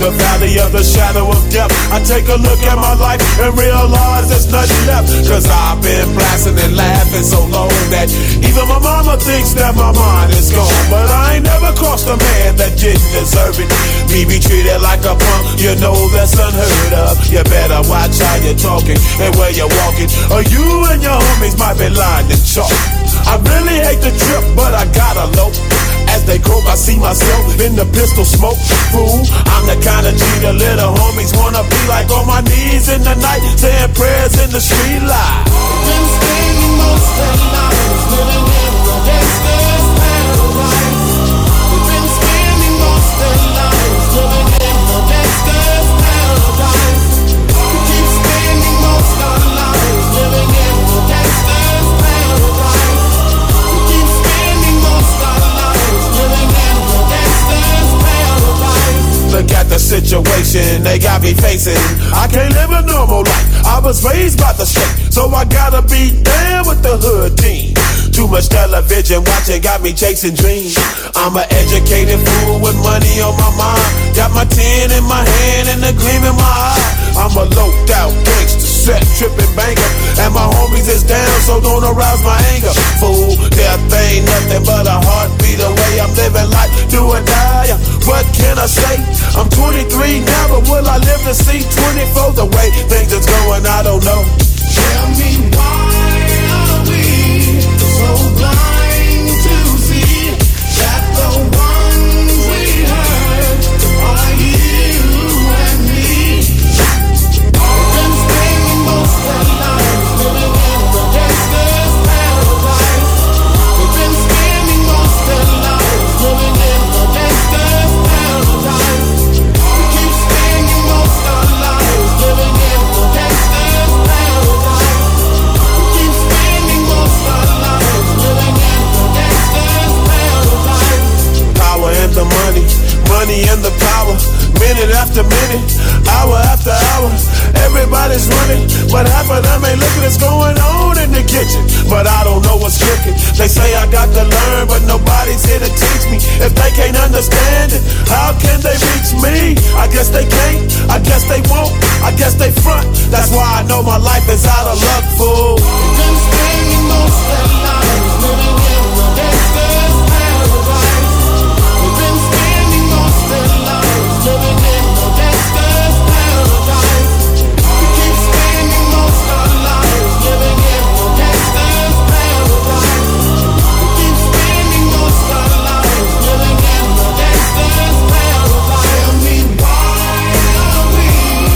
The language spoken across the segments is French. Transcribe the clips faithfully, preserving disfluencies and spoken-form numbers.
the valley of the shadow of death, I take a look at my life and realize there's nothing left. Cause I've been blasting and laughing so long that even my mama thinks that my mind is gone. But I ain't never crossed a man that didn't deserve it. Me be treated like a punk, you know that's unheard of. You better watch how you're talking and where you're walking, or you and your homies might be lying in chalk. I really hate the trip, but I gotta low. As they croak, I see myself in the pistol smoke. Fool, I'm the kind of G the little homies wanna be like, on my knees in the night, saying prayers in the street light. Been spending most of the night living in the gangster's paradise. We've been spending most of the night living in the gangster's paradise. We keep spending most of the night living in the gangster's paradise. We keep spending most of the night living in the gangster's paradise. Look at the situation they got me facing. I can't live a normal life. I was raised by the state, so I gotta be down with the hood team. Too much television watching got me chasing dreams. I'm an educated fool with money on my mind. Got my tin in my hand and a gleam in my eye. I'm a loped out gangster, set tripping banker, and my homies is down, so don't arouse my anger. Fool, death ain't nothing but a heartbeat away. I'm living life, do or die. What can I say? I'm twenty-three now, but will I live to see twenty-four? The way things is going, I don't know. Tell me why are we so blind to see that the ones we hurt are you and me? We've been spending most of the night living in the gangster's paradise. We've been spending most of the night living in the gangster's paradise. We keep spending most of the night living in the gangster's paradise. We keep spending most of the night living in the gangster's paradise. Power and the money, money and the power. Minute after minute, hour after hour, everybody's running, but half of them ain't looking what's going on in the kitchen. But I don't know what's cooking. They say I got to learn, but nobody's here to teach me. If they can't understand it, how can they reach me? I guess they can't, I guess they won't, I guess they front. That's why I know my life is out of luck, fool. We've been spending most of the night living in the gangster's paradise. We've been spending most of the night living in the gangster's paradise. We keep spending most of the night living in the gangster's paradise. We keep spending most of the night living in the gangster's paradise. Tell me why are we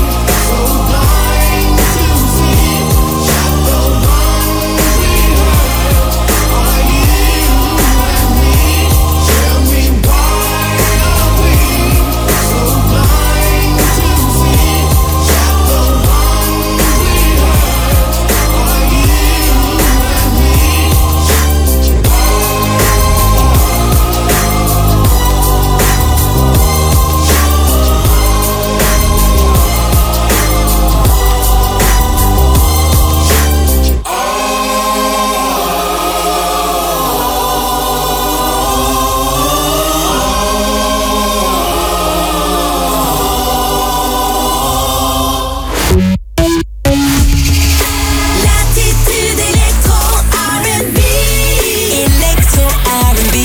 so blind to see that the ones we hurt are you and me? Tell me why are we so blind to see that the ones we hurt are you and me? L'attitude électro R and B. Électro R and B.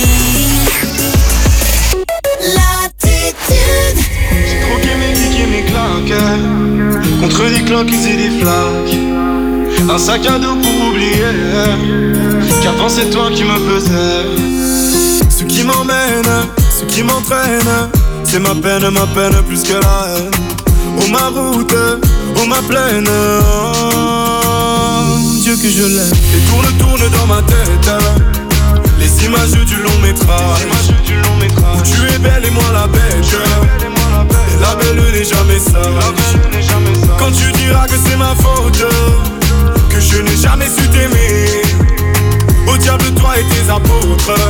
L'attitude. J'ai troqué mes kicks et mes claques contre des cloques et des flaques. Un sac à dos pour oublier, qu'avant c'est toi qui me pesais. Ce qui m'emmène, ce qui m'entraîne, c'est ma peine, ma peine plus que la haine. Oh ma route, oh ma plaine, oh, Dieu que je l'aime. Et tourne, tourne dans ma tête les images du long métrage, où tu es belle et moi la bête. Et la belle n'est jamais sage. Quand tu diras que c'est ma faute, que je n'ai jamais su t'aimer, au diable toi et tes apôtres.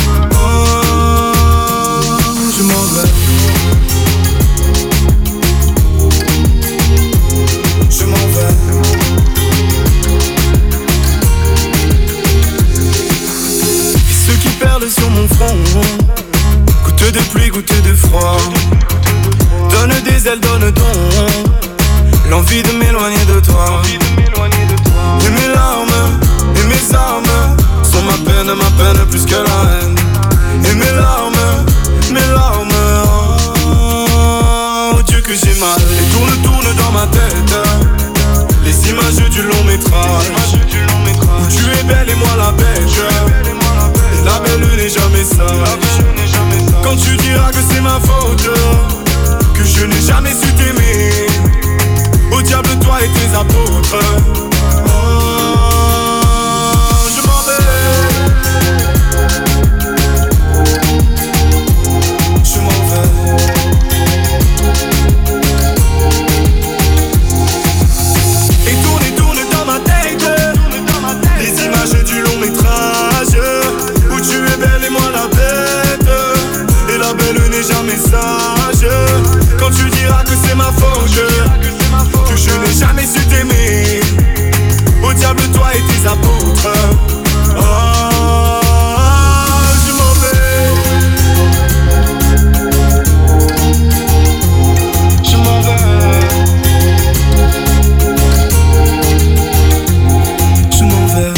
Oh, je m'en vais. Je m'en vais. Et ceux qui perlent sur mon front, goutte de pluie, goutte de froid. Donne des ailes, donne donc l'envie de m'éloigner de toi. Et mes larmes, et mes armes sont ma peine, ma peine plus que la haine. Et mes larmes, mes larmes, oh Dieu que j'ai mal. Et tourne, tourne dans ma tête les images du long métrage où tu es belle et moi la bête. Et la belle n'est jamais sage. Quand tu diras que c'est ma faute, que je n'ai jamais su t'aimer, au diable toi et tes apôtres. Quand tu diras que c'est ma faute, que je n'ai jamais su t'aimer, au diable toi et tes apôtres. Oh, je m'en vais. Je m'en vais. Je m'en vais.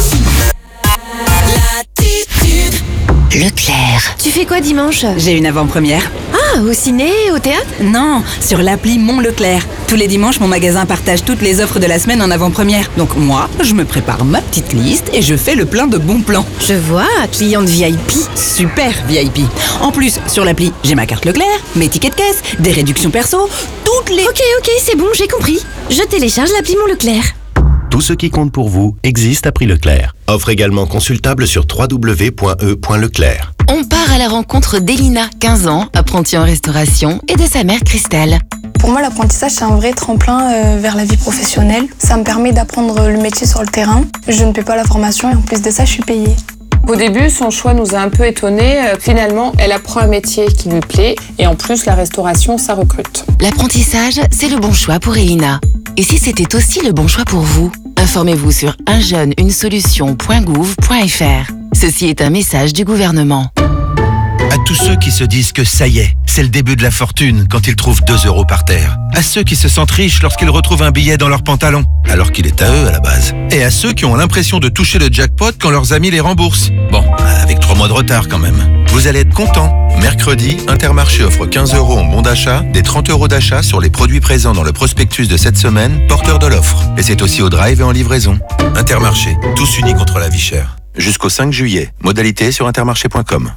L'attitude. Leclerc. Tu fais quoi dimanche? J'ai une avant-première. Ah, au ciné, au théâtre? Non, sur l'appli Mon Leclerc. Tous les dimanches, mon magasin partage toutes les offres de la semaine en avant-première. Donc moi, je me prépare ma petite liste et je fais le plein de bons plans. Je vois, cliente V I P. Super V I P. En plus, sur l'appli, j'ai ma carte Leclerc, mes tickets de caisse, des réductions perso, toutes les... Ok, ok, c'est bon, j'ai compris. Je télécharge l'appli Mon Leclerc. Tout ce qui compte pour vous existe à prix Leclerc. Offre également consultable sur w w w point e point leclerc. On part à la rencontre d'Elina, quinze ans, apprentie en restauration, et de sa mère Christelle. Pour moi, l'apprentissage, c'est un vrai tremplin euh, vers la vie professionnelle. Ça me permet d'apprendre le métier sur le terrain. Je ne paie pas la formation et en plus de ça, je suis payée. Au début, son choix nous a un peu étonnés. Finalement, elle apprend un métier qui lui plaît et en plus, la restauration, ça recrute. L'apprentissage, c'est le bon choix pour Elina. Et si c'était aussi le bon choix pour vous? Informez-vous sur un jeune une solution point gouv point f r. Ceci est un message du gouvernement. À tous ceux qui se disent que ça y est, c'est le début de la fortune quand ils trouvent deux euros par terre. À ceux qui se sentent riches lorsqu'ils retrouvent un billet dans leur pantalon, alors qu'il est à eux à la base. Et à ceux qui ont l'impression de toucher le jackpot quand leurs amis les remboursent. Bon, avec trois mois de retard quand même. Vous allez être contents. Mercredi, Intermarché offre quinze euros en bon d'achat, des trente euros d'achat sur les produits présents dans le prospectus de cette semaine, porteur de l'offre. Et c'est aussi au drive et en livraison. Intermarché, tous unis contre la vie chère. Jusqu'au cinq juillet. Modalité sur intermarché point com.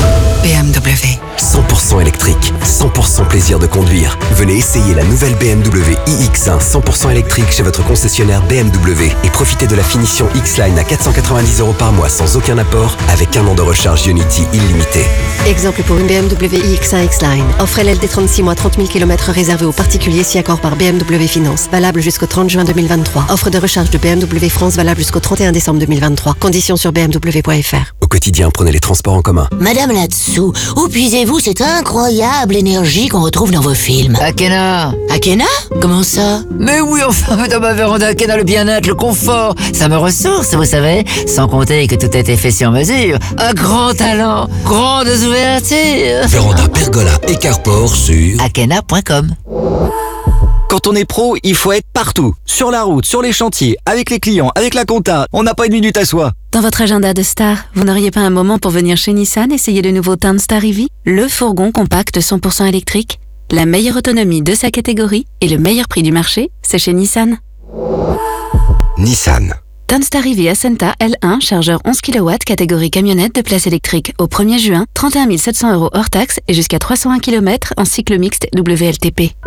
B M W. cent pour cent électrique, cent pour cent plaisir de conduire. Venez essayer la nouvelle B M W i X un cent pour cent électrique chez votre concessionnaire B M W et profitez de la finition X-Line à quatre cent quatre-vingt-dix euros par mois sans aucun apport avec un an de recharge Unity illimité. Exemple pour une B M W i X un X-Line. Offre L L D trente-six mois, trente mille kilomètres réservés aux particuliers si accord par B M W Finance. Valable jusqu'au trente juin deux mille vingt-trois. Offre de recharge de B M W France valable jusqu'au trente et un décembre deux mille vingt-trois. Conditions sur b m w point f r. Au quotidien, prenez les transports en commun. Madame là-dessous, où puisez-vous cette incroyable énergie qu'on retrouve dans vos films? Akena. Akena? Comment ça? Mais oui, enfin, dans ma véranda Akena, le bien-être, le confort, ça me ressource, vous savez. Sans compter que tout a été fait sur mesure. Un grand talent, grandes ouvertures. Véranda, pergola et carport sur akena point com. Quand on est pro, il faut être partout. Sur la route, sur les chantiers, avec les clients, avec la compta. On n'a pas une minute à soi. Dans votre agenda de star, vous n'auriez pas un moment pour venir chez Nissan essayer le nouveau Townstar E V? Le fourgon compact cent pour cent électrique. La meilleure autonomie de sa catégorie et le meilleur prix du marché, c'est chez Nissan. Nissan. Townstar E V Ascenta L un, chargeur onze kilowatts, catégorie camionnette de place électrique. Au premier juin, trente et un mille sept cents euros hors taxe et jusqu'à trois cent un kilomètres en cycle mixte W L T P.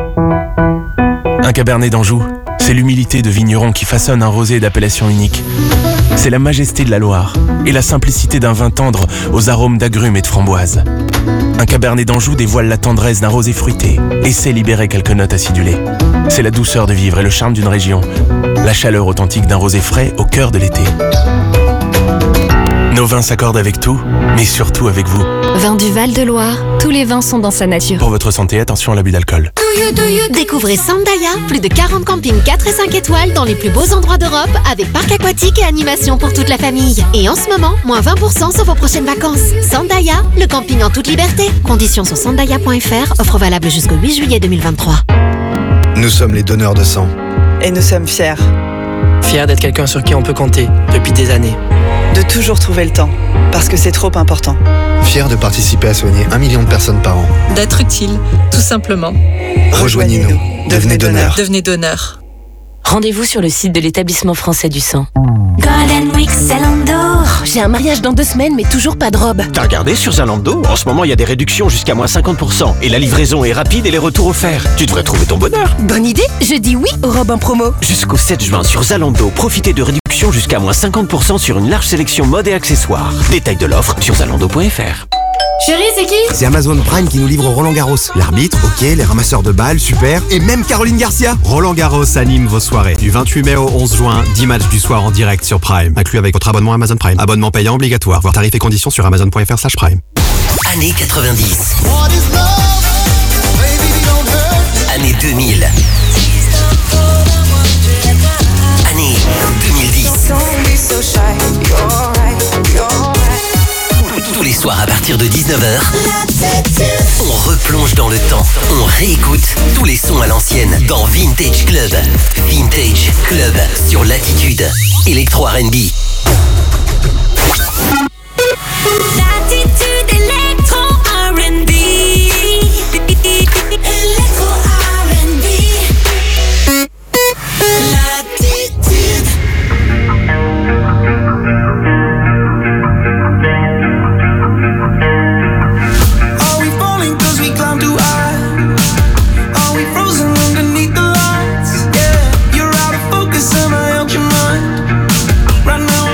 Un Cabernet d'Anjou, c'est l'humilité de vigneron qui façonne un rosé d'appellation unique. C'est la majesté de la Loire et la simplicité d'un vin tendre aux arômes d'agrumes et de framboises. Un Cabernet d'Anjou dévoile la tendresse d'un rosé fruité et sait libérer quelques notes acidulées. C'est la douceur de vivre et le charme d'une région, la chaleur authentique d'un rosé frais au cœur de l'été. Nos vins s'accordent avec tout, mais surtout avec vous. Vin du Val-de-Loire, tous les vins sont dans sa nature. Pour votre santé, attention à l'abus d'alcool. Découvrez Sandaya, plus de quarante campings quatre et cinq étoiles dans les plus beaux endroits d'Europe avec parc aquatique et animation pour toute la famille. Et en ce moment, moins vingt pour cent sur vos prochaines vacances. Sandaya, le camping en toute liberté. Conditions sur sandaya point f r, offre valable jusqu'au huit juillet deux mille vingt-trois. Nous sommes les donneurs de sang. Et nous sommes fiers. Fiers d'être quelqu'un sur qui on peut compter depuis des années. De toujours trouver le temps, parce que c'est trop important. Fiers de participer à soigner un million de personnes par an. D'être utile, tout simplement. Rejoignez-nous. Devenez donneur. Devenez donneur. Rendez-vous sur le site de l'établissement français du sang. Golden Week Zalando. J'ai un mariage dans deux semaines, mais toujours pas de robe. T'as regardé sur Zalando? En ce moment, il y a des réductions jusqu'à moins cinquante pour cent. Et la livraison est rapide et les retours offerts. Tu devrais trouver ton bonheur. Bonne idée, je dis oui aux robes en promo. Jusqu'au sept juin sur Zalando, profitez de réductions jusqu'à moins cinquante pour cent sur une large sélection mode et accessoires. Détail de l'offre sur zalando point f r. Chérie, c'est qui? C'est Amazon Prime qui nous livre Roland Garros. L'arbitre, ok, les ramasseurs de balles, super. Et même Caroline Garcia. Roland Garros anime vos soirées. Du vingt-huit mai au onze juin, dix matchs du soir en direct sur Prime. Inclus avec votre abonnement Amazon Prime. Abonnement payant obligatoire. Voir tarifs et conditions sur amazon point f r slash prime. Années quatre-vingt-dix. Années deux mille. Années deux mille dix. Tous les soirs à partir de dix-neuf heures, on replonge dans le temps. On réécoute tous les sons à l'ancienne dans Vintage Club. Vintage Club sur Latitude. Electro R and B. Latitude Electro R and B. Electro R and B. Latitude. Are we falling cause we climb too high? Are we frozen underneath the lights? Yeah, you're out of focus and I out your mind. Right now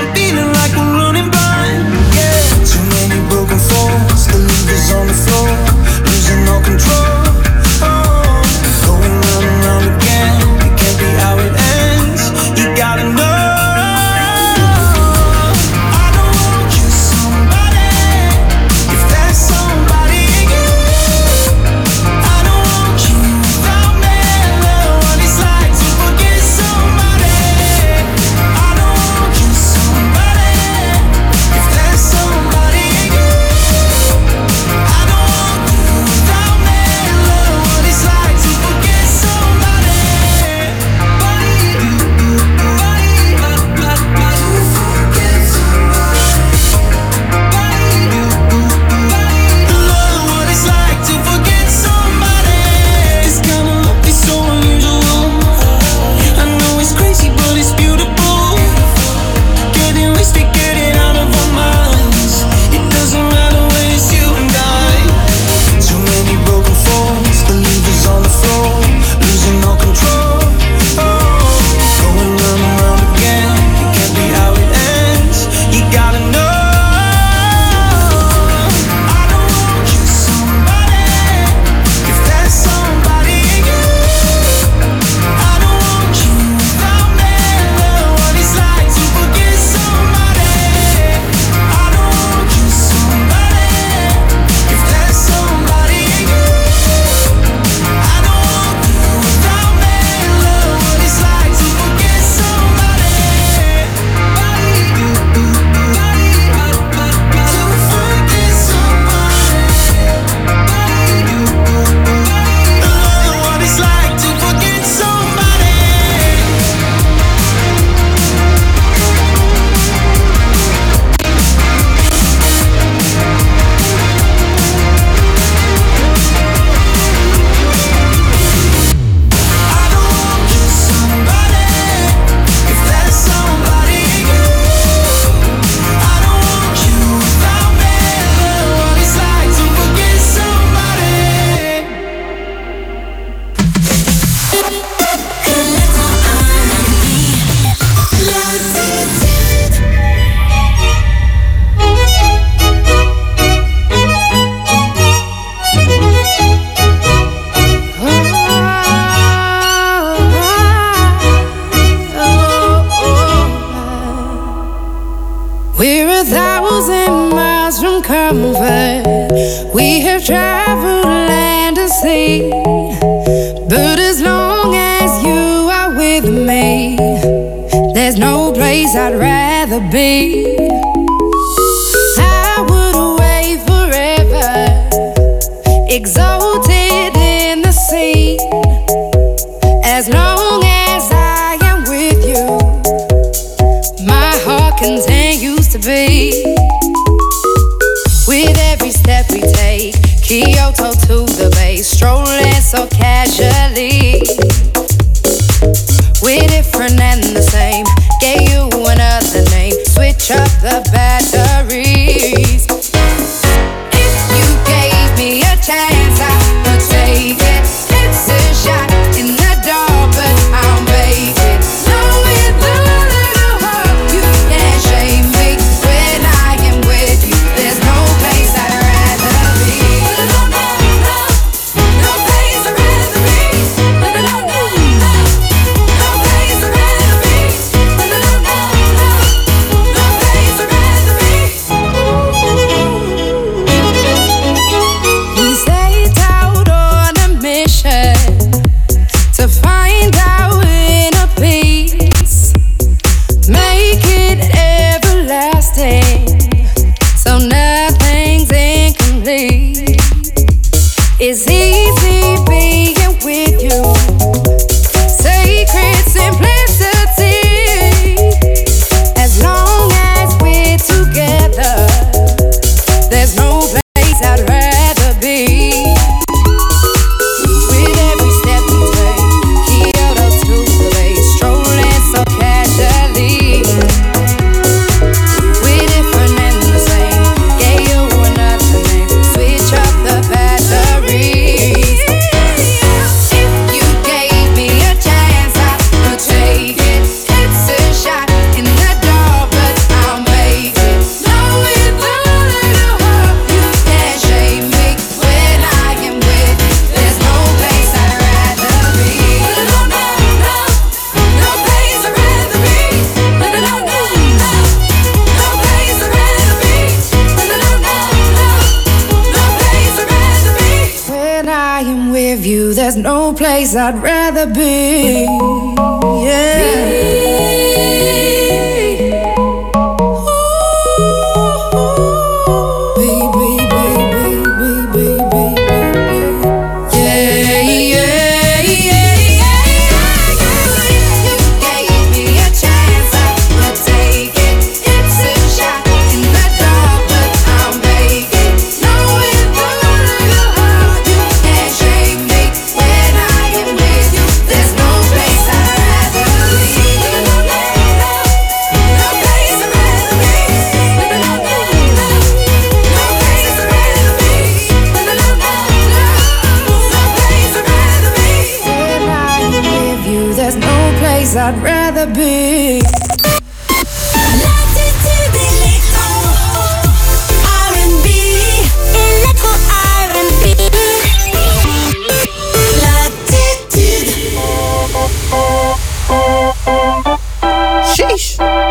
from comfort. We have traveled land and sea, but as long as you are with me, there's no place I'd rather be. I would away forever, exalted in the sea. As long as I am with you, my heart continues to beat. With every step we take, Kyoto to the bay, strolling so casually. We're different and the same, gave you another name, switch up the batteries. If you gave me a chance, I would take it. It's a shot in the dark, but I'll make it. Knowing the little heart, you can't shame me. When I am with you, there's no place I'd rather be. No, no, no, no place I'd rather be. No, no, no, no, no place I'd rather be. No, no, no, no, no place I'd rather be. We set out on a mission to find our inner peace, make it everlasting, so nothing's incomplete. It's easy being with you, sacred simplicity. As long as we're together, there's no place I'd rather be. With every step we take, Kyoto to the bay, strolling so casually. We're different and the same, gave you another name, switch up the batteries. If you gave me a chance, I would take it. It's a shot in the dark, but I'll make it. Knowing the little heart, you can't shame me. When I am with you, there's no place I'd rather be. No, no, no, no place I'd rather be. No, no, no, no, no place I'd rather be. No, no, no, no, no place I'd rather be. When I am with you, there's no place I'd rather be. I'd rather be. L'attitude électro R and B, électro R and B. L'attitude. Sheesh.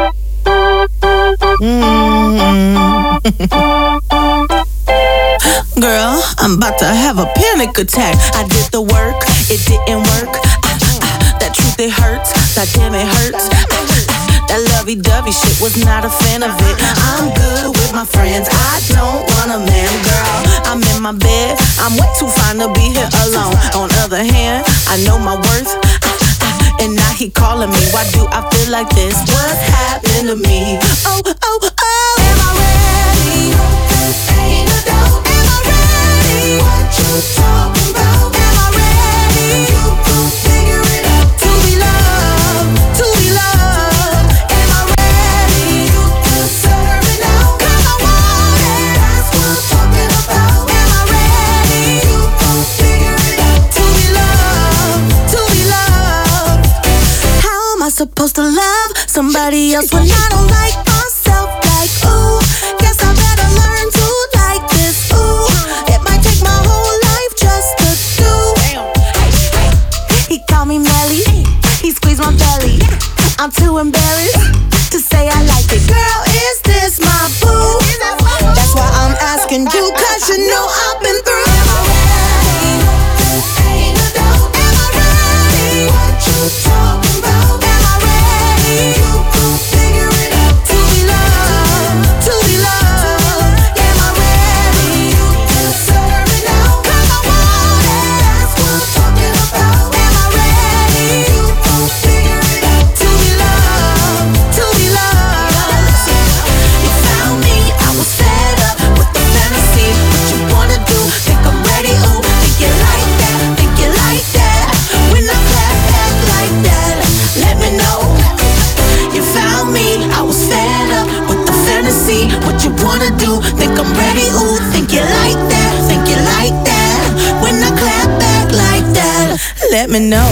Girl, I'm about to have a panic attack. I did the work, it didn't work. That truth, it hurts. That damn, it hurts. That lovey-dovey shit, was not a fan of it. I'm good with my friends, I don't want a man, girl. I'm in my bed, I'm way too fine to be here alone. On other hand, I know my worth, and now he calling me. Why do I feel like this? What's happening to me? Oh, oh, oh. Am I ready? Ain't no doubt. Am I ready? What you talking about? Am I ready? You can figure it out. To be loved, to be loved. Am I ready? You deserve it now. 'Cause I want it. That's what I'm talking about. Am I ready? You can figure it out. To be loved, to be loved. How am I supposed to love somebody else when I don't like myself? Like, ooh, guess I better learn to like this. Ooh, it might take my whole life just to do. He called me Melly, he squeezed my belly. I'm too embarrassed to say I like it. Girl, is this my boo? That's why I'm asking you cause you know I've been through. What you wanna do? Think I'm ready? Ooh, think you like that? Think you like that? When I clap back like that, let me know.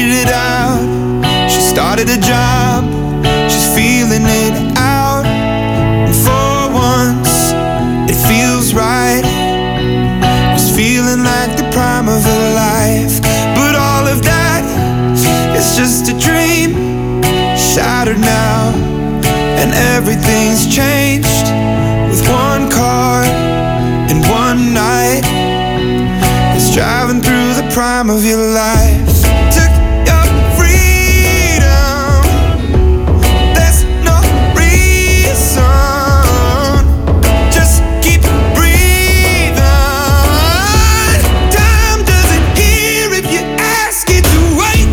figured it out. She started a job, she's feeling it out. And for once, it feels right. Was feeling like the prime of her life. But all of that is just a dream, shattered now. And everything's changed with one car and one night. It's driving through the prime of your life. Took your freedom, there's no reason. Just keep breathing. Time doesn't hear if you ask it to wait.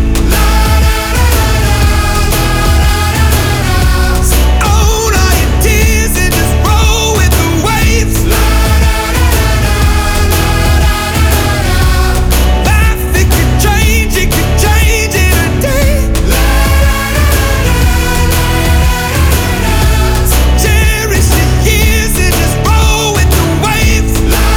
Own all your tears and just roll with the waves. Life, it could change, it could change in a day. Cherish the years and just roll with the waves.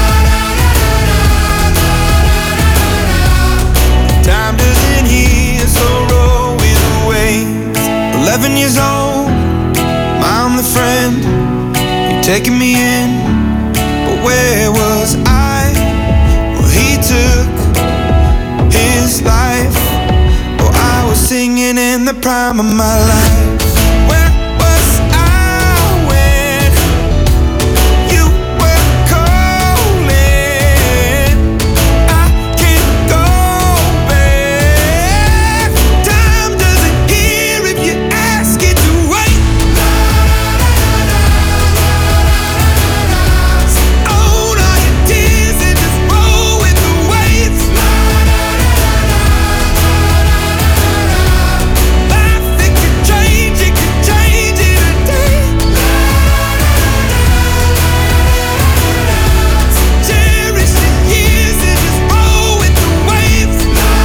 Time doesn't heal, so roll with the waves. Eleven years old, I'm the friend. You're taking me in, but where was I? Well, he took his life. Oh, I was singing in the prime of my life. Where was I when you were calling? I can't go back. Time doesn't hear if you ask it to wait. Own all your tears and just roll with the waves. Life, it could change, it could change in a day. Cherish the years and just roll with the waves.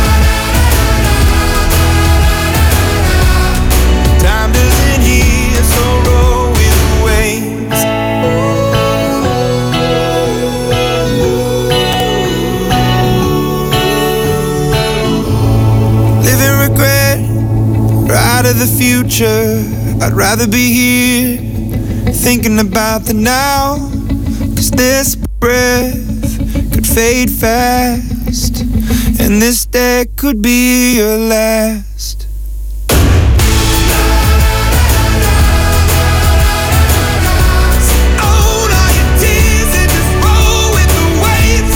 Time doesn't heal, so roll with the waves. Living regret, right of the future. I'd rather be here, thinking about the now. Cause this breath could fade fast, and this day could be your last. Own all your tears and just roll with the waves.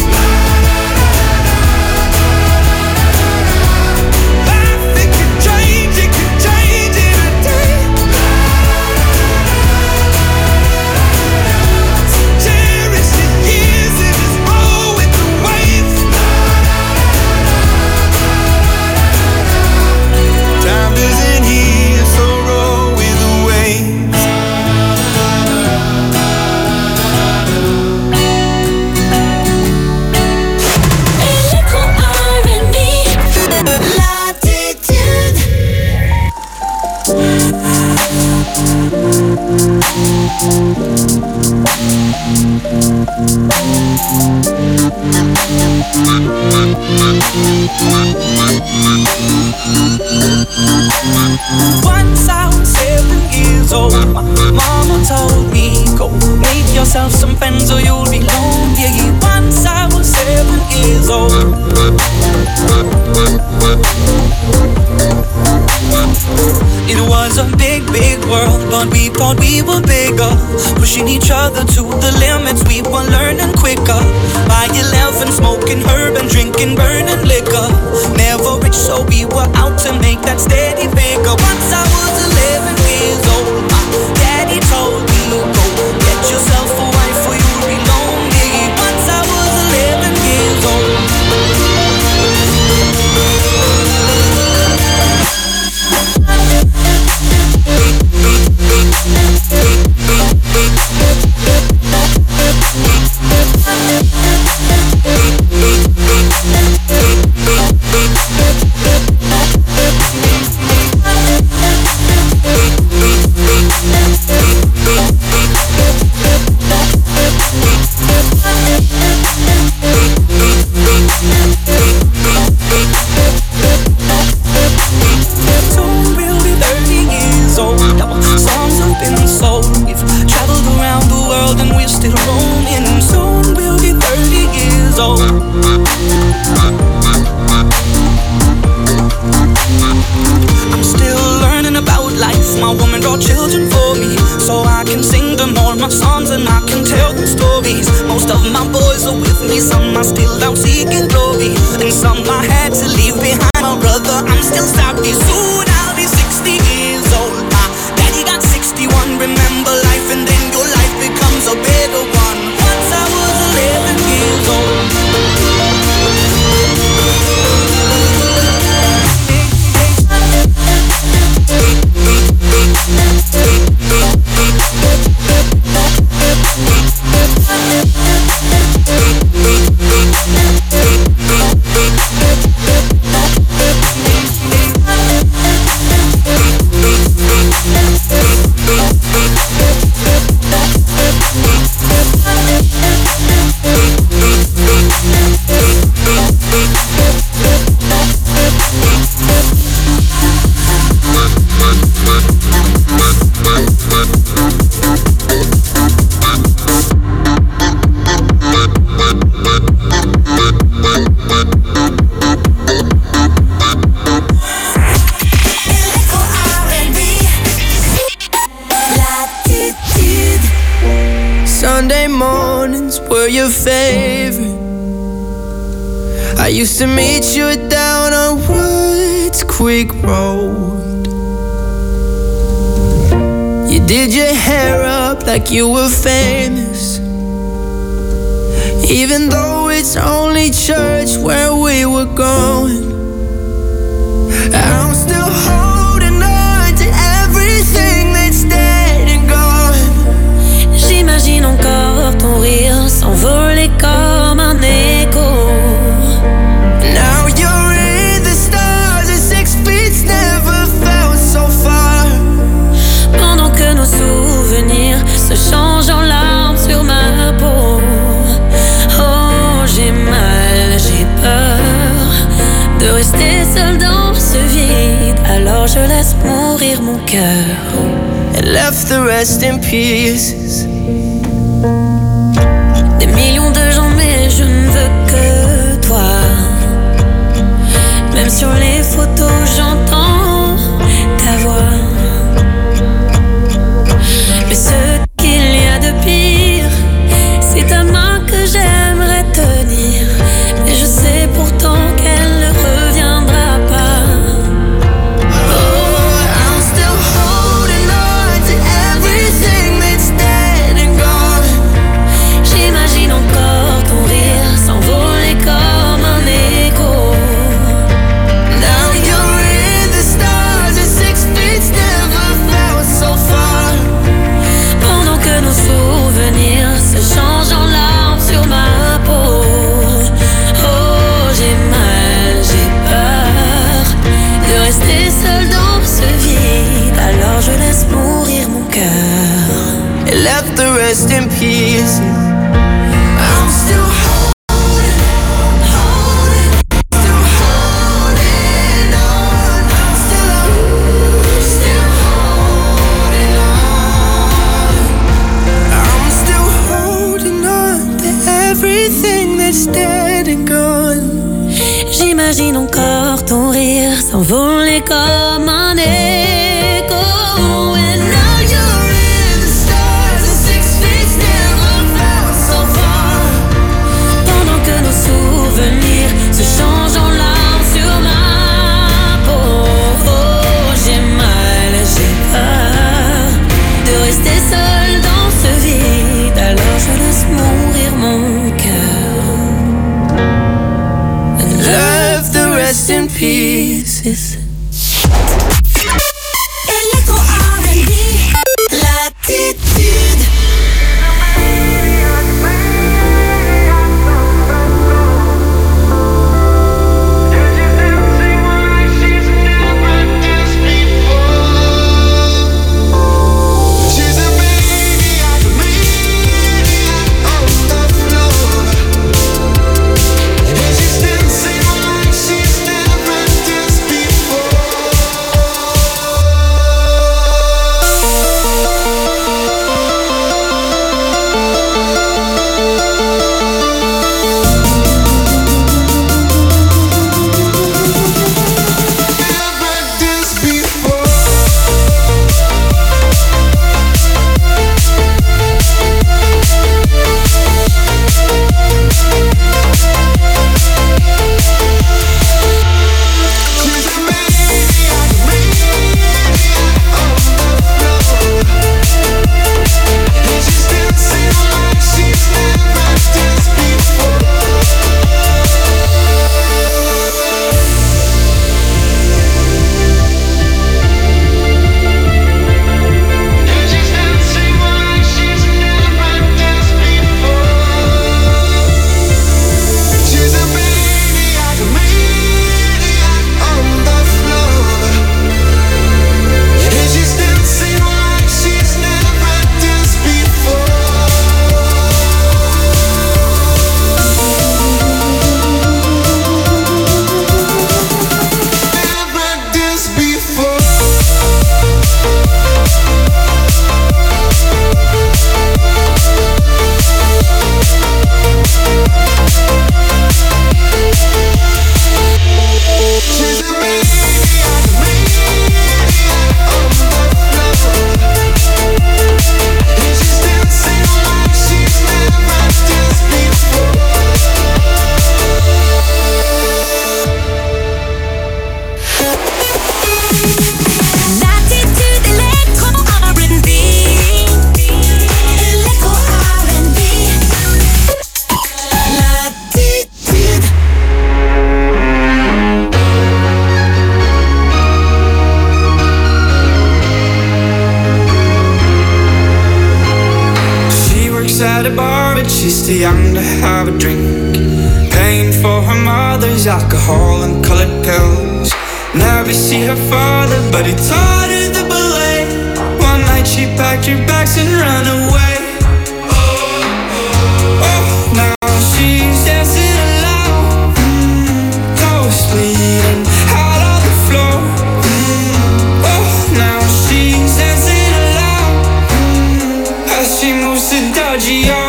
Life, it could change, it could change in a day. Cherish the years and just roll with the waves. Time doesn't heal, so roll with the waves. Electro R and B, Latitude. Once I was seven years old, my mama told me, go make yourself some friends or you'll be lonely. Once I was seven years old. It was a big, big world, but we thought we were bigger. Pushing each other to the limits, we were learning quicker. By eleven, smoking herb and drinking burning liquor. Never rich, so we were out to make that steady figure. Once I was eleven years old, my daddy told me, go get yourself a wife or you'll be lonely. Once I was eleven years old. your children for me, so I can sing them all my songs and I can tell them stories. Most of my boys are with me, some are still out seeking glory, and some I had to leave behind. My brother, I'm still sorry. Soon I'll be sixty years old. My daddy got sixty-one. Remember life and then your life becomes a better one. Once I was eleven years old. Sunday mornings were your favorite. I used to meet you down on Woods Creek Road. You did your hair up like you were famous, even though it's only church where we were going. I'm still holding on to everything that's dead and gone. J'imagine encore ton rire s'envoler comme un écho. Now you're in the stars and six feet never felt so far. Pendant que nos souvenirs se changent en larmes sur ma peau. Oh, j'ai mal, j'ai peur de rester seule dans ce vide. Alors je laisse mourir mon cœur and left the rest in pieces. Des millions de gens mais je ne veux que toi. Même sur les photos j'entends ta voix. Mais ce qu'il y a de pire, c'est ta main que j'aimerais tenir. Mais je sais pourtant qu'elle ne reviendra pas. J'imagine encore ton rire s'envoler comme un écho. Now you're in the stars and six feet never felt so far. Pendant que nos souvenirs se changent en larmes sur ma peau. Oh, j'ai mal, j'ai peur de rester seule dans ce vide. Alors je laisse mourir mon cœur and left the rest in pieces. I'm still holding, holding, still holding on. I'm still, still holding on. I'm still holding on to everything that's dead and gone. J'imagine encore ton rire s'envoler comme un écho. And now you're in the stars and six feet never felt so far. Pendant que nos souvenirs se changent en larmes sur ma peau. Oh, j'ai mal, j'ai peur de rester seule dans ce vide. Alors je laisse mourir mon cœur and left the rest in pieces. Never see her father, but he taught her the ballet. One night she packed her bags and ran away. Oh, now she's dancing alone, mm, clothes bleeding out on the floor. Mm, oh, now she's dancing alone, mm, as she moves to dodgy oh.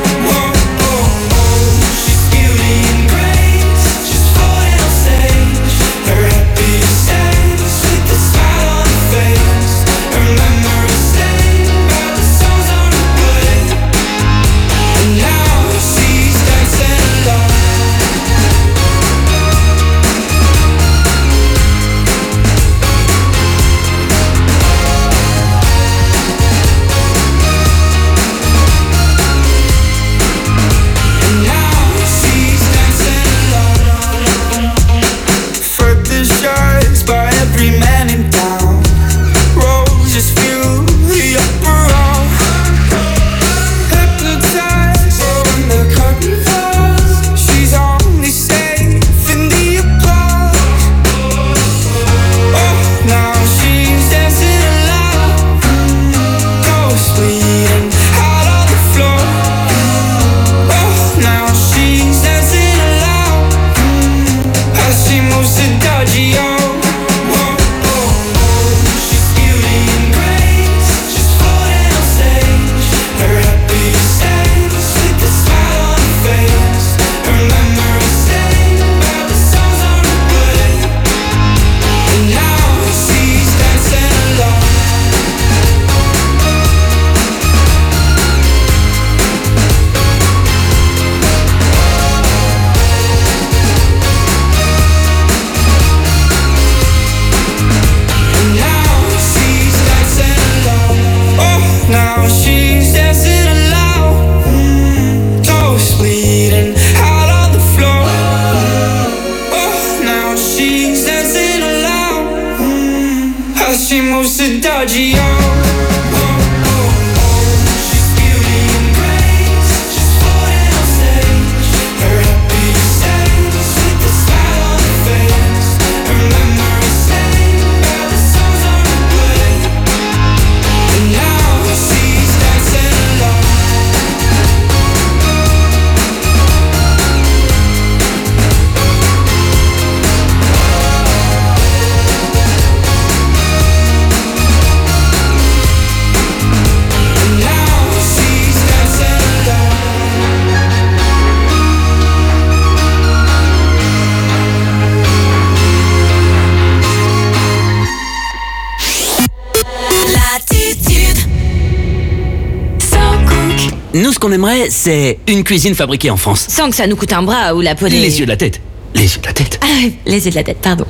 Nous, ce qu'on aimerait, c'est une cuisine fabriquée en France. Sans que ça nous coûte un bras ou la peau des... Les yeux de la tête. Les yeux de la tête. Ah, les yeux de la tête, pardon.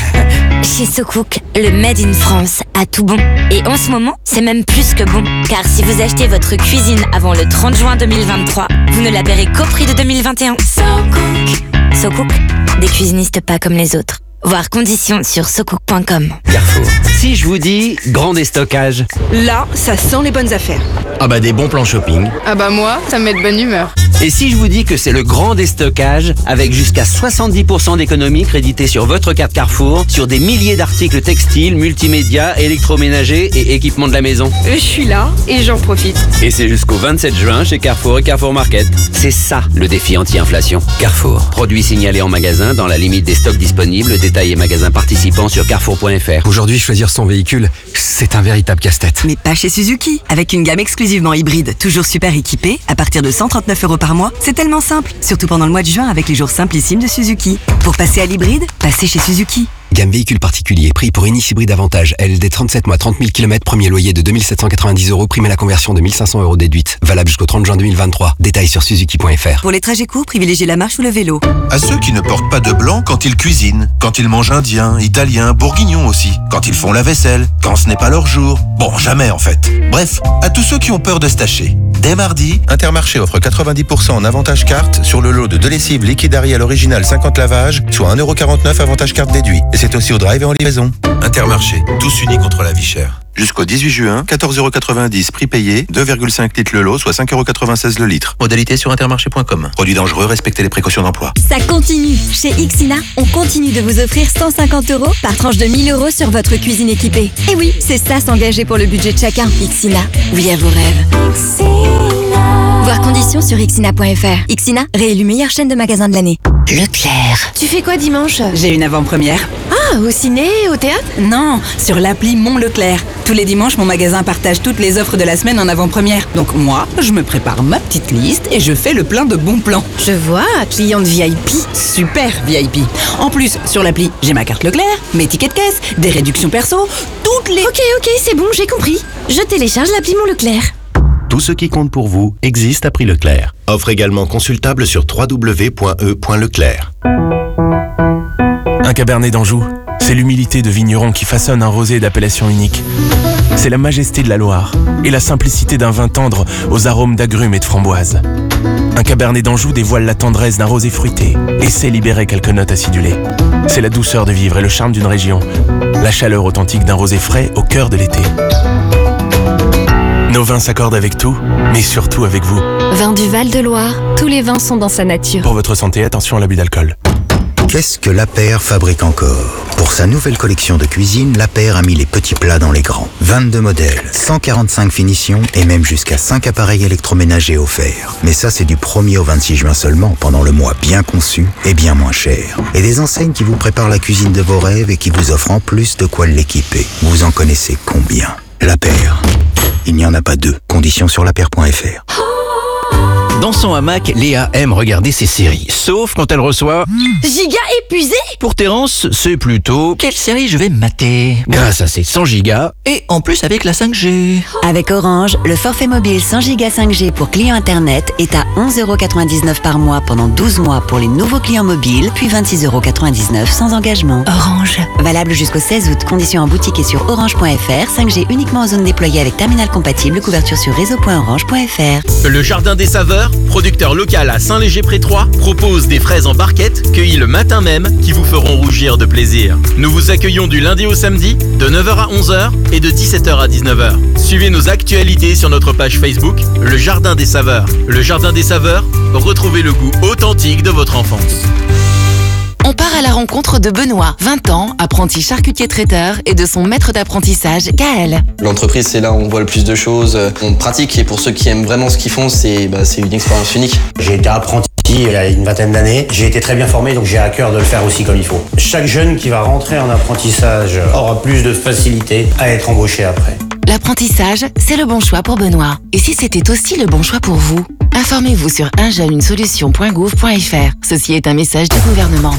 Chez SoCook, le Made in France a tout bon. Et en ce moment, c'est même plus que bon. Car si vous achetez votre cuisine avant le trente juin deux mille vingt-trois, vous ne la paierez qu'au prix de deux mille vingt et un. SoCook. SoCook, des cuisinistes pas comme les autres. Voir conditions sur socook point com. Carrefour. Si je vous dis grand déstockage. Là, ça sent les bonnes affaires. Ah bah des bons plans shopping. Ah bah moi, ça me met de bonne humeur. Et si je vous dis que c'est le grand déstockage avec jusqu'à soixante-dix pour cent d'économie créditée sur votre carte Carrefour sur des milliers d'articles textiles, multimédia, électroménagers et équipements de la maison. Je suis là et j'en profite. Et c'est jusqu'au vingt-sept juin chez Carrefour et Carrefour Market. C'est ça le défi anti-inflation. Carrefour. Produits signalés en magasin dans la limite des stocks disponibles. Détails et magasins participants sur carrefour point f r. Aujourd'hui, choisir son véhicule, c'est un véritable casse-tête. Mais pas chez Suzuki. Avec une gamme exclusivement hybride, toujours super équipée, à partir de cent trente-neuf euros par mois, c'est tellement simple. Surtout pendant le mois de juin avec les jours simplissimes de Suzuki. Pour passer à l'hybride, passez chez Suzuki. Gamme véhicule particulier, prix pour Inis Hybride Avantage, L D trente-sept mois, trente mille kilomètres, premier loyer de deux mille sept cent quatre-vingt-dix euros, prime à la conversion de mille cinq cents euros déduite. Valable jusqu'au trente juin deux mille vingt-trois. Détails sur suzuki point f r. Pour les trajets courts, privilégiez la marche ou le vélo. À ceux qui ne portent pas de blanc quand ils cuisinent, quand ils mangent indien, italien, bourguignon aussi, quand ils font la vaisselle, quand ce n'est pas leur jour. Bon, jamais en fait. Bref, à tous ceux qui ont peur de se tacher. Dès mardi, Intermarché offre quatre-vingt-dix pour cent en avantage carte sur le lot de deux lessives liquide Ariel original cinquante lavages, soit un euro quarante-neuf avantage carte déduit. Et c'est aussi au drive et en livraison. Intermarché, tous unis contre la vie chère. Jusqu'au dix-huit juin, quatorze euros quatre-vingt-dix prix payé, deux virgule cinq litres le lot, soit cinq euros quatre-vingt-seize le litre. Modalité sur intermarché point com. Produit dangereux, respectez les précautions d'emploi. Ça continue. Chez Ixina, on continue de vous offrir cent cinquante euros par tranche de mille euros sur votre cuisine équipée. Et oui, c'est ça s'engager pour le budget de chacun. Ixina, oui à vos rêves. Voir conditions sur ixina point f r. Ixina, réélu meilleure chaîne de magasins de l'année. Leclerc. Tu fais quoi dimanche? J'ai une avant-première. Ah, au ciné, au théâtre? Non, sur l'appli Mon Leclerc. Tous les dimanches, mon magasin partage toutes les offres de la semaine en avant-première. Donc moi, je me prépare ma petite liste et je fais le plein de bons plans. Je vois, cliente V I P. Super V I P. En plus, sur l'appli, j'ai ma carte Leclerc, mes tickets de caisse, des réductions perso, toutes les... Ok, ok, c'est bon, j'ai compris. Je télécharge l'appli Mon Leclerc. Tout ce qui compte pour vous existe à prix Leclerc. Offre également consultable sur w w w point e point leclerc. Un cabernet d'Anjou, c'est l'humilité de vigneron qui façonne un rosé d'appellation unique. C'est la majesté de la Loire et la simplicité d'un vin tendre aux arômes d'agrumes et de framboises. Un cabernet d'Anjou dévoile la tendresse d'un rosé fruité et sait libérer quelques notes acidulées. C'est la douceur de vivre et le charme d'une région, la chaleur authentique d'un rosé frais au cœur de l'été. Nos vins s'accordent avec tout, mais surtout avec vous. Vin du Val-de-Loire, tous les vins sont dans sa nature. Pour votre santé, attention à l'abus d'alcool. Qu'est-ce que La Paire fabrique encore? Pour sa nouvelle collection de cuisine, La Paire a mis les petits plats dans les grands. vingt-deux modèles, cent quarante-cinq finitions et même jusqu'à cinq appareils électroménagers offerts. Mais ça, c'est du premier au vingt-six juin seulement, pendant le mois bien conçu et bien moins cher. Et des enseignes qui vous préparent la cuisine de vos rêves et qui vous offrent en plus de quoi l'équiper. Vous en connaissez combien? La Paire. Il n'y en a pas deux. Conditions sur la paire point f r. Dans son hamac, Léa aime regarder ses séries, sauf quand elle reçoit... Giga épuisé? Pour Terence, c'est plutôt... Quelle série je vais mater? Grâce à ses cent gigas, et en plus avec la cinq G. Avec Orange, le forfait mobile cent gigas cinq G pour clients Internet est à onze euros quatre-vingt-dix-neuf par mois pendant douze mois pour les nouveaux clients mobiles, puis vingt-six euros quatre-vingt-dix-neuf sans engagement. Orange. Valable jusqu'au seize août. Conditions en boutique et sur orange point f r. cinq G uniquement en zone déployée avec terminal compatible. Couverture sur réseau point orange point f r. Le Jardin des Saveurs, producteur local à Saint-Léger-près-Troyes, propose des fraises en barquette cueillies le matin même qui vous feront rougir de plaisir. Nous vous accueillons du lundi au samedi de neuf heures à onze heures et de dix-sept heures à dix-neuf heures. Suivez nos actualités sur notre page Facebook, Le Jardin des Saveurs. Le Jardin des Saveurs, retrouvez le goût authentique de votre enfance. On part à la rencontre de Benoît, vingt ans, apprenti charcutier traiteur, et de son maître d'apprentissage, Gaël. L'entreprise, c'est là où on voit le plus de choses, on pratique, et pour ceux qui aiment vraiment ce qu'ils font, c'est bah, c'est une expérience unique. J'ai été apprenti il y a une vingtaine d'années, j'ai été très bien formé, donc j'ai à cœur de le faire aussi comme il faut. Chaque jeune qui va rentrer en apprentissage aura plus de facilité à être embauché après. L'apprentissage, c'est le bon choix pour Benoît. Et si c'était aussi le bon choix pour vous? Informez-vous sur un jeune une solution point gouv point f r. Ceci est un message du gouvernement.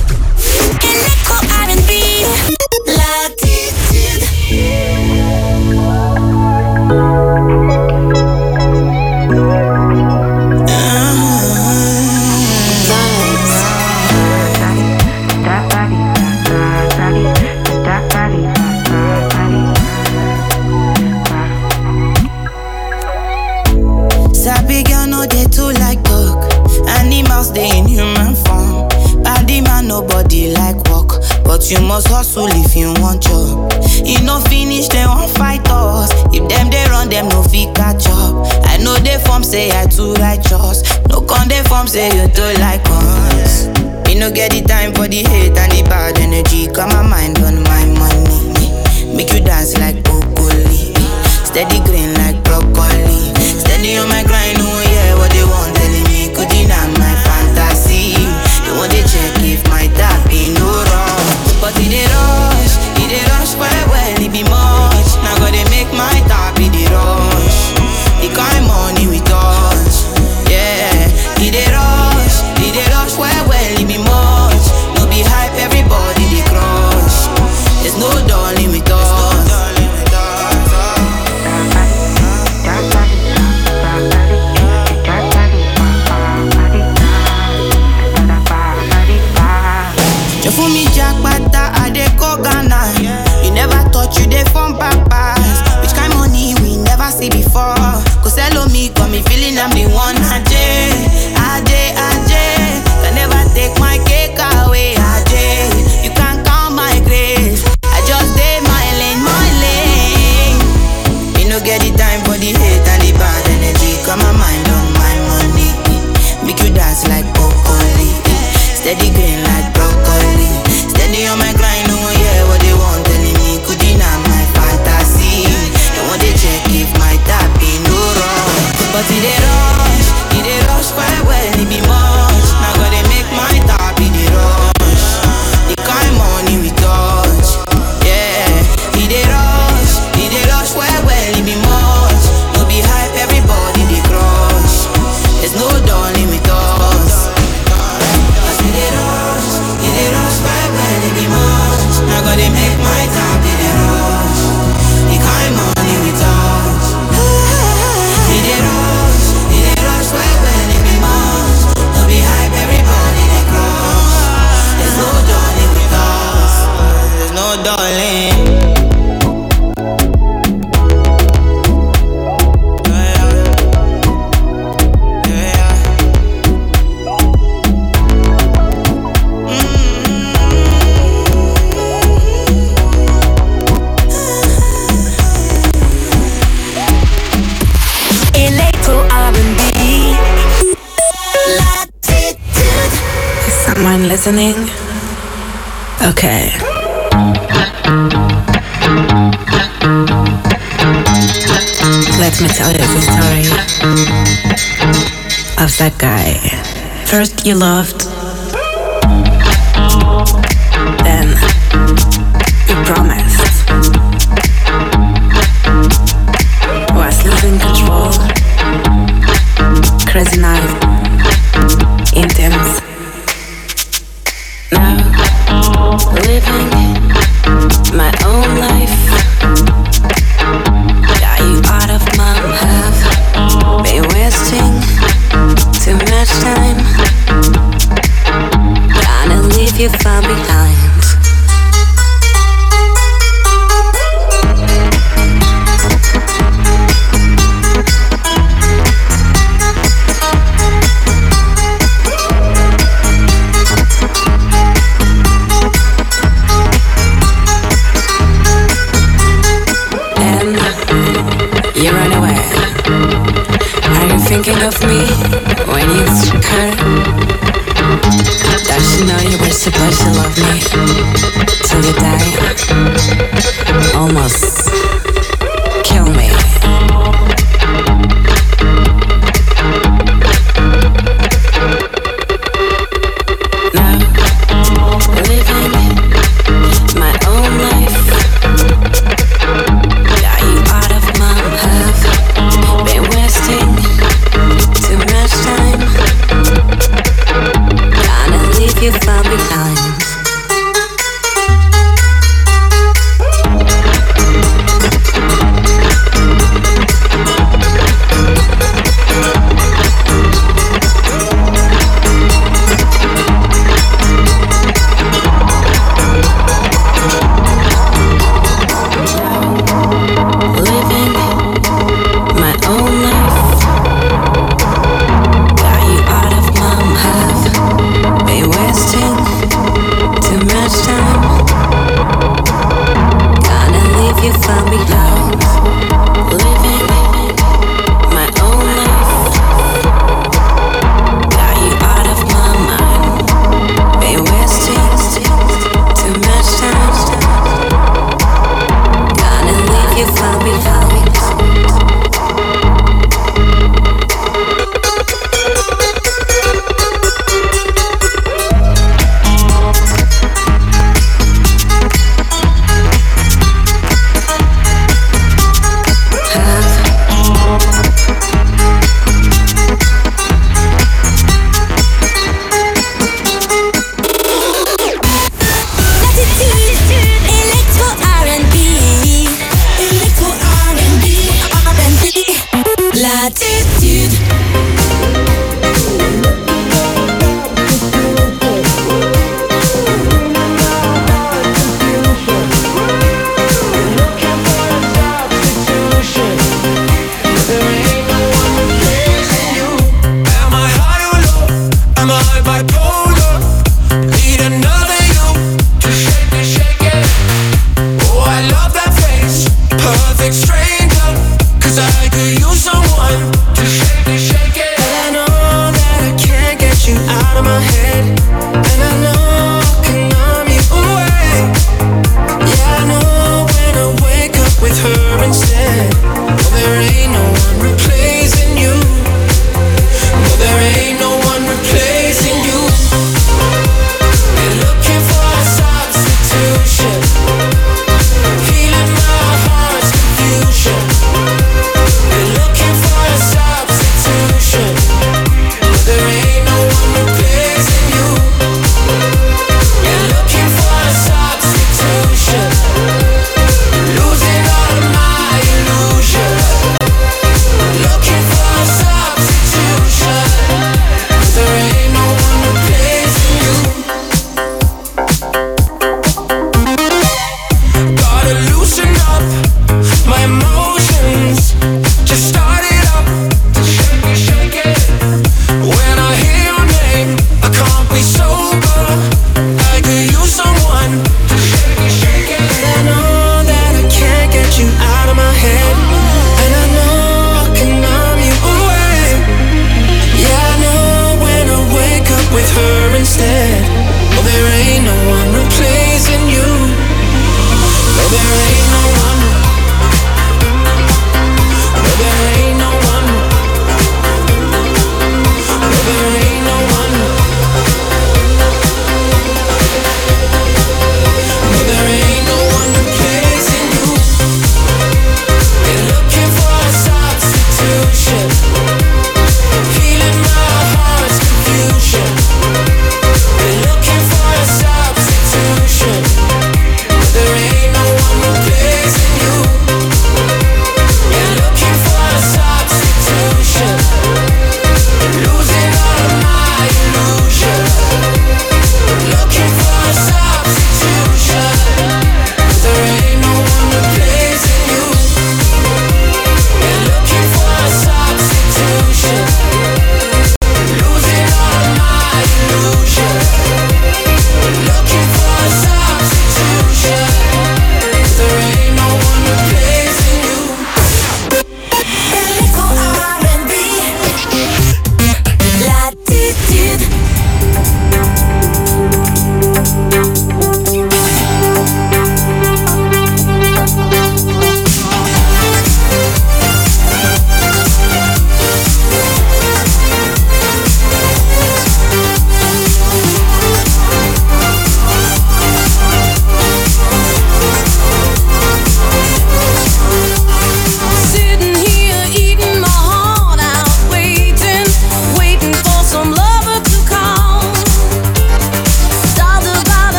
Sabi girl no dey too like talk. Animals dey in human form. Body man nobody like work, but you must hustle if you want job. E no finish dem wan fight us. If dem dey run dem no fit catch up. I know dey form say I too righteous. No con dey form say you too like us. Me no get the time for the hate and the bad energy. Got my mind on my money. Make you dance like broccoli. Steady green like broccoli. Steady on my grind, oh yeah, what they want telling me could deny my fantasy. They want to check if my tap ain't no wrong. But it dey rush, it dey rush well well, it be much. Now gotta make my tap it dey rush. The kind money we touch, yeah. It dey rush, it dey rush well well, it be much. No be hype, everybody dey crush. listening? Okay. Let me tell you the story of that guy. First you loved, then you promised, was losing control, crazy night, intense. Now, living my own life, got you out of my path, been wasting too much time, gonna leave you far behind. Thinking of me when you hurt. Don't you know you were supposed to love me till you die? Almost kill me. Now, living my own life, got you out of my path, been wasting too much time, gonna leave you far behind. Living my own life, got you out of my path, been wasting too much time, gonna leave you far behind. Living my own life, got you out of my mind, been wasting too much time, gonna leave you far behind. Latitude.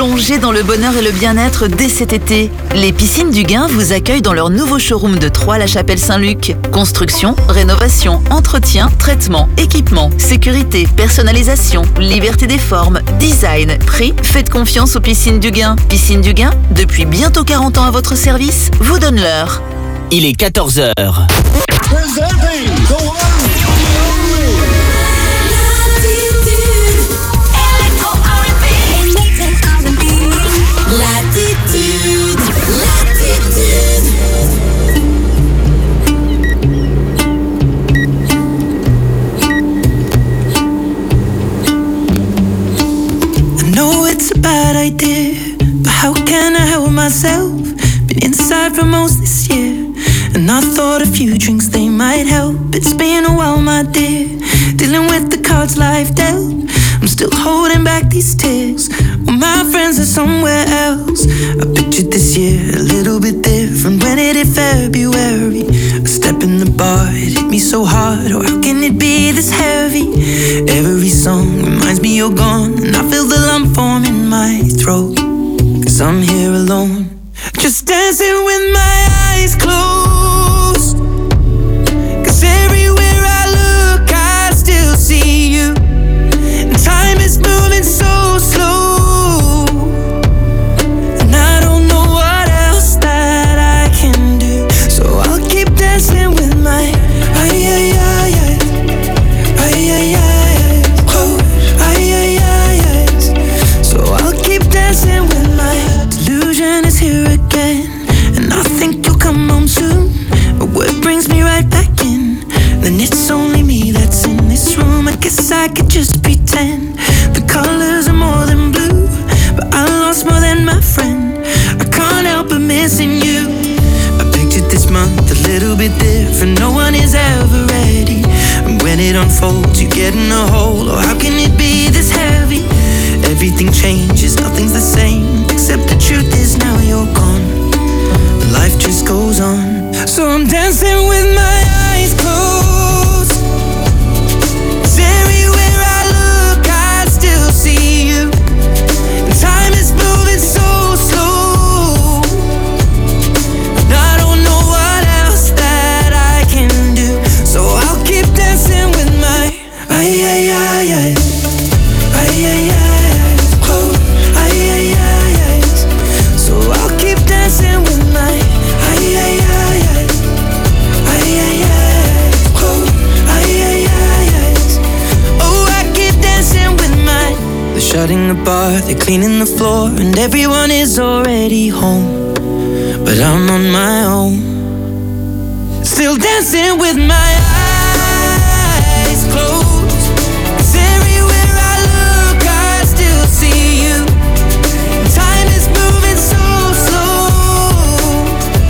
Plongez dans le bonheur et le bien-être dès cet été. Les Piscines du Gain vous accueillent dans leur nouveau showroom de Troyes-la-Chapelle-Saint-Luc. Construction, rénovation, entretien, traitement, équipement, sécurité, personnalisation, liberté des formes, design, prix. Faites confiance aux Piscines du Gain. Piscines du Gain, depuis bientôt quarante ans à votre service, vous donne l'heure. Il est quatorze heures. Latitude, latitude. I know it's a bad idea, but how can I help myself? Been inside for most this year, and I thought a few drinks they might help. It's been a while, my dear, dealing with the cards life dealt. I'm still holding back these tears. Well, my friends are somewhere else. I pictured this year a little bit different. When it hit February, a step in the bar, it hit me so hard. Oh, how can it be this heavy? Every song reminds me you're gone, and I feel the lump form in my throat. Cause I'm here alone, just dancing with my eyes closed. Cause everywhere I look, I still see you. Time is moving so slow, and I don't know what else that I can do. So I'll keep dancing with my ay ay ay ay ay ay ay oh ay ay ay ay. So I'll keep dancing with my delusion is here again, and I think you'll come home soon. But what brings me right back in? Then it's only me that's in this room. I guess I could just pretend the colors are more than blue, but I lost more than my friend. I can't help but missing you. I pictured this month a little bit different. No one is ever ready, and when it unfolds you get in a hole. Oh, how can it be this heavy? Everything changes, nothing's the same, except the truth is now you're gone. But life just goes on, so I'm dancing with my eyes closed. 'Cause everywhere I look I still see you, and time is moving so slow, and I don't know what else that I can do. So I'll keep dancing with my ay ay ay ay ay ay ay oh ay ay ay ay. So I'll keep dancing with my ay ay ay ay ay ay ay oh ay ay ay ay. Oh, I keep dancing with my. They're shutting the bar, they're cleaning the floor, and everyone is already home, but I'm on my own, still dancing with my eyes closed. 'Cause everywhere I look I still see you. Time is moving so slow,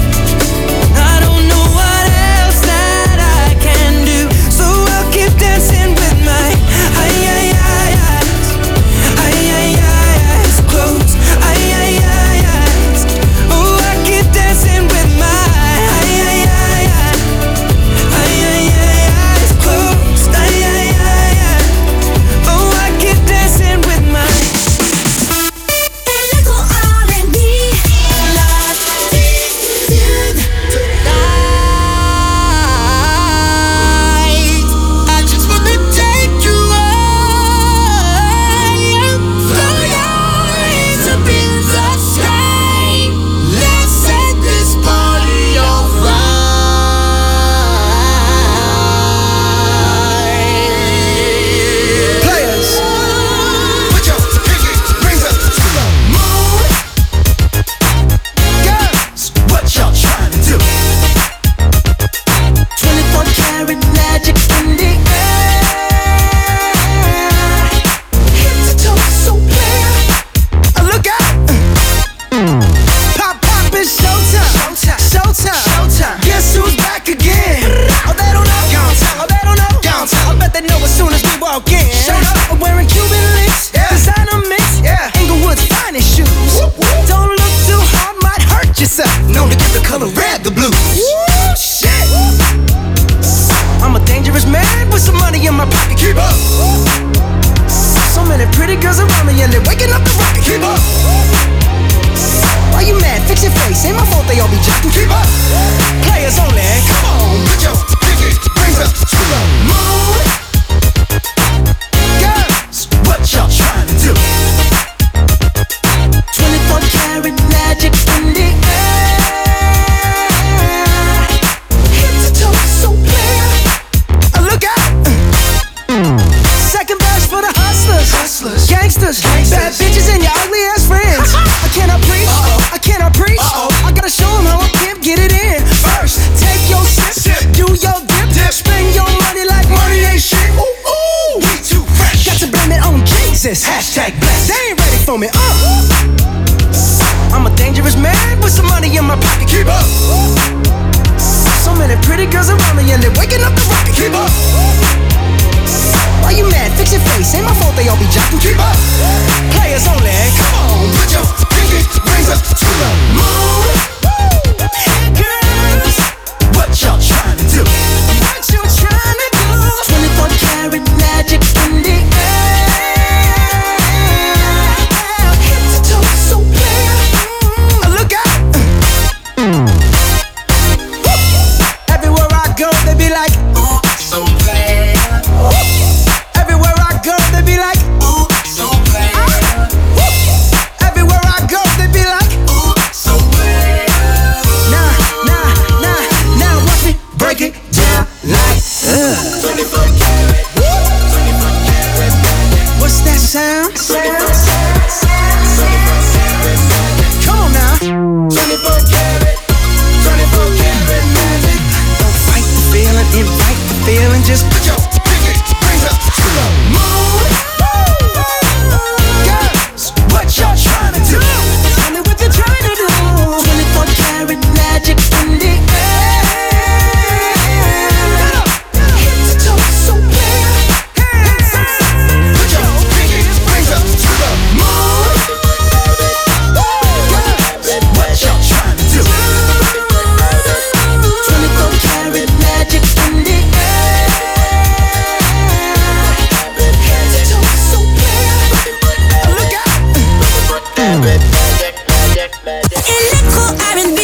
I don't know what else that I can do. So I'll keep dancing with my ay ay ay eyes, ay ay ay eyes closed, ay ay ay eyes. Oh, I keep dancing with my ay ay ay ay ay ay ay eyes closed, ay ay ay ay. Oh, I keep dancing with my. Electro R and B, latitude. I just wanna take you high, throw your hands up in the sky. Let's set this party on fire. Players, put your pinky rings up to the moon. Girls, what y'all trying to do? twenty-four karat magic in the air. Head to toe so clear. Oh, look out! Pop, pop, it's showtime. Showtime. Showtime. Showtime. Guess who's back again? Oh, they don't know. Oh, they don't know. I bet they know as soon as we walk in. Show up. I'm wearing Cuban links. Yeah. Designer mix. Yeah. Inglewood's finest shoes. Whoop, whoop. Don't look too hard, might hurt yourself. Known to give the color red the blues. Woo, shit. I'm a dangerous man with some money in my pocket. Keep up. So many pretty girls around me and they're waking up the rocket. Keep up. Why you mad? Fix your face. Ain't my fault they all be jacking. Keep up. Players only. Come on, put your pinky rings up to the moon. Girls, what y'all trying to do? twenty-four karat magic in the air. Head to toe, so clear. Uh, look out. Second verse for the hustlers, hustlers, gangsters, gangsters, bad bitches and your ugly ass friends. I cannot preach, uh-oh. I cannot preach. Uh-oh. I gotta show them how a pimp get it in. First, take your sip, sip. Do your dip, dip, spend your money like money ain't shit. Ooh, ooh, we too fresh. Got to blame it on Jesus. Hashtag blessed. They ain't ready for me. Uh. I'm a dangerous man with some money in my pocket. Keep up. So many pretty girls around me and they're waking up the rocket. Keep up. Why you mad? Fix your face. Ain't my fault they all be jocking. Keep up. Players only. Come on, put your pinky rings up to the moon. Girls, what y'all trying to do? What you trying to do? twenty-four karat magic in the air. Head to toe, so clear. Uh, look out. Everywhere I go, they be like, ooh, so clear. Everywhere I go, they be like, ooh, so clear. Everywhere I go, they be like, ooh, so clear. Nah, nah, nah, now watch me break it down like uh. twenty-four karat, twenty-four karat magic. What's that sound? Sound, sound, sound, sound. Come on now. twenty-four karat, twenty-four karat magic. Don't fight the feeling, invite the feeling. Just put your pinky rings up to the moon. Girls, what y'all trying to do? Tell me what you're trying to do. twenty-four karat magic in the air. Head to toe, so clear. Put your pinky rings up to the moon. Girls, what y'all trying to do? twenty-four karat magic in the air. Head to toe, so clear. Look out. Electro R and B.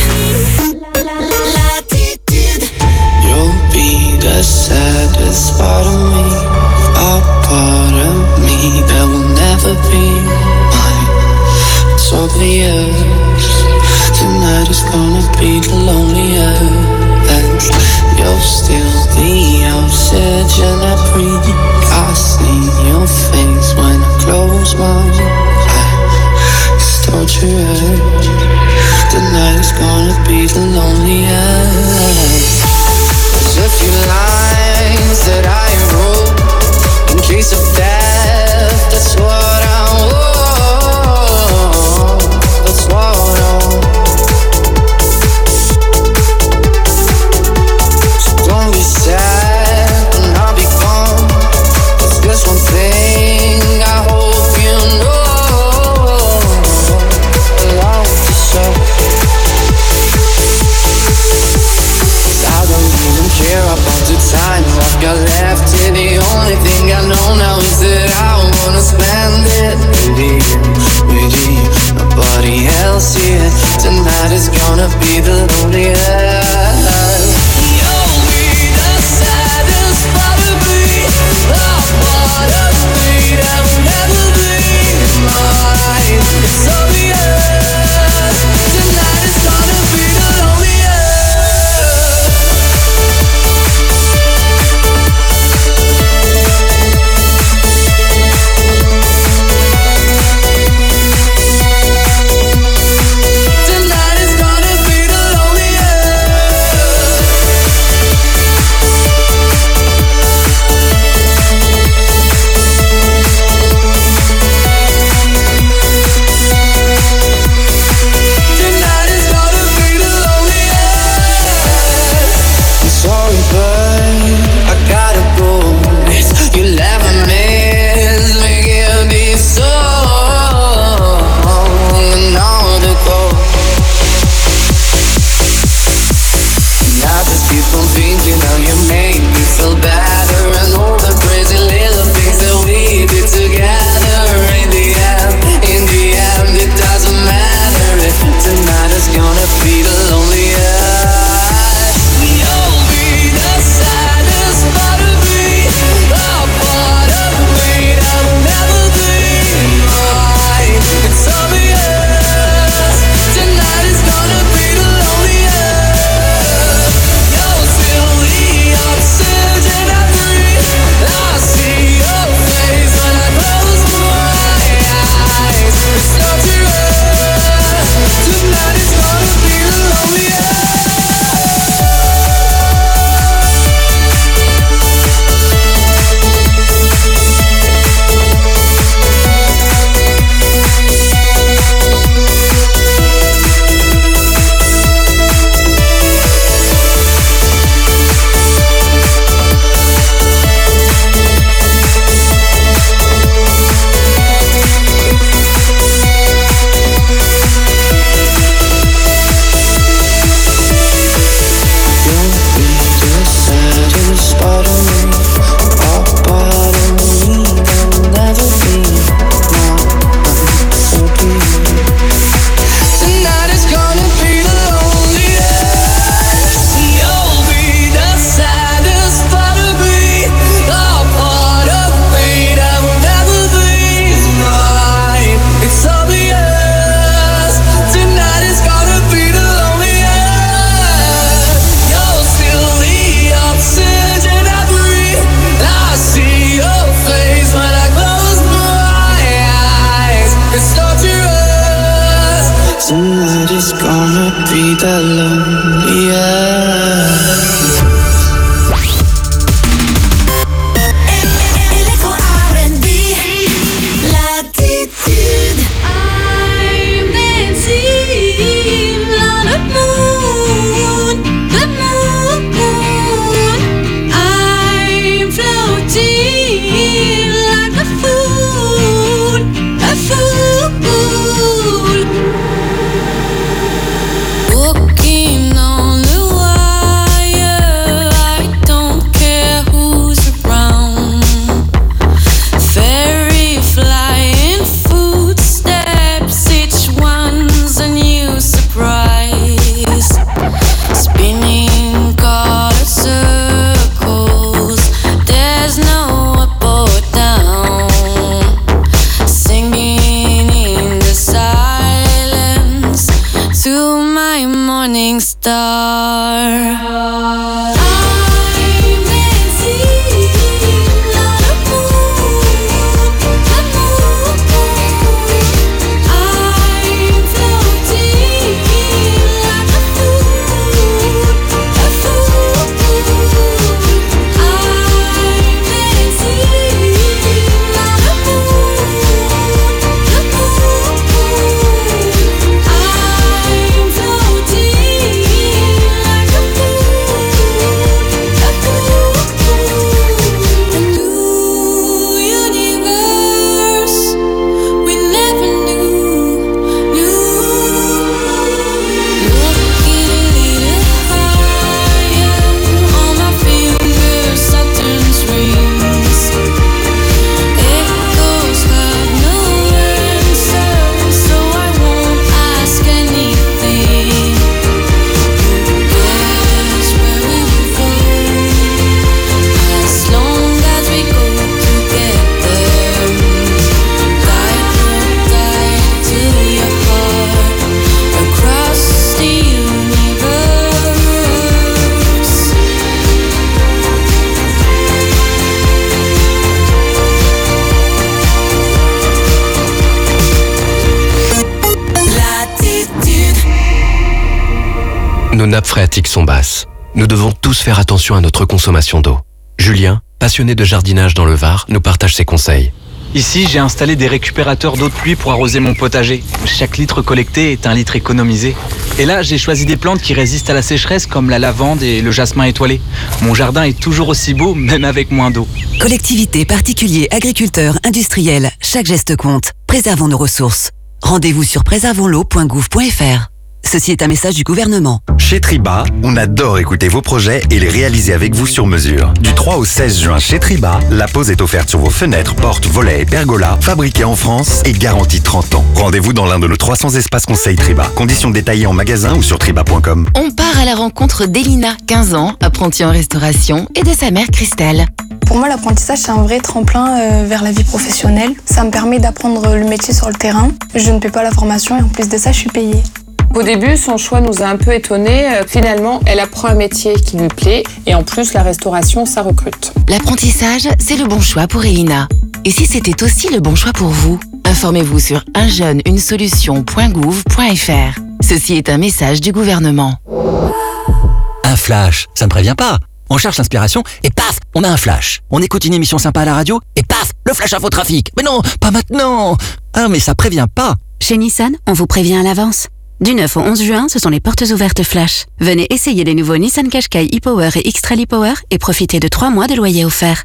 Latitude. You'll be the saddest part of me, a part of me that will never be mine. It's obvious tonight is gonna be the loneliest. You're still the oxygen I breathe. I see your face when I close my eyes. Torture. Tonight is gonna be the loneliest. There's a few lines that I wrote in case of death. That's what I want. That's what I want. So don't be sad when I'll be gone. There's just one thing I hope you know. Care about the time I've got left. And the only thing I know now is that I wanna spend it with you, with you, nobody else here. Tonight is gonna be the loneliest. You'll be the saddest part of me, a part of me that will never be mine. It's obvious. Tonight is gonna be the loneliest. Tonight is gonna be the loneliest. Tonight is gonna be the loneliest. Nos nappes phréatiques sont basses. Nous devons tous faire attention à notre consommation d'eau. Julien, passionné de jardinage dans le Var, nous partage ses conseils. Ici, j'ai installé des récupérateurs d'eau de pluie pour arroser mon potager. Chaque litre collecté est un litre économisé. Et là, j'ai choisi des plantes qui résistent à la sécheresse comme la lavande et le jasmin étoilé. Mon jardin est toujours aussi beau, même avec moins d'eau. Collectivités, particuliers, agriculteurs, industriels, chaque geste compte. Préservons nos ressources. Rendez-vous sur préservons l'eau point gouv point fr. Ceci est un message du gouvernement. Chez Triba, on adore écouter vos projets et les réaliser avec vous sur mesure. Du trois au seize juin chez Triba, la pose est offerte sur vos fenêtres, portes, volets et pergolas, fabriqués en France et garantis trente ans. Rendez-vous dans l'un de nos trois cents espaces conseils Triba. Conditions détaillées en magasin ou sur triba point com. On part à la rencontre d'Elina, quinze ans, apprentie en restauration, et de sa mère Christelle. Pour moi, l'apprentissage, c'est un vrai tremplin euh, vers la vie professionnelle. Ça me permet d'apprendre le métier sur le terrain. Je ne paie pas la formation et en plus de ça, je suis payée. Au début, son choix nous a un peu étonnés. Finalement, elle apprend un métier qui lui plaît et en plus, la restauration, ça recrute. L'apprentissage, c'est le bon choix pour Elina. Et si c'était aussi le bon choix pour vous? Informez-vous sur un jeune une solution point gouv point fr. Ceci est un message du gouvernement. Un flash, ça ne prévient pas. On cherche l'inspiration et paf, on a un flash. On écoute une émission sympa à la radio et paf, le flash infotrafic. Mais non, pas maintenant. Ah, mais ça prévient pas. Chez Nissan, on vous prévient à l'avance. Du neuf au onze juin, ce sont les portes ouvertes Flash. Venez essayer les nouveaux Nissan Qashqai e-Power et X-Trail e-Power et profitez de trois mois de loyer offert.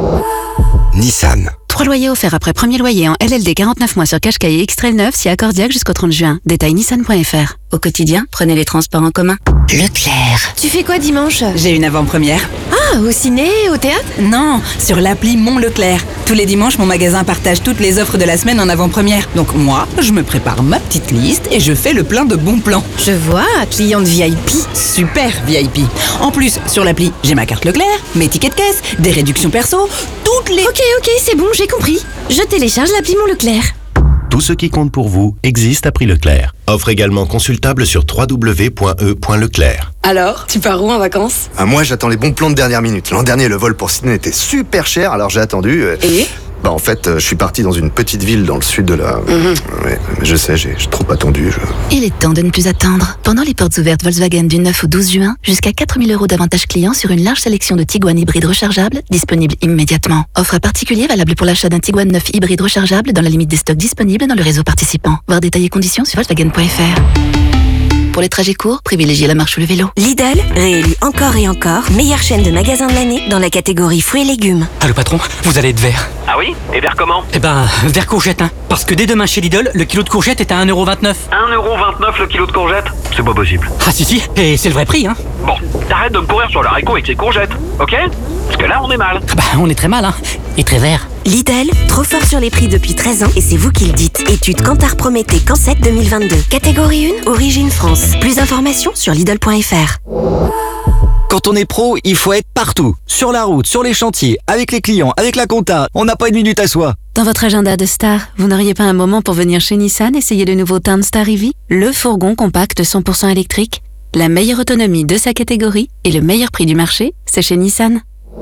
Nissan. trois loyers offerts après premier loyer en L L D quarante-neuf mois sur Qashqai et X-Trail neuf si accordiaque jusqu'au trente juin. Détail nissan point fr. Au quotidien, prenez les transports en commun. Leclerc. Tu fais quoi dimanche? J'ai une avant-première. Ah, au ciné, au théâtre? Non, sur l'appli Mon Leclerc. Tous les dimanches, mon magasin partage toutes les offres de la semaine en avant-première. Donc moi, je me prépare ma petite liste et je fais le plein de bons plans. Je vois, cliente V I P. Super V I P. En plus, sur l'appli, j'ai ma carte Leclerc, mes tickets de caisse, des réductions perso, toutes les... Ok, ok, c'est bon, j'ai compris. Je télécharge l'appli Mon Leclerc. Tout ce qui compte pour vous existe à prix Leclerc. Offre également consultable sur w w w point e point leclerc. Alors, tu pars où en vacances? Ah, moi, j'attends les bons plans de dernière minute. L'an dernier, le vol pour Sydney était super cher, alors j'ai attendu... Euh... Et Bah en fait, euh, je suis parti dans une petite ville dans le sud de la... Mm-hmm. Ouais, je sais, j'ai, j'ai trop attendu. Je... Il est temps de ne plus attendre. Pendant les portes ouvertes Volkswagen du neuf au douze juin, jusqu'à quatre mille euros d'avantages clients sur une large sélection de Tiguan hybrides rechargeables, disponibles immédiatement. Offre à particulier valable pour l'achat d'un Tiguan neuf hybride rechargeable dans la limite des stocks disponibles dans le réseau participant. Voir détails et conditions sur Volkswagen point F R. Pour les trajets courts, privilégiez la marche ou le vélo. Lidl, réélu encore et encore, meilleure chaîne de magasins de l'année dans la catégorie fruits et légumes. Ah, le patron, vous allez être vert. Ah oui? Et vert comment? Eh ben, vert courgette, hein. Parce que dès demain chez Lidl, le kilo de courgette est à un euro vingt-neuf. un euro vingt-neuf le kilo de courgette? C'est pas possible. Ah si si, et c'est le vrai prix, hein. Bon, t'arrêtes de me courir sur le haricot avec ces courgettes, ok? Parce que là, on est mal. Ah bah, on est très mal, hein. Et très vert. Lidl, trop fort sur les prix depuis treize ans et c'est vous qui le dites. Étude Kantar Prométhée Cansec deux mille vingt-deux. Catégorie un, origine France. Plus d'informations sur Lidl point F R. Quand on est pro, il faut être partout. Sur la route, sur les chantiers, avec les clients, avec la compta. On n'a pas une minute à soi. Dans votre agenda de star, vous n'auriez pas un moment pour venir chez Nissan essayer le nouveau Townstar E V, le fourgon compact cent pour cent électrique? La meilleure autonomie de sa catégorie et le meilleur prix du marché, c'est chez Nissan.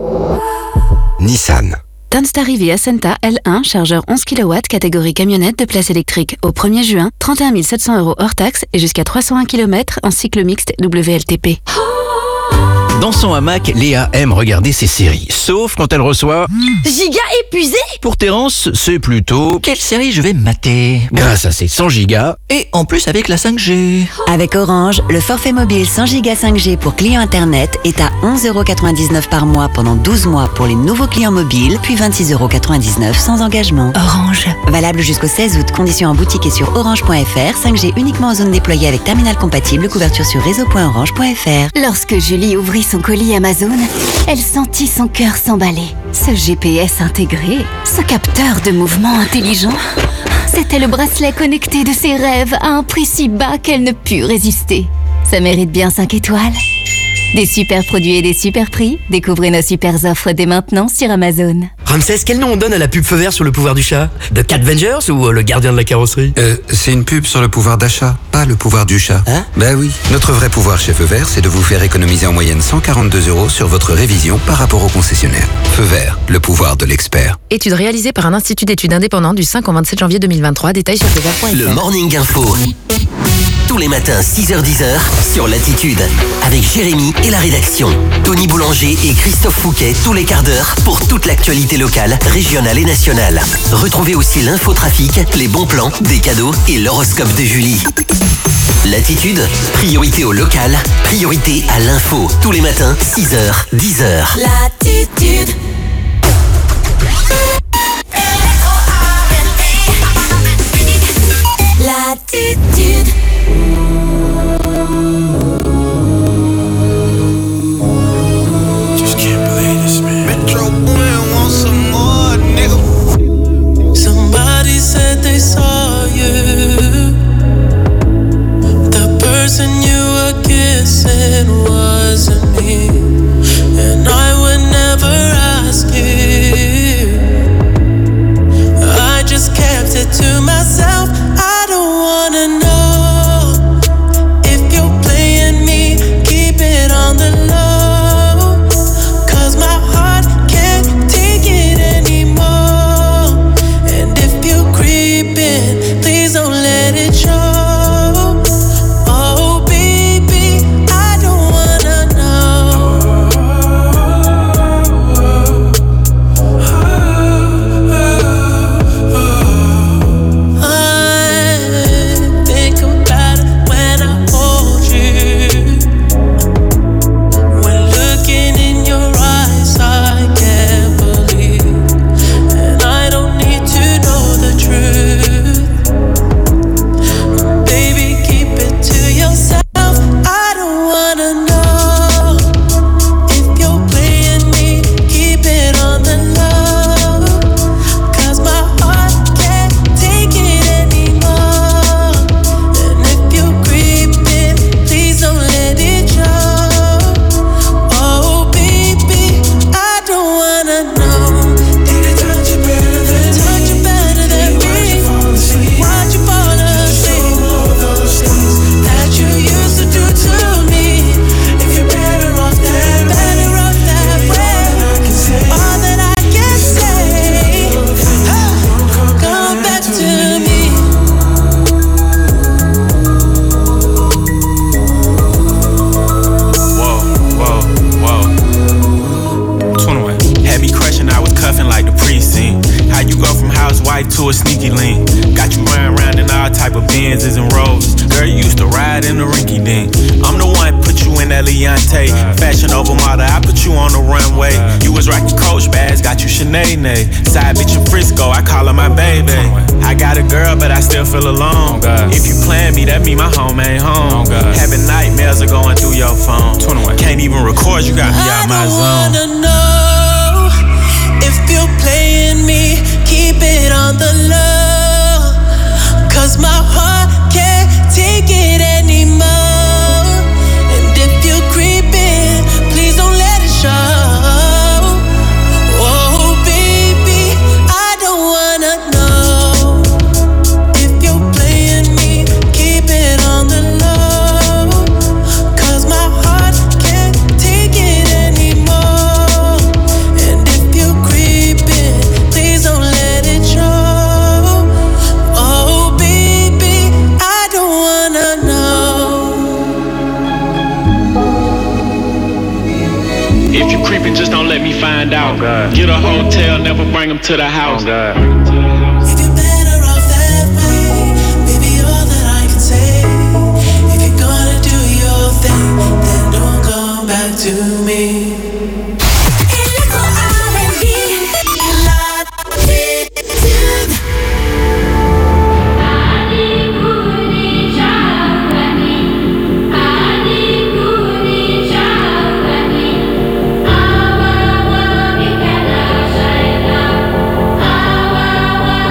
Nissan. Townstar E V Ascenta L un, chargeur onze kilowatts, catégorie camionnette de place électrique au premier juin, trente et un mille sept cents euros hors taxe et jusqu'à trois cent un kilomètres en cycle mixte W L T P. Dans son hamac, Léa aime regarder ses séries, sauf quand elle reçoit... Giga épuisé. Pour Terence, c'est plutôt... Quelle série je vais mater? Grâce à ses cent gigas, et en plus avec la cinq G. Avec Orange, le forfait mobile cent gigas cinq G pour clients Internet est à onze euros quatre-vingt-dix-neuf par mois pendant douze mois pour les nouveaux clients mobiles, puis vingt-six euros quatre-vingt-dix-neuf sans engagement. Orange. Valable jusqu'au seize août. Conditions en boutique et sur orange point F R. cinq G uniquement en zone déployée avec terminal compatible. Couverture sur réseau point orange point F R. Lorsque Julie ouvrit son colis Amazon, elle sentit son cœur s'emballer. Ce G P S intégré, ce capteur de mouvement intelligent, c'était le bracelet connecté de ses rêves à un prix si bas qu'elle ne put résister. Ça mérite bien cinq étoiles. Des super produits et des super prix, découvrez nos super offres dès maintenant sur Amazon. Ramsès, quel nom on donne à la pub feu vert sur le pouvoir du chat? The Cat Vengers ou le gardien de la carrosserie? Euh, c'est une pub sur le pouvoir d'achat, pas le pouvoir du chat. Hein? Ben oui. Notre vrai pouvoir chez Feu Vert, c'est de vous faire économiser en moyenne cent quarante-deux euros sur votre révision par rapport au concessionnaire. Feu Vert, le pouvoir de l'expert. Étude réalisée par un institut d'études indépendant du cinq au vingt-sept janvier deux mille vingt-trois. Détails sur feuvert point F R. Le Morning Info. Tous les matins, six heures dix sur Latitude. Avec Jérémy et la rédaction. Tony Boulanger et Christophe Fouquet tous les quarts d'heure pour toute l'actualité locale, régionale et nationale. Retrouvez aussi l'infotrafic, les bons plans, des cadeaux et l'horoscope de Julie. Latitude, priorité au local, priorité à l'info. Tous les matins, six heures, dix heures. Latitude. Latitude. Just can't believe this, man. Metro Boomin want some more, nigga. Somebody said they saw you. The person you were kissing wasn't me, and I would never ask you. I just kept it to myself. I don't wanna know if you're playing me. Keep it on the low, 'cause my heart can't take it anymore. And if you're creeping, please don't let it show. Oh baby, I don't wanna girl, you used to ride in the rinky dink. I'm the one put you in that Leontay. Fashion over model, I put you on the runway. You was rocking Coach bags, got you Sinead. Side bitch in Frisco, I call her my baby. I got a girl, but I still feel alone. If you plan me, that mean my home ain't home. Having nightmares are going through your phone. Can't even record, you got me out my zone. I don't wanna know if you're playing me, keep it on the low. Cause my heart can't take it anymore. And if you're creeping, please don't let it show. Oh baby, I don't wanna know if you're playing me, keep it on the low. Cause my heart can't take it anymore. And if you're creeping, please don't let it show. Oh baby, I don't wanna know. If you creeping, just don't let me find out. Get a hotel, never bring them to the house. If you're better off that way, baby, all that I can say. If you're gonna do your thing, then don't come back to me. I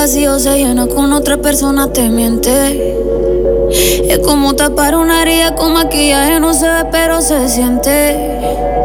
vacío se llena con otra persona, te miente. Es como tapar una herida con maquillaje, no se ve pero se siente.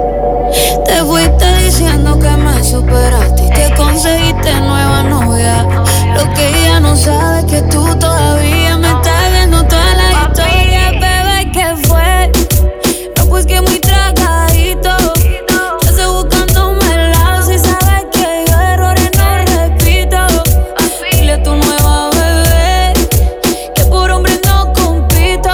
Te fuiste diciendo que me superaste y te conseguiste nueva novia. Lo que ella no sabe es que tú todavía me estás viendo toda la historia. Bebé, ¿qué fue? No, pues que muy tragadito. Yo estoy buscándome el lado si sabes que yo errores no repito. Dile a tu nueva bebé que por hombre no compito.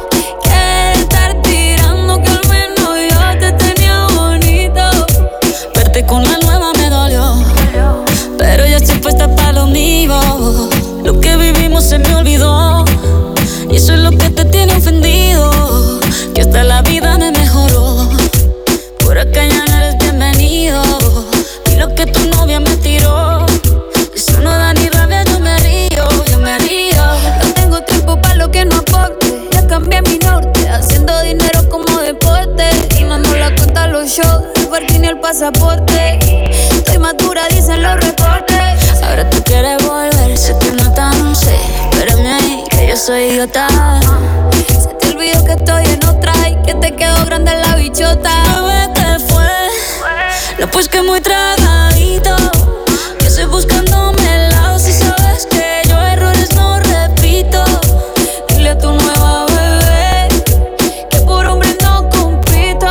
Que estar tirando que al menos yo te tenía bonito. Verte con la nueva me dolió, pero ya estoy puesta para lo mío. Lo que vivimos se me olvidó y eso es lo que te tiene ofendido. Que hasta la vida me mejoró. Por acá ya no eres bienvenido. Y lo que tu novia me tiró, eso no da ni rabia, yo me río, yo me río. No tengo tiempo para lo que no aporte. Ya cambié mi norte, haciendo dinero como deporte. Y mando la cuenta a los shows, el parking y el pasaporte. Estoy madura, dicen los reportes. Ahora tú quieres volver, sé que no tan sé. Espérame ahí, que yo soy idiota. Se te olvidó que estoy en otra y que te quedó grande la bichota. Bebé, ¿qué fue? No, pues que muy tragadito. Que estoy buscándome el lado si sabes que yo errores no repito. Dile a tu nueva bebé que por hombre no compito.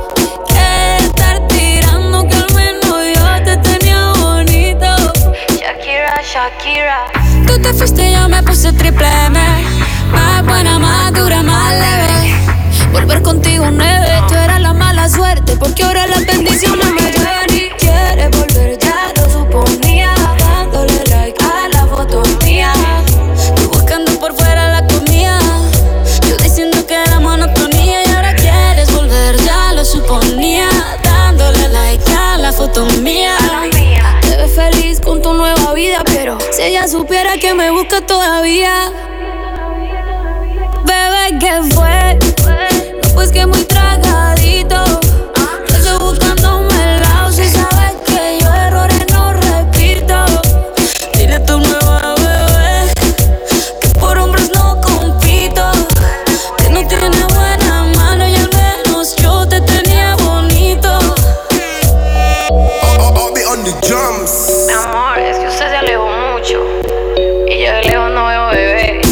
Que estar tirando que al menos yo te tenía bonito. Shakira, Shakira. Tú te fuiste, yo me puse triple M. Más buena, más dura, más leve. Volver contigo nueve. Tú eras la mala suerte porque ahora las bendiciones me llevan. Y quieres volver, ya lo suponía. Dándole like a la foto mía. Tú buscando por fuera la comida. Yo diciendo que era monotonía. Y ahora quieres volver, ya lo suponía. Dándole like a la foto mía. Te ves feliz con tu nueva vida, pero si ella supiera que me busca todavía. Bebé, ¿qué fue? No, pues que muy tragadito. Yo estoy buscándome el lado si sabes que yo errores no repito. Dile a tu nueva bebé que por hombres no compito. Que no tiene buena mano y al menos yo te tenía bonito. Mi amor, es que usted se alejó mucho y yo de lejos no veo bebé.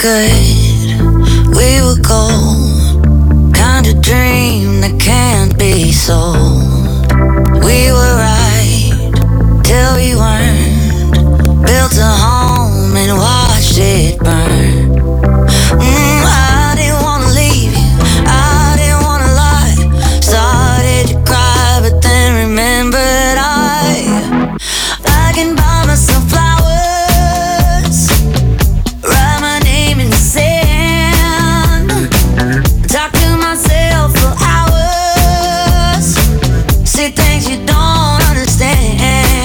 good, we were gold. Kind of dream that can't be sold. We were right till we weren't. Built a home and watched it burn. Mm, I didn't wanna leave you, I didn't wanna lie. Started to cry, but then remembered I I can buy myself flowers, write my name in the sand, talk to myself for hours, say things you don't understand.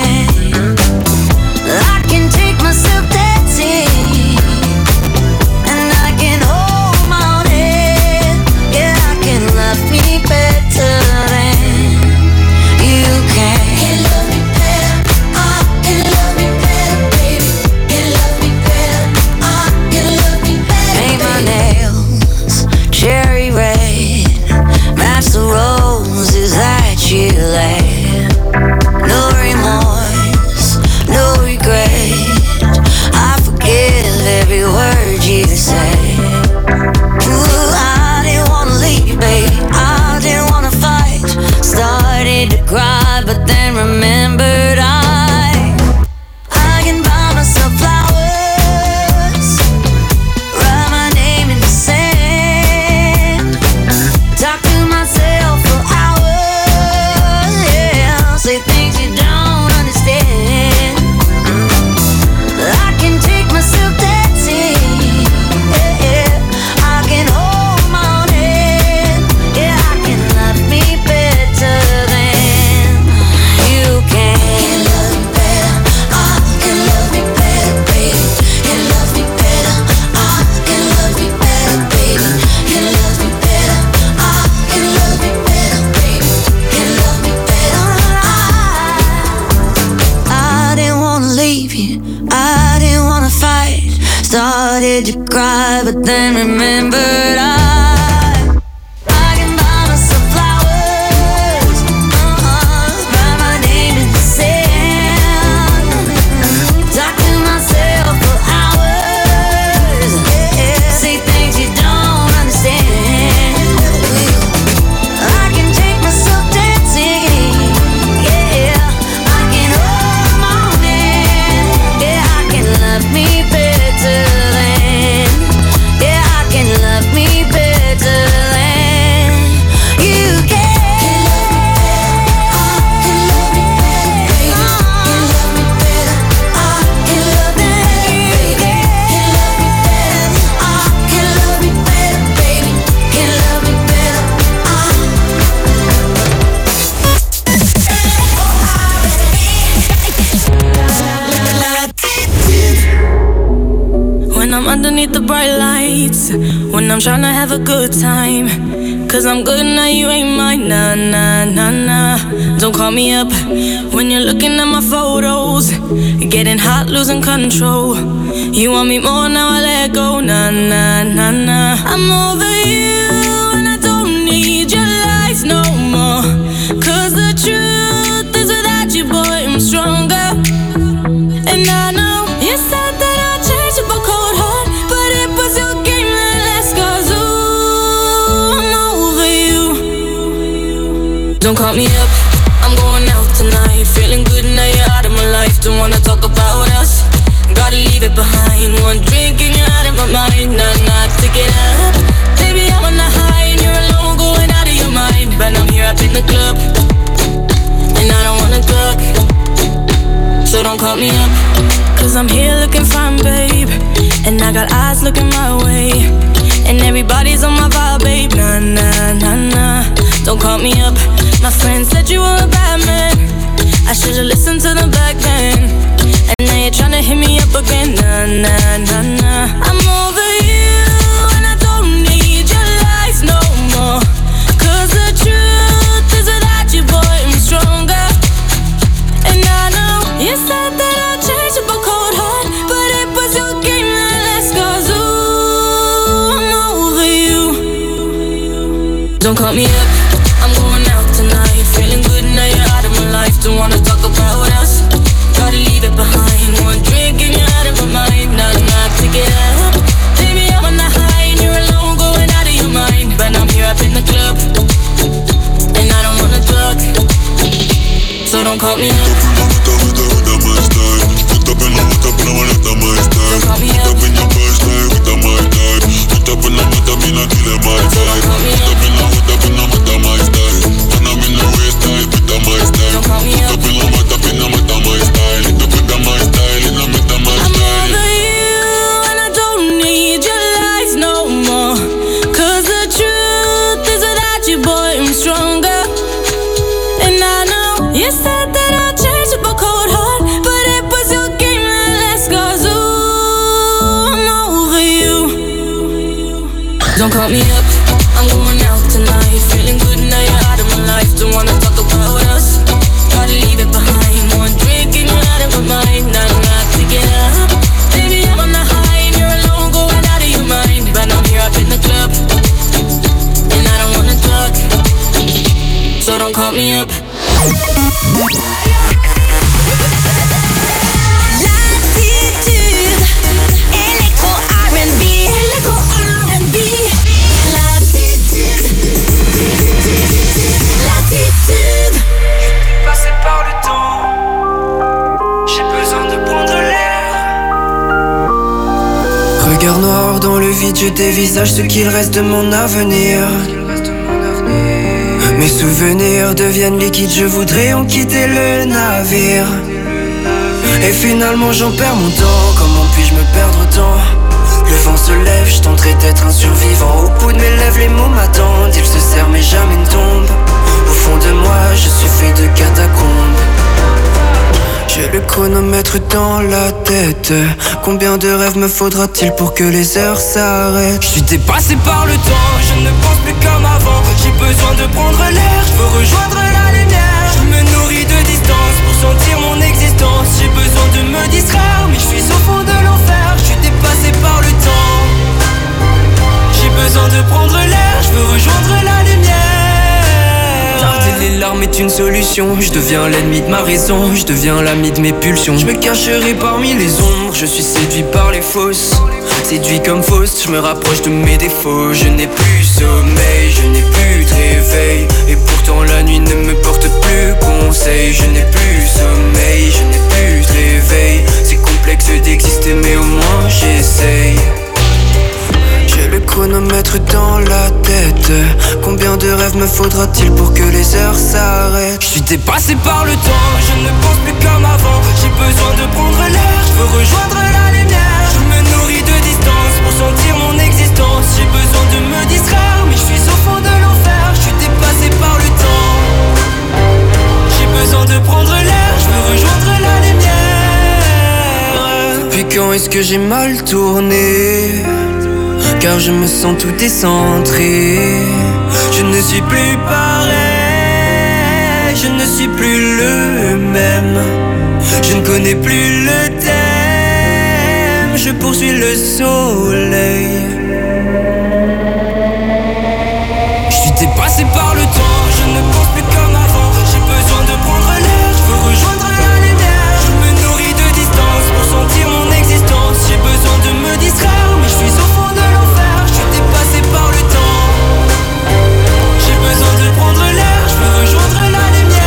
I can take myself dancing, and I can hold my own head. Yeah, I can love me better than you can. Can love me better, I can love me better, baby. Can love me better, I can love me better. Paint my nails cherry red, match the roses that you laid. No remorse, no regret. I forgive every word you say. Ooh, I didn't wanna leave, babe. I didn't wanna fight. Started to cry, but then remembered I I can buy myself flowers, write my name in the sand, talk to myself for hours. Yeah, say things you don't understand. I can take myself dancing. Yeah, yeah. I can hold my own head. Yeah, I can love me better than you can. Can love me better, I can love me better, baby. Can love me better, I can love me better, baby. Can love me better, I can love me better, baby. Can love me better, I I didn't wanna leave you, I didn't wanna fight. Started to cry, but then remembered I I can buy myself flowers, uh-uh, write my name in the sand, talk to myself for hours. Yeah, say things you don't understand. I can take myself dancing. Yeah, I can hold my own hand. Yeah, I can love me better than. Yeah, I can love me better than you can. Can love me better, can love me better, I can love me better, I can love me better, baby. Can love me better, When I'm underneath the bright lights, when I'm tryna have a good time, cause I'm good now, you ain't mine, nah, nah, nah, nah. Don't call me up when you're looking at my photos, getting hot, losing control. You want me more, now I let go, nah, nah, nah, nah. I'm over you and I don't need your lies no more, cause the truth is without you, boy, I'm stronger. And I know you said that I'd change up a cold heart, but it was your game that last, cause ooh, I'm over you. Don't call me up, I'm going out tonight, feeling good now you're out of my life. Don't wanna talk about us, gotta leave it behind. One drink and you're out of my mind, nah, nah, take it up. Baby, I'm on the high and you're alone, going out of your mind. But I'm here up in the club, and I don't wanna talk, so don't call me up, cause I'm here looking fine, babe, and I got eyes looking my way, and everybody's on my vibe, babe, nah, nah, nah, nah. Don't call me up, my friend said you were a bad man, I should've listened to them back then, and now you're tryna hit me up again, nah, nah, nah, nah. I'm over you and I don't need your lies no more, cause the truth is without you, boy, I'm stronger. And I know you said that I'd change up a cold heart, but it was your game that last, cause ooh, I'm over you. Don't call me up, I'm going out tonight, feeling good now you're out of my life. Don't wanna talk about us, gotta leave it behind. One drink and you're out of my mind, nah, nah, take it up. up in the wet up my style. Put up in your first time, with the my type. Put up in the wet up in the kill my vibe. Put up in the wet up in the wet up my style. When I'm in the waist type, with the my style. Put up in the wet up in the wet up my style. In the wet up my style, in the wet up my style. I'm over you and I don't need your lies no more. Cause the truth is without you, boy, I'm stronger. And I know you said that I'd change with my cold heart, but it was your game that let's go. So I'm over you. Don't call me up, I'm going out tonight. Feeling good now you're out of my life. Don't wanna talk about us, gotta leave it behind. One drink and you're out of my mind. Not enough to get up. Baby, I'm on the high and you're alone, going out of your mind. But I'm here up in the club, and I don't wanna talk, so don't call me up. L'attitude, électro R and B, électro R and B. L'attitude, l'attitude. Passé par le temps, j'ai besoin de prendre l'air. Regard noir dans le vide, je dévisage ce qu'il reste de mon avenir. Mes souvenirs deviennent liquides, je voudrais en quitter le navire. Et finalement j'en perds mon temps, comment puis-je me perdre autant? Le vent se lève, je tenterai d'être un survivant. Au bout de mes lèvres, les mots m'attendent, ils se serrent mais jamais ne tombent. Au fond de moi, je suis fait de catacombes. J'ai le chronomètre dans la tête. Combien de rêves me faudra-t-il pour que les heures s'arrêtent? Je suis dépassé par le temps, je ne pense plus comme avant. J'ai besoin de prendre l'air, je veux rejoindre la lumière. Je me nourris de distance pour sentir mon existence. J'ai besoin de me distraire, mais je suis au fond de l'enfer. Je suis dépassé par le temps. J'ai besoin de prendre l'air, je veux rejoindre la lumière. Tarder les larmes est une solution. Je deviens l'ennemi de ma raison, je deviens l'ami de mes pulsions. Je me cacherai parmi les ombres, je suis séduit par les fausses. Séduit comme fausse, je me rapproche de mes défauts. Je n'ai plus sommeil, je n'ai plus de réveil. Et pourtant la nuit ne me porte plus conseil. Je n'ai plus sommeil, je n'ai plus de réveil. C'est complexe d'exister mais au moins j'essaye. J'ai le chronomètre dans la tête. Combien de rêves me faudra-t-il pour que les heures s'arrêtent? Je suis dépassé par le temps, je ne pense plus comme avant. J'ai besoin de prendre l'air, je veux rejoindre la lumière. Je me nourris de distance pour sentir mon existence. J'ai besoin de me distraire, mais je suis au fond de l'enfer. Je suis dépassé par le temps. J'ai besoin de prendre l'air, je veux rejoindre la lumière. Depuis quand est-ce que j'ai mal tourné? Car je me sens tout décentré. Je ne suis plus pareil, je ne suis plus le même. Je ne connais plus le thème, je poursuis le soleil. Je suis dépassé par le temps, je ne pense plus comme avant. J'ai besoin de prendre l'air, je veux rejoindre la lumière. Je me nourris de distance pour sentir mon existence. J'ai besoin de me distraire, mais je suis au fond de l'enfer. Je suis dépassé par le temps. J'ai besoin de prendre l'air, je veux rejoindre la lumière.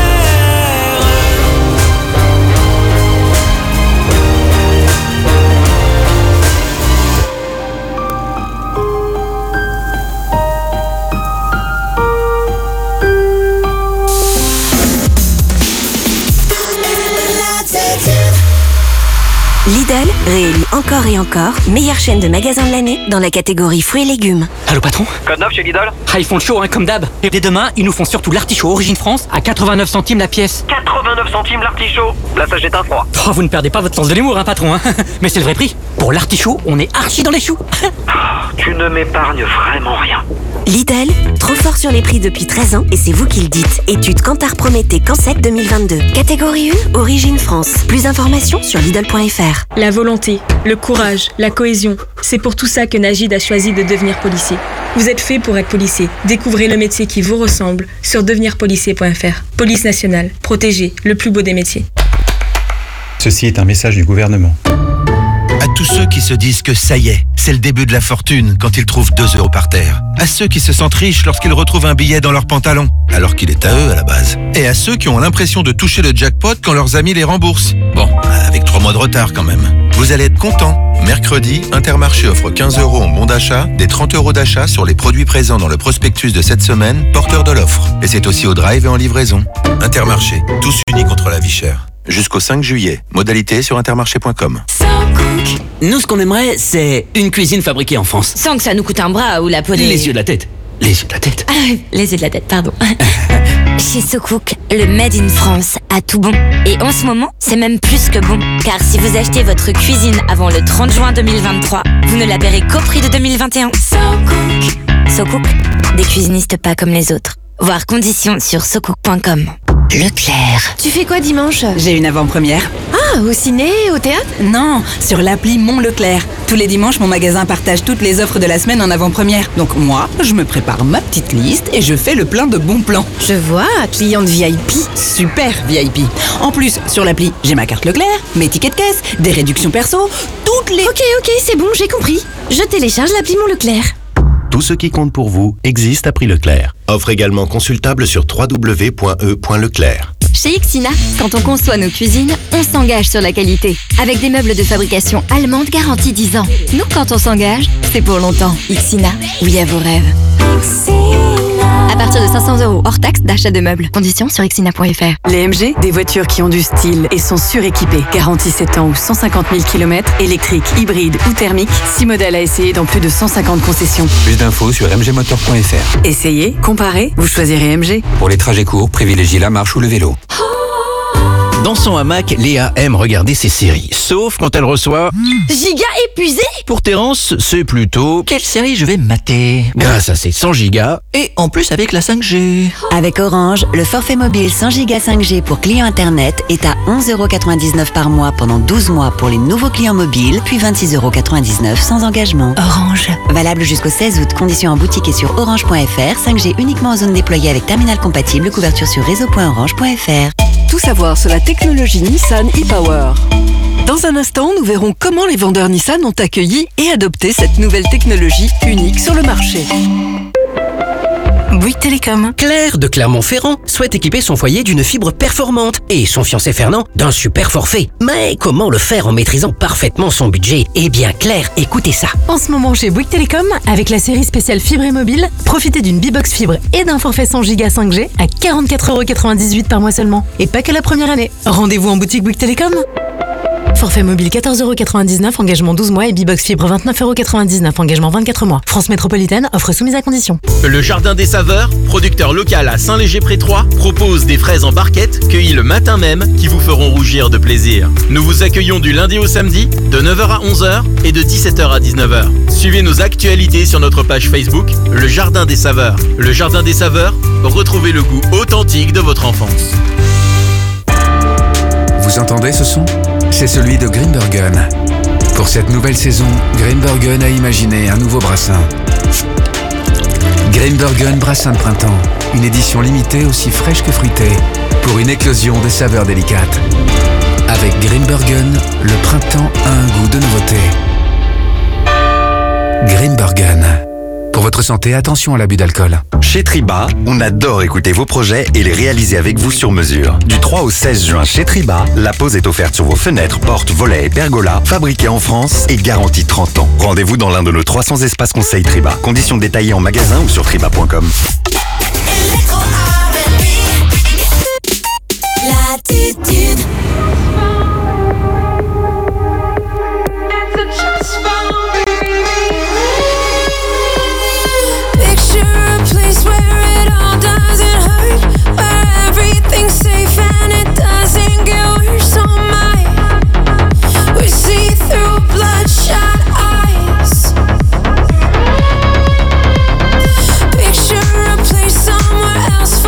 Lidl réélu encore et encore meilleure chaîne de magasins de l'année dans la catégorie fruits et légumes. Allô patron? Code neuf chez Lidl. Ah, ils font le show hein, comme d'hab. Et dès demain, ils nous font surtout l'artichaut Origine France à quatre-vingt-neuf centimes la pièce. quatre-vingt-neuf centimes l'artichaut. Là ça jette un froid. Oh, vous ne perdez pas votre sens de l'humour hein patron hein. Mais c'est le vrai prix. Pour l'artichaut, on est archi dans les choux. Tu ne m'épargnes vraiment rien. Lidl, trop fort sur les prix depuis treize ans et c'est vous qui le dites. Étude Kantar Prométhée Cansec deux mille vingt-deux. Catégorie un, Origine France. Plus d'informations sur Lidl point F R. La volonté, le courage, la cohésion. C'est pour tout ça que Najid a choisi de devenir policier. Vous êtes fait pour être policier. Découvrez le métier qui vous ressemble sur devenir policier point F R. Police nationale, protégée, le plus beau des métiers. Ceci est un message du gouvernement. À tous ceux qui se disent que ça y est, c'est le début de la fortune quand ils trouvent deux euros par terre. À ceux qui se sentent riches lorsqu'ils retrouvent un billet dans leur pantalon, alors qu'il est à eux à la base. Et à ceux qui ont l'impression de toucher le jackpot quand leurs amis les remboursent. Bon, avec trois mois mois de retard quand même. Vous allez être content. Mercredi, Intermarché offre quinze euros en bon d'achat, des trente euros d'achat sur les produits présents dans le prospectus de cette semaine, porteur de l'offre. Et c'est aussi au drive et en livraison. Intermarché, tous unis contre la vie chère. Jusqu'au cinq juillet. Modalité sur intermarché point com. Nous, ce qu'on aimerait, c'est une cuisine fabriquée en France. Sans que ça nous coûte un bras ou la peau des... Les yeux de la tête. Les yeux de la tête. Ah, les yeux de la tête, pardon. Chez SoCook, le Made in France a tout bon. Et en ce moment, c'est même plus que bon. Car si vous achetez votre cuisine avant le trente juin deux mille vingt-trois, vous ne la paierez qu'au prix de deux mille vingt et un. SoCook. SoCook, des cuisinistes pas comme les autres. Voir conditions sur socook point com. Leclerc. Tu fais quoi dimanche? J'ai une avant-première. Ah, au ciné, au théâtre? Non, sur l'appli Mon Leclerc. Tous les dimanches, mon magasin partage toutes les offres de la semaine en avant-première. Donc moi, je me prépare ma petite liste et je fais le plein de bons plans. Je vois, cliente V I P. Super V I P. En plus, sur l'appli, j'ai ma carte Leclerc, mes tickets de caisse, des réductions perso, toutes les... Ok, ok, c'est bon, j'ai compris. Je télécharge l'appli Mon Leclerc. Tout ce qui compte pour vous existe à prix Leclerc. Offre également consultable sur w w w point e point leclerc. Chez Ixina, quand on conçoit nos cuisines, on s'engage sur la qualité. Avec des meubles de fabrication allemande garantie dix ans. Nous, quand on s'engage, c'est pour longtemps. Ixina, oui à vos rêves. À partir de cinq cents euros hors taxe d'achat de meubles. Conditions sur ixina point f r. Les M G, des voitures qui ont du style et sont suréquipées. Garantie sept ans ou cent cinquante mille kilomètres, électrique, hybride ou thermique. six modèles à essayer dans plus de cent cinquante concessions. Plus d'infos sur m g motor point f r. Essayez, comparez, vous choisirez M G. Pour les trajets courts, privilégiez la marche ou le vélo. Dans son hamac, Léa aime regarder ses séries, sauf quand elle reçoit... Giga épuisé? Pour Terence, c'est plutôt... Quelle série je vais mater? Grâce à ses cent gigas, et en plus avec la cinq G. Avec Orange, le forfait mobile cent gigas cinq G pour clients Internet est à onze euros quatre-vingt-dix-neuf par mois pendant douze mois pour les nouveaux clients mobiles, puis vingt-six euros quatre-vingt-dix-neuf sans engagement. Orange. Valable jusqu'au seize août. Conditions en boutique et sur orange point f r. cinq G uniquement en zone déployée avec terminal compatible. Couverture sur réseau point orange point f r. Tout savoir sur la technologie Nissan e-Power. Dans un instant, nous verrons comment les vendeurs Nissan ont accueilli et adopté cette nouvelle technologie unique sur le marché. Bouygues Télécom. Claire de Clermont-Ferrand souhaite équiper son foyer d'une fibre performante et son fiancé Fernand d'un super forfait. Mais comment le faire en maîtrisant parfaitement son budget? Eh bien Claire, écoutez ça. En ce moment chez Bouygues Télécom, avec la série spéciale fibre et mobile, profitez d'une B-Box fibre et d'un forfait cent gigas cinq G à quarante-quatre euros quatre-vingt-dix-huit par mois seulement. Et pas que la première année. Rendez-vous en boutique Bouygues Télécom. Forfait mobile quatorze euros quatre-vingt-dix-neuf, engagement douze mois et B-Box fibre vingt-neuf euros quatre-vingt-dix-neuf, engagement vingt-quatre mois. France métropolitaine, offre soumise à condition. Le Jardin des Saveurs, producteur local à Saint-Léger-près-Troyes, propose des fraises en barquette cueillies le matin même qui vous feront rougir de plaisir. Nous vous accueillons du lundi au samedi de neuf heures à onze heures et de dix-sept heures à dix-neuf heures. Suivez nos actualités sur notre page Facebook, Le Jardin des Saveurs. Le Jardin des Saveurs, retrouvez le goût authentique de votre enfance. Vous entendez ce son? C'est celui de Grimbergen. Pour cette nouvelle saison, Grimbergen a imaginé un nouveau brassin. Grimbergen Brassin de printemps. Une édition limitée aussi fraîche que fruitée, pour une éclosion de saveurs délicates. Avec Grimbergen, le printemps a un goût de nouveauté. Grimbergen. Pour votre santé, attention à l'abus d'alcool. Chez Triba, on adore écouter vos projets et les réaliser avec vous sur mesure. Du trois au seize juin chez Triba, la pose est offerte sur vos fenêtres, portes, volets et pergolas, fabriqués en France et garantis trente ans. Rendez-vous dans l'un de nos trois cents espaces conseils Triba. Conditions détaillées en magasin ou sur triba point com. L'attitude. Safe and it doesn't get worse on mine. We see through bloodshot eyes. Picture a place somewhere else.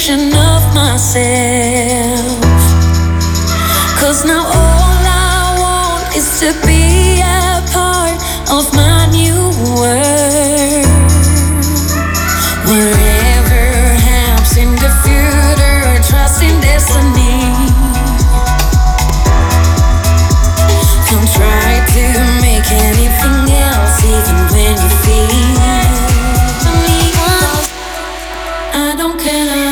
version of myself. Cause now all I want is to be a part of my new world. Wherever happens in the future, trust in destiny. Don't try to make anything else, even when you feel I don't care.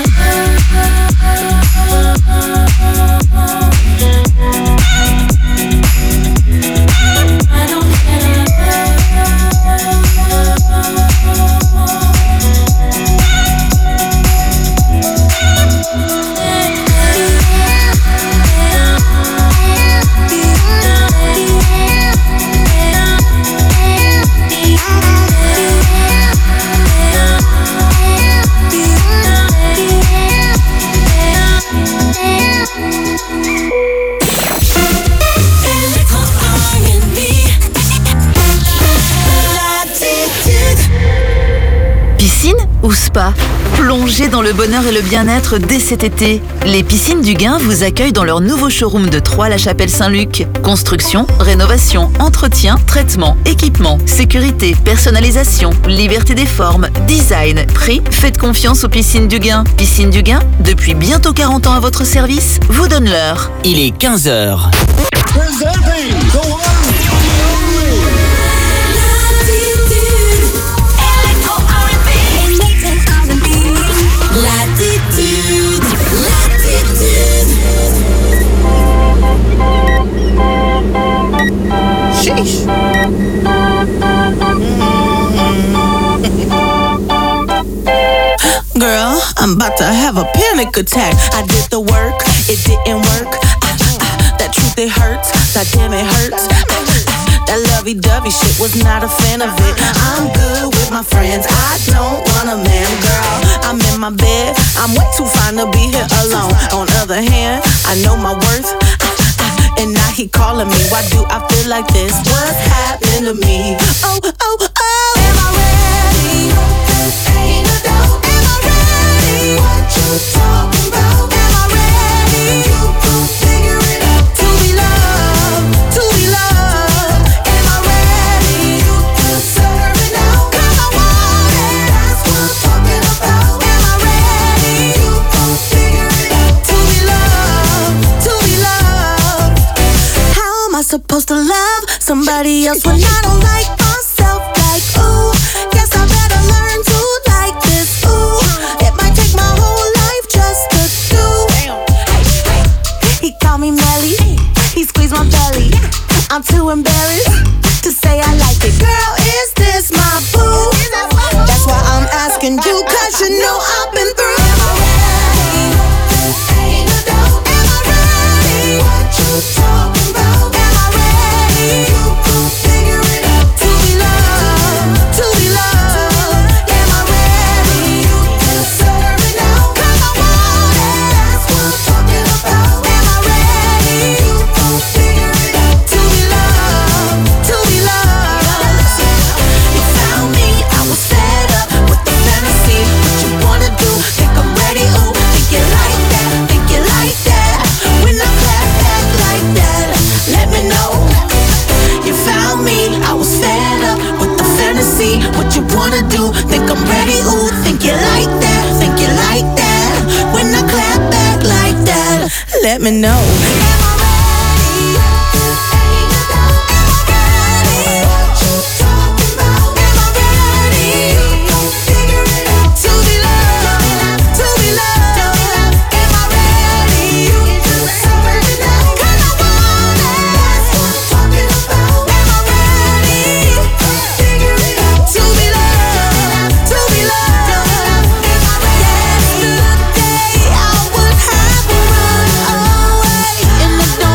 Ou spa. Plongez dans le bonheur et le bien-être dès cet été. Les Piscines du Gain vous accueillent dans leur nouveau showroom de Troyes-la-Chapelle-Saint-Luc. Construction, rénovation, entretien, traitement, équipement, sécurité, personnalisation, liberté des formes, design, prix. Faites confiance aux Piscines du Gain. Piscines du Gain, depuis bientôt quarante ans à votre service, vous donne l'heure. Il est quinze heures. Sheesh. Girl, I'm about to have a panic attack. I did the work, it didn't work. Ah, ah, that truth, it hurts. That damn, it hurts. Ah, ah, that lovey-dovey shit, was not a fan of it. I'm good with my friends, I don't want a man, girl. I'm in my bed, I'm way too fine to be here alone. On the other hand, I know my worth. And now he calling me, why do I feel like this? What's happening to me? Oh, oh, oh, am I ready? Ain't no doubt. Am I ready? What you talking about? Am I ready? You gon' figure it out. To be loved, to be loved. Am I ready? You deserve it now. 'Cause I want it, that's what I'm talking about. Am I ready? You gon' figure it out. To be loved, to be loved. Am I supposed to love somebody else when I don't like myself? Like, ooh, guess I better learn to like this. Ooh, it might take my whole life just to do. He called me Melly, he squeezed my belly. I'm too embarrassed to say I like it. Girl, is this my boo? That's why I'm asking you, 'cause you know I've been through. Am I ready? Ain't no doubt. Am I ready? What you talking about? Am I ready? You gon' figure it out. To be loved, to be loved. Am I ready? You deserve it now. 'Cause I want it, that's what I'm talking about. Am I ready? You gon' figure it out. To be loved, to be loved. You found me, I was fed up with the fantasy. What you wanna do? Think I'm ready? Ooh, think you like that? Think you like that? When I clap back like that, let me know. You found me, I was fed up with the fantasy. What you wanna do? Think I'm ready? Ooh, think you like that? Think you like that? When I clap back like that, let me know. Am I ready? Ain't no doubt. Am I ready? What you talking about? Am I ready? You gon' figure it out. To be loved, to be loved. Am I ready? You deserve it now. 'Cause I want it, that's what I'm talking about. Am I ready? Figure it out. To be loved, to be loved. Am I ready? Yesterday I would have run away, and I don't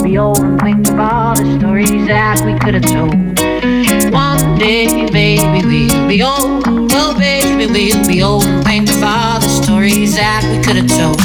be old and think of all the stories that we could have told. One day, baby, we'll be old. Oh, baby, we'll be old and think of all the stories that we could have told.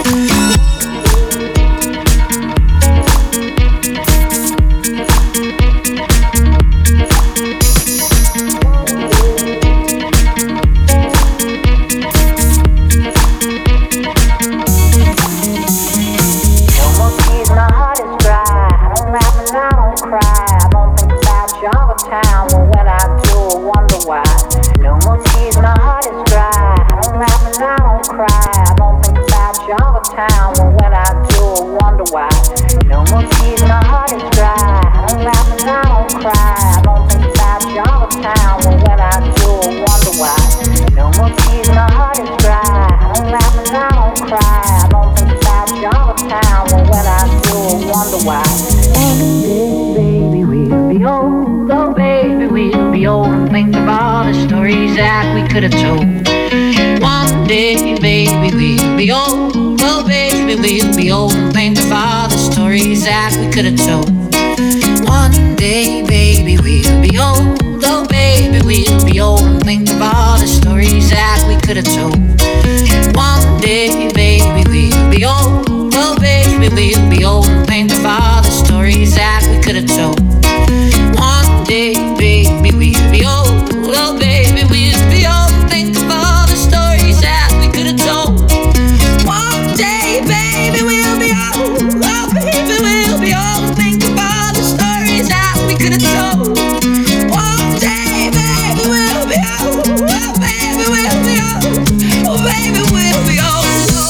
Town, well, when I do, I wonder why. No more tears, my heart is dry. I don't laugh and I don't cry. I don't think about you all the time. Well, when I do, I wonder why. No more tears, my heart is dry. I don't laugh and I don't cry. I don't think about you all the time. Well, when I do, I wonder why. No more tears, my heart is dry. I don't laugh and I don't cry. I don't think about you all the time. Well, when I do, I wonder why. Oh, baby, we'll be old. Oh, baby, we'll be old and think of all the stories that we could have told. One day, baby, we'll be old. Oh, baby, we'll be old and think of all the stories that we could have told. One day, baby, we'll be old. Oh, baby, we'll be old and think of all the stories that we could have told. One day, baby, we'll be old. Oh, baby, we'll be old and think of all the stories that we could have told. One day, baby, we'll be old. Oh, baby, we'll be old. Think of all the stories that we could have told. One day, baby, we'll be old. Oh, baby, we'll be old. Think of all the stories that we could have told. One day, baby, we'll be old. Oh, baby, we'll be old. Oh, baby, we'll be old.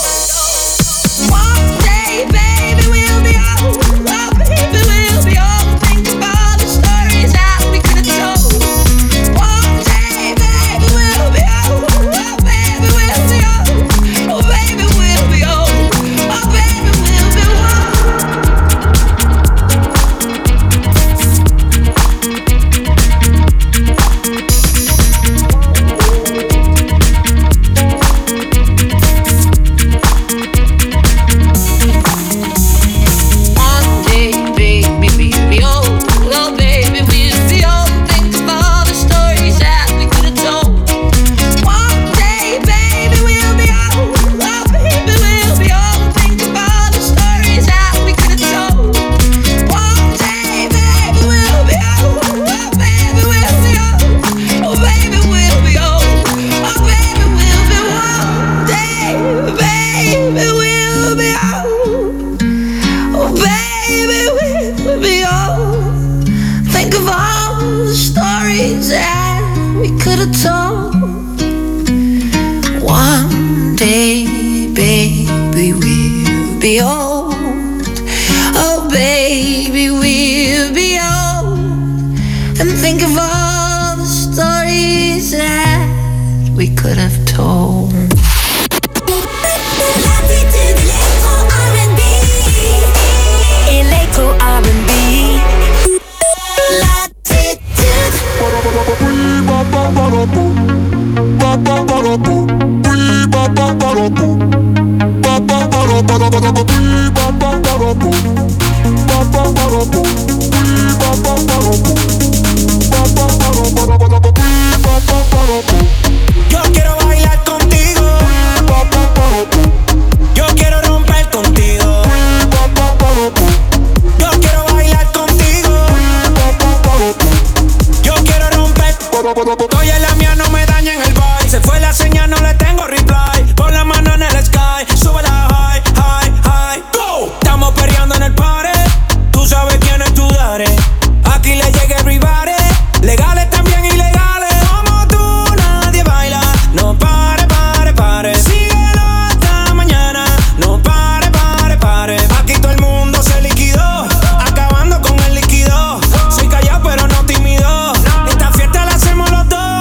One day, baby, we'll be old. Oh, baby, we'll be old. Think of all the stories that we could have told. One day, baby, we'll be old. Oh, baby, we'll be old. Oh, baby, we'll be old. Oh, baby, we'll be One day, baby, we'll be old. Oh, baby, we'll be old. Think of all the stories that we could have told. One day, baby, we'll be old. Oh, baby, we'll be old. Think of all the stories that we could have told. One day, baby, we'll be old. Oh, baby, we'll be old. Oh, baby, we'll be old. Oh, baby, we'll be one day, baby, we'll be old. Oh, baby, we'll be old. Think of all the stories that we could have told. One day, baby, we'll be old. Oh, baby, we'll be old. And think of all the stories that we could have told. Electro R and B. Yo quiero bailar contigo. Yo quiero romper contigo. Yo quiero bailar contigo. Yo quiero romper. Estoy en la mía, no me dañen el vibe. Se fue la señal, no le tengo reply. Pon la mano en el sky, sube la high, high, high. Go. Estamos perreando en el party. Tú sabes quién es tu daddy. Aquí le llega everybody. Legales también ilegales. Como tú nadie baila. No pare, pare, pare. Síguelo hasta mañana. No pare, pare, pare. Aquí todo el mundo se liquidó. Acabando con el líquido. Soy callado pero no tímido. Esta fiesta la hacemos los dos.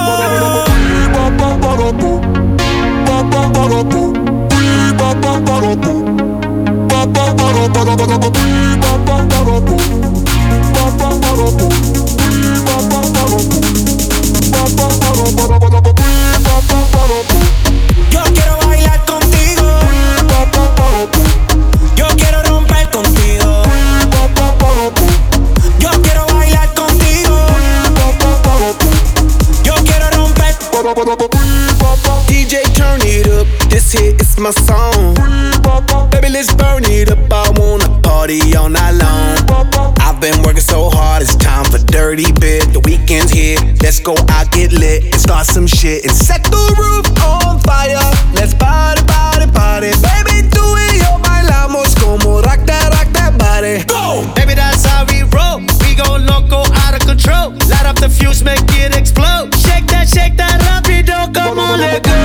D J turn it up, this hit is my song. Baby let's burn it up, I wanna party all night long. I've been working so hard, it's time for dirty bit. The weekend's here, let's go out, get lit and start some shit and set the roof on fire. Let's party, party, party. Baby tú y yo bailamos como rock that, rock that body. Go! Baby that's how we roll, we go loco, out of control. Light up the fuse, make it explode. Shake that, shake that rapido, come on let go.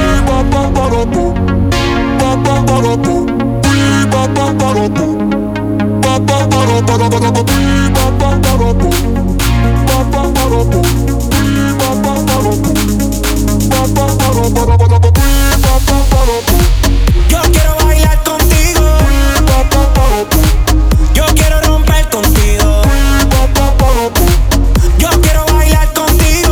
Yo quiero bailar contigo. Yo quiero romper contigo. Yo quiero bailar contigo.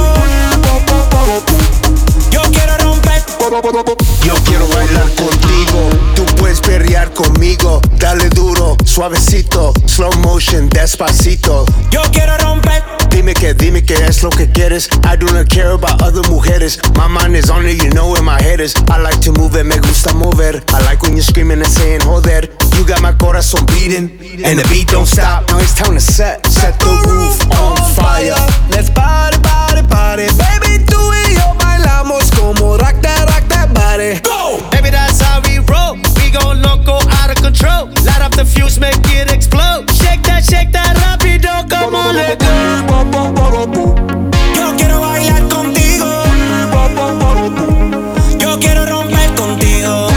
Yo quiero romper. Yo quiero bailar contigo. Tú puedes perrear conmigo. Dale duro, suavecito, slow motion, despacito. Yo quiero romper. Dime que, dime que es lo que quieres. I do not care about other mujeres. My mind is on it, you know where my head is. I like to move it, me gusta mover. I like when you're screaming and saying joder. You got my corazón beating, and the beat don't stop. Now it's time to set, set the roof on fire. Let's party, party, party. Baby, tú y yo bailamos como rock that, rock that body. Go! Baby, that's how we roll. We go loco, out of control. Light up the fuse, make it explode. Shake that, shake that rapido, come on, let go. Yo quiero bailar contigo. Yo quiero romper contigo.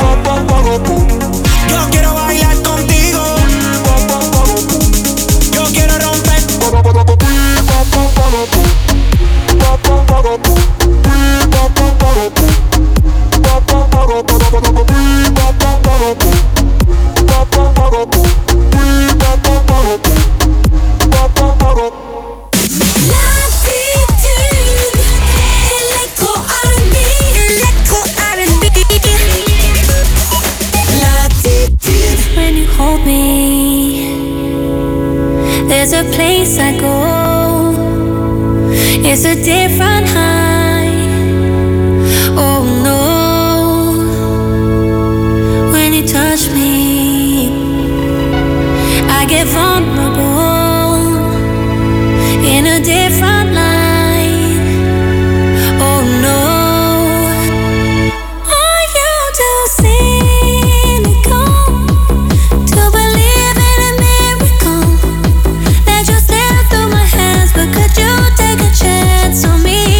Yo quiero bailar contigo. Yo quiero romper. When you hold me, there's a place I go. It's a different high. Oh no. When you touch me, I get vulnerable in a different light. Oh no. Are you too cynical to believe in a miracle that just slipped through my hands? But could you take a chance on me?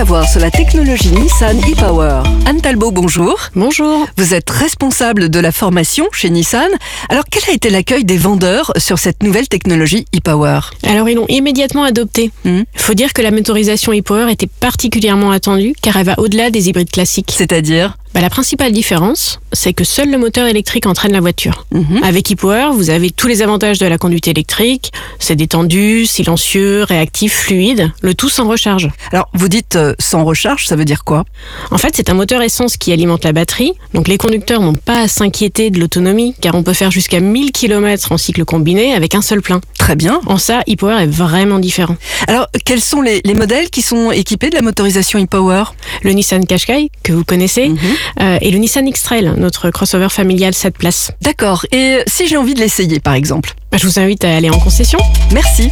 savoir sur la technologie Nissan e-Power. Anne Talbot, bonjour. Bonjour. Vous êtes responsable de la formation chez Nissan. Alors, quel a été l'accueil des vendeurs sur cette nouvelle technologie e-Power? Alors, ils l'ont immédiatement adoptée. Il mmh. faut dire que la motorisation e-Power était particulièrement attendue car elle va au-delà des hybrides classiques. C'est-à-dire? Bah, la principale différence, c'est que seul le moteur électrique entraîne la voiture. Mmh. Avec e-Power, vous avez tous les avantages de la conduite électrique. C'est détendu, silencieux, réactif, fluide, le tout sans recharge. Alors, vous dites euh, sans recharge, ça veut dire quoi? En fait, c'est un moteur essence qui alimente la batterie. Donc, les conducteurs n'ont pas à s'inquiéter de l'autonomie, car on peut faire jusqu'à mille kilomètres en cycle combiné avec un seul plein. Très bien. En ça, e-Power est vraiment différent. Alors, quels sont les, les modèles qui sont équipés de la motorisation e-Power? Le Nissan Qashqai, que vous connaissez, mmh. euh, et le Nissan X-Trail, notre crossover familial sept places. D'accord. Et si j'ai envie de l'essayer, par exemple? bah, Je vous invite à aller en concession. Merci.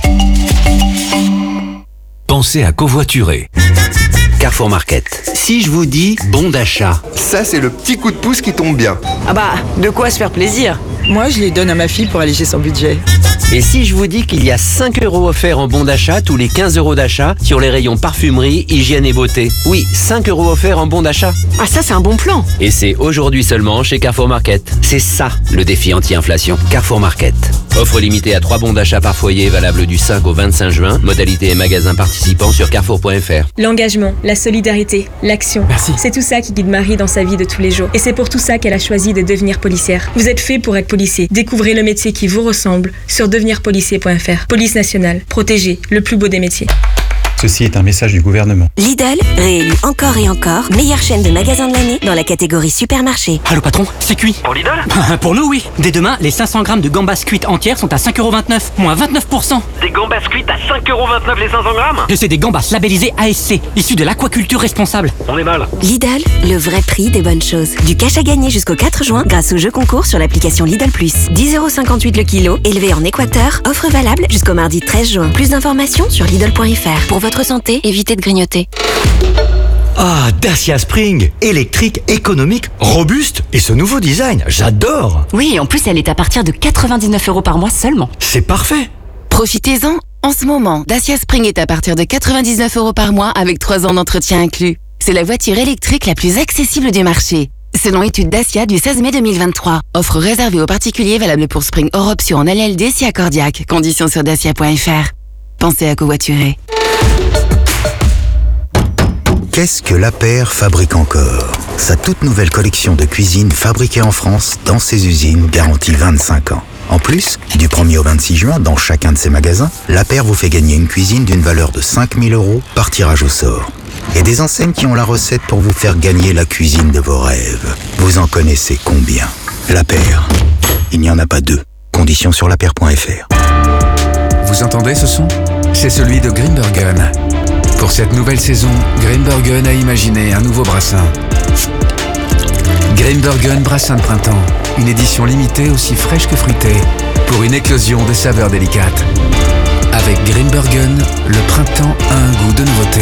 Pensez à covoiturer. Carrefour Market. Si je vous dis bon d'achat. Ça, c'est le petit coup de pouce qui tombe bien. Ah bah, de quoi se faire plaisir. Moi, je les donne à ma fille pour alléger son budget. Et si je vous dis qu'il y a cinq euros offerts en bon d'achat tous les quinze euros d'achat sur les rayons parfumerie, hygiène et beauté? Oui, cinq euros offerts en bon d'achat. Ah ça, c'est un bon plan. Et c'est aujourd'hui seulement chez Carrefour Market. C'est ça, le défi anti-inflation. Carrefour Market. Offre limitée à trois bons d'achat par foyer, valable du cinq au vingt-cinq juin. Modalité et magasin participants sur carrefour point f r. L'engagement, la solidarité, l'action. Merci. C'est tout ça qui guide Marie dans sa vie de tous les jours. Et c'est pour tout ça qu'elle a choisi de devenir policière. Vous êtes fait pour être policier. Découvrez le métier qui vous ressemble sur devenir policier point f r. Police nationale. Protéger, le plus beau des métiers. Ceci est un message du gouvernement. Lidl, réélu encore et encore, meilleure chaîne de magasins de l'année dans la catégorie supermarché. Allô patron, c'est cuit. Pour Lidl? Pour nous oui. Dès demain, les cinq cents grammes de gambas cuites entières sont à cinq euros vingt-neuf, moins vingt-neuf pour cent. Des gambas cuites à cinq euros vingt-neuf les cinq cents grammes? Et c'est des gambas labellisées A S C, issus de l'aquaculture responsable. On est mal. Lidl, le vrai prix des bonnes choses. Du cash à gagner jusqu'au quatre juin grâce au jeu concours sur l'application Lidl Plus. dix euros cinquante-huit le kilo, élevé en Équateur, offre valable jusqu'au mardi treize juin. Plus d'informations sur Lidl point f r. Pour votre santé, évitez de grignoter. Ah, Dacia Spring, électrique, économique, robuste, et ce nouveau design, j'adore. Oui, et en plus elle est à partir de quatre-vingt-dix-neuf euros par mois seulement. C'est parfait. Profitez-en. En ce moment, Dacia Spring est à partir de quatre-vingt-dix-neuf euros par mois avec trois ans d'entretien inclus. C'est la voiture électrique la plus accessible du marché. Selon étude Dacia du seize mai deux mille vingt-trois. Offre réservée aux particuliers valable pour Spring hors option en L L D si accordiaque. Conditions sur dacia point f r. Pensez à covoiturer. Qu'est-ce que La Paire fabrique encore? Sa toute nouvelle collection de cuisine fabriquée en France dans ses usines, garantie vingt-cinq ans. En plus, du premier au vingt-six juin, dans chacun de ses magasins, La Paire vous fait gagner une cuisine d'une valeur de cinq mille euros par tirage au sort. Et des enseignes qui ont la recette pour vous faire gagner la cuisine de vos rêves. Vous en connaissez combien? La Paire. Il n'y en a pas deux. Conditions sur la paire point f r. Vous entendez ce son? C'est celui de Grimbergen. Pour cette nouvelle saison, Grimbergen a imaginé un nouveau brassin. Grimbergen Brassin de printemps. Une édition limitée aussi fraîche que fruitée, pour une éclosion de saveurs délicates. Avec Grimbergen, le printemps a un goût de nouveauté.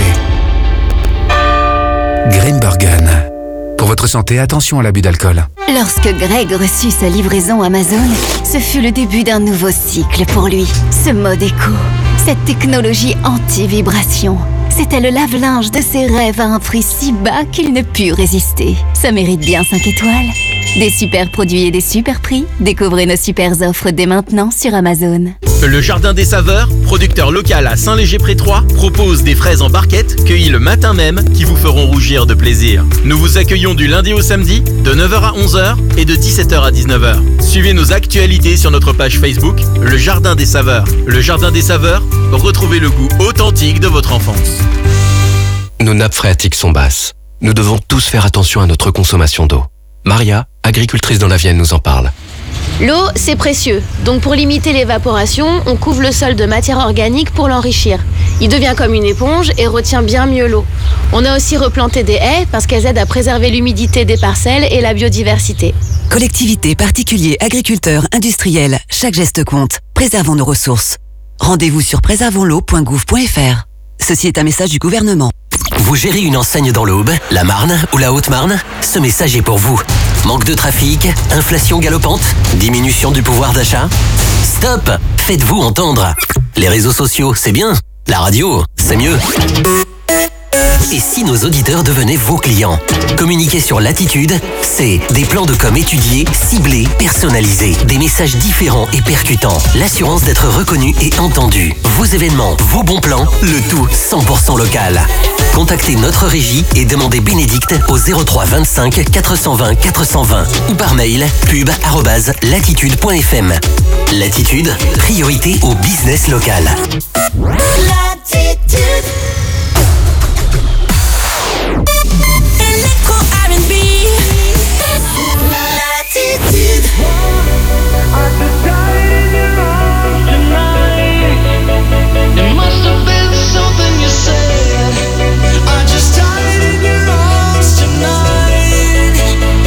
Grimbergen. Pour votre santé, attention à l'abus d'alcool. Lorsque Greg reçut sa livraison Amazon, ce fut le début d'un nouveau cycle pour lui. Ce mode éco, cette technologie anti-vibration, c'était le lave-linge de ses rêves à un prix si bas qu'il ne put résister. Ça mérite bien cinq étoiles. Des super produits et des super prix. Découvrez nos super offres dès maintenant sur Amazon. Le Jardin des Saveurs, producteur local à Saint-Léger-près-Troyes, propose des fraises en barquette cueillies le matin même qui vous feront rougir de plaisir. Nous vous accueillons du lundi au samedi de neuf heures à onze heures et de dix-sept heures à dix-neuf heures. Suivez nos actualités sur notre page Facebook, Le Jardin des Saveurs. Le Jardin des Saveurs, retrouvez le goût authentique de votre enfance. Nos nappes phréatiques sont basses. Nous devons tous faire attention à notre consommation d'eau. Maria, agricultrice dans la Vienne, nous en parle. L'eau, c'est précieux. Donc pour limiter l'évaporation, on couvre le sol de matière organique pour l'enrichir. Il devient comme une éponge et retient bien mieux l'eau. On a aussi replanté des haies parce qu'elles aident à préserver l'humidité des parcelles et la biodiversité. Collectivités, particuliers, agriculteurs, industriels, chaque geste compte. Préservons nos ressources. Rendez-vous sur préservons l'eau point gouv point f r. Ceci est un message du gouvernement. Vous gérez une enseigne dans l'Aube, la Marne ou la Haute-Marne? Ce message est pour vous. Manque de trafic, inflation galopante, diminution du pouvoir d'achat? Stop! Faites-vous entendre. Les réseaux sociaux, c'est bien. La radio, c'est mieux. Et si nos auditeurs devenaient vos clients? Communiquer sur Latitude, c'est des plans de com étudiés, ciblés, personnalisés, des messages différents et percutants, l'assurance d'être reconnu et entendu, vos événements, vos bons plans, le tout cent pour cent local. Contactez notre régie et demandez Bénédicte au zéro trois vingt-cinq quatre cent vingt quatre cent vingt ou par mail pub arobase latitude point f m. Latitude, priorité au business local. Latitude. Electro R and B. Latitude. It must have been something you said. I just died in your arms tonight.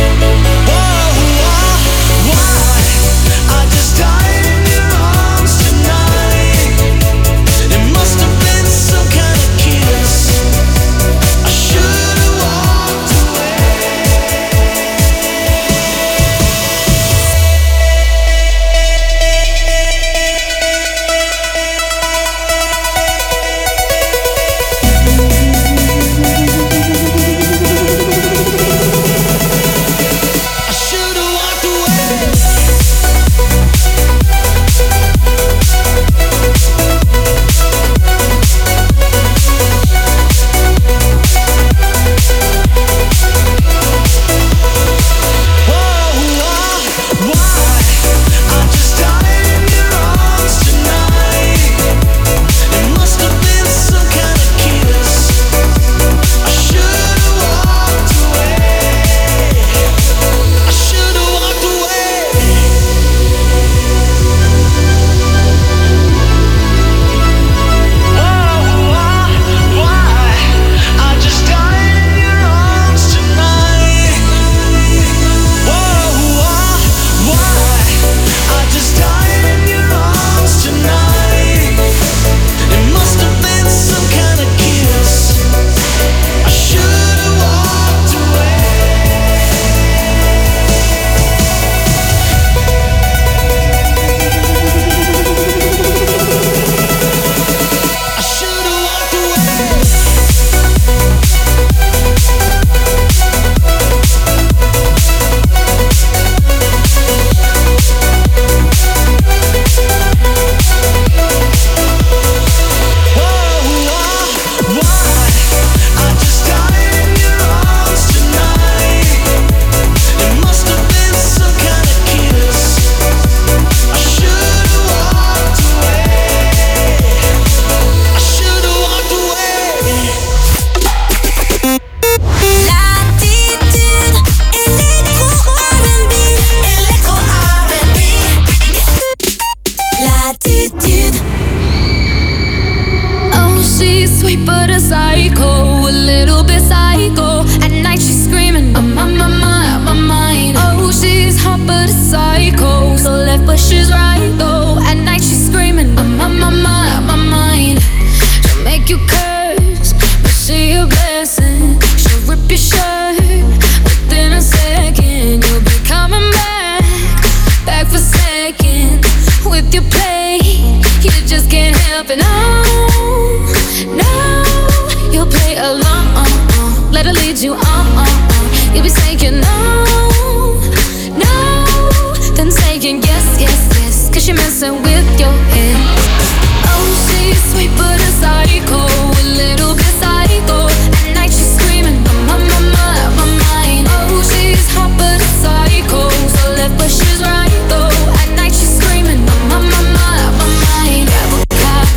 Whoa, whoa, why? I just died in your arms tonight. It must have been some kind of kiss. I should have walked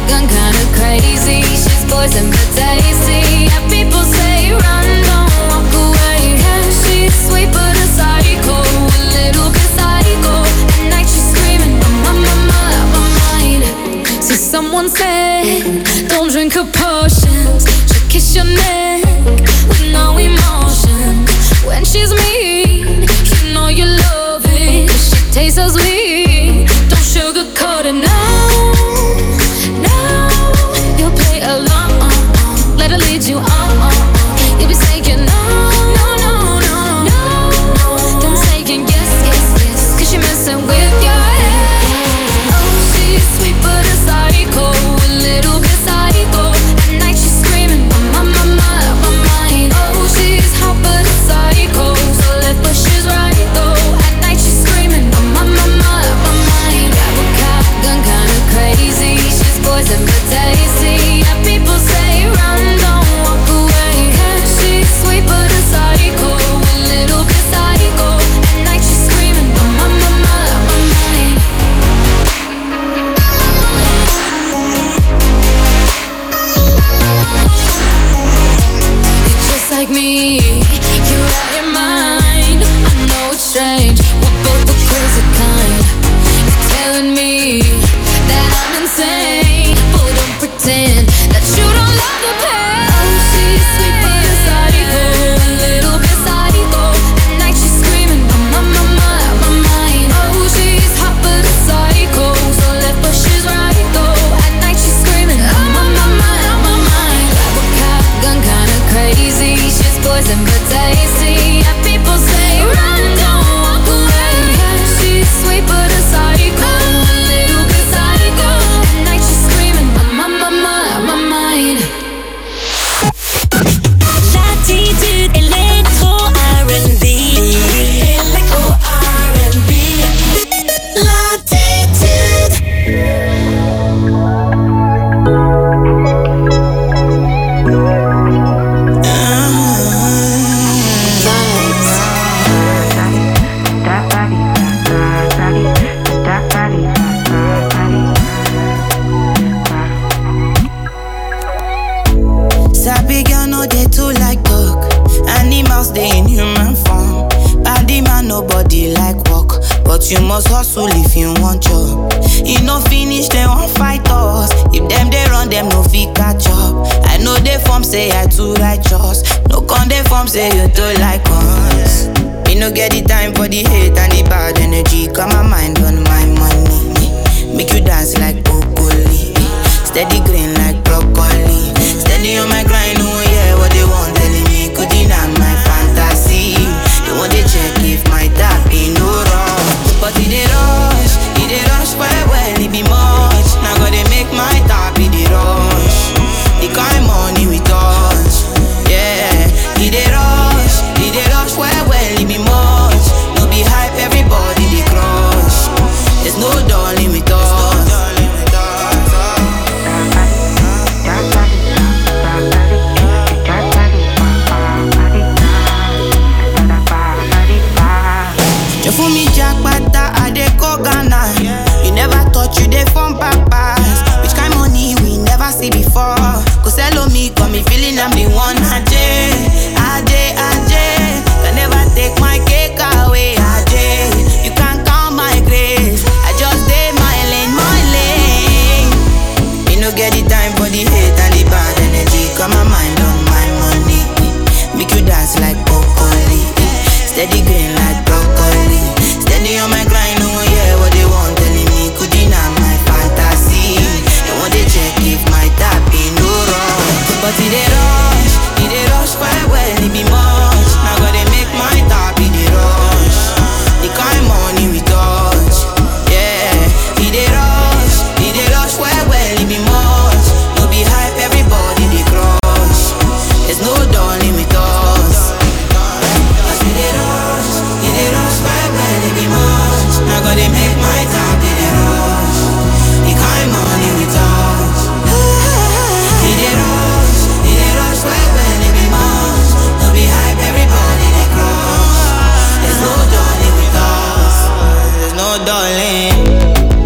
poison but tasty. People say run, don't walk body like work, but you must hustle if you want job. You no finish, they won't fight us. If them they run, them no fit catch up. I know they form say I too righteous. No con they form say you too like us. Me no get the time for the hate and the bad energy. Got my mind on my money. Make you dance like broccoli. Steady green like broccoli. Steady on my grind, oh yeah, what they want telling me. Could deny my fantasy. They want to check if my tap ain't no wrong. But it dey rush, it dey rush well well, it be much. Now gotta make my tap, it dey rush. The kind money we touch, yeah. It dey rush, it dey rush well well, it be much. No be hype, everybody dey crush. There's no darling with us. You fool me jackpata, I dey go Ghana. You never thought you dey from papas. Which kind money we never see before. Cause hello me, got me feeling I'm the one. Ajay, Ajay, Ajay. Can never take my cake away, Ajay. You can't count my grace. I just did my lane, my lane. Me no get the time for the hate and the bad energy. Got my mind on my money. Make you dance like broccoli. Steady green like broccoli. Steady on my grind, oh yeah, what they want telling me. Could deny my fantasy. They want to check if my tap ain't no wrong. But it dey rush, it dey rush quite well, it be much. Now gotta make my tap, it dey rush. The kind money we touch, yeah. It dey rush, it dey rush quite well, it be much. No be hype, everybody dey crush. There's no darling with us. Cause it dey rush, it dey rush quite well, it be much. Now gotta make my tap, it dey rush. The kind money we touch, it dey rush, it dey rush quite well, it be much. No be hype, everybody dey crush. There's no darling with us. There's no darling.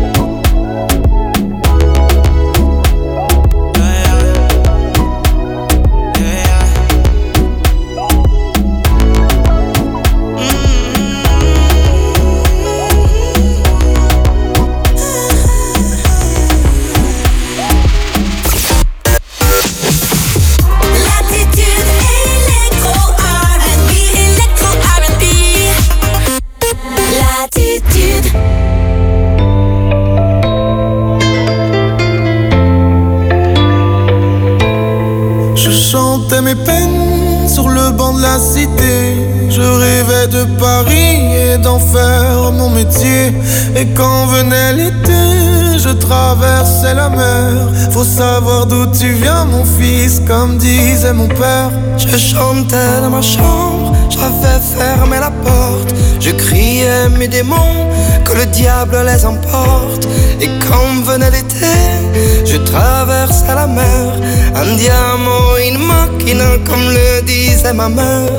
Je chantais mes peines sur le banc de la cité. Je rêvais de Paris et d'en faire mon métier. Et quand venait l'été, je traversais la mer. Faut savoir d'où tu viens mon fils, comme disait mon père. Je chantais dans ma chambre, j'avais fermé la porte. Je criais mes démons, que le diable les emporte. Et quand venait l'été, je traversais la mer. Un diamant, une machina, comme le disait ma mère.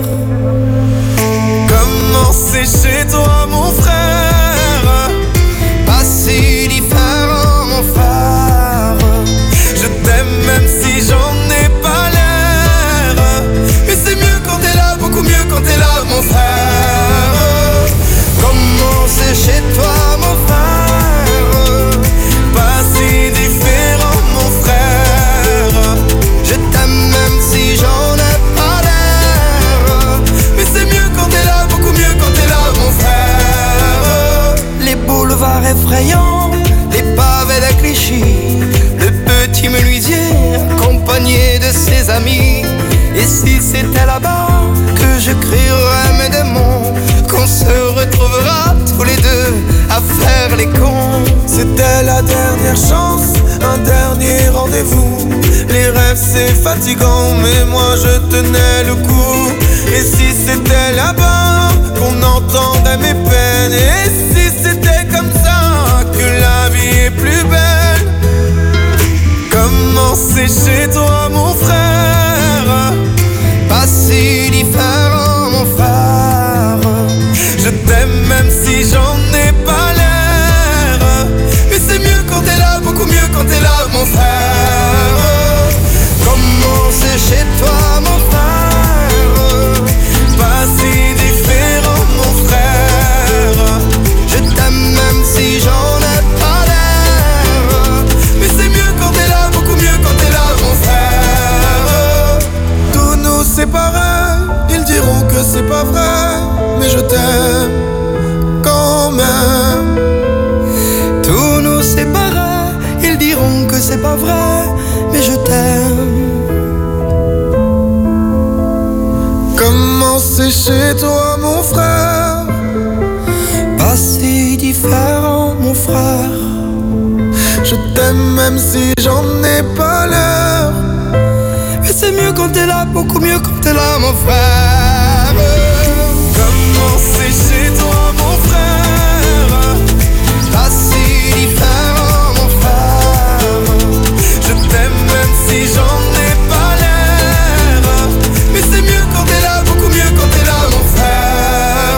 Comment c'est chez toi mon frère? Pas si différent mon frère. Je t'aime même si j'en ai pas l'air. Mais c'est mieux quand t'es là, beaucoup mieux quand t'es là mon frère. Comment c'est chez toi mon frère? Pas si différent mon frère. Je t'aime même si j'en ai pas l'air. Mais c'est mieux quand t'es là, beaucoup mieux quand t'es là mon frère. Les boulevards effrayants, les pavés de Clichy, le petit menuisier accompagné de ses amis. Et si c'était là-bas que je crierais mes démons, qu'on se retrouvera tous les deux à faire les cons. C'était la dernière chance, un dernier rendez-vous. Les rêves c'est fatigant, mais moi je tenais le coup. Et si c'était là-bas qu'on entendait mes peines, et si c'était comme ça que la vie est plus belle. Comment c'est chez toi mon frère? Pas si différent mon frère. Je t'aime même si j'en ai pas l'air. Mais c'est mieux quand t'es là, beaucoup mieux quand t'es là mon frère. Comment c'est chez toi mon frère? Pas si différent mon frère. t'aime. Comment c'est chez toi mon frère? Pas si différent mon frère. Je t'aime même si j'en ai pas l'air. Mais c'est mieux quand t'es là, beaucoup mieux quand t'es là mon frère. Comment c'est chez toi mon frère? Pas si différent mon frère. Je t'aime même si j'en ai pas l'air. Mais c'est mieux quand t'es là, beaucoup mieux quand t'es là mon frère.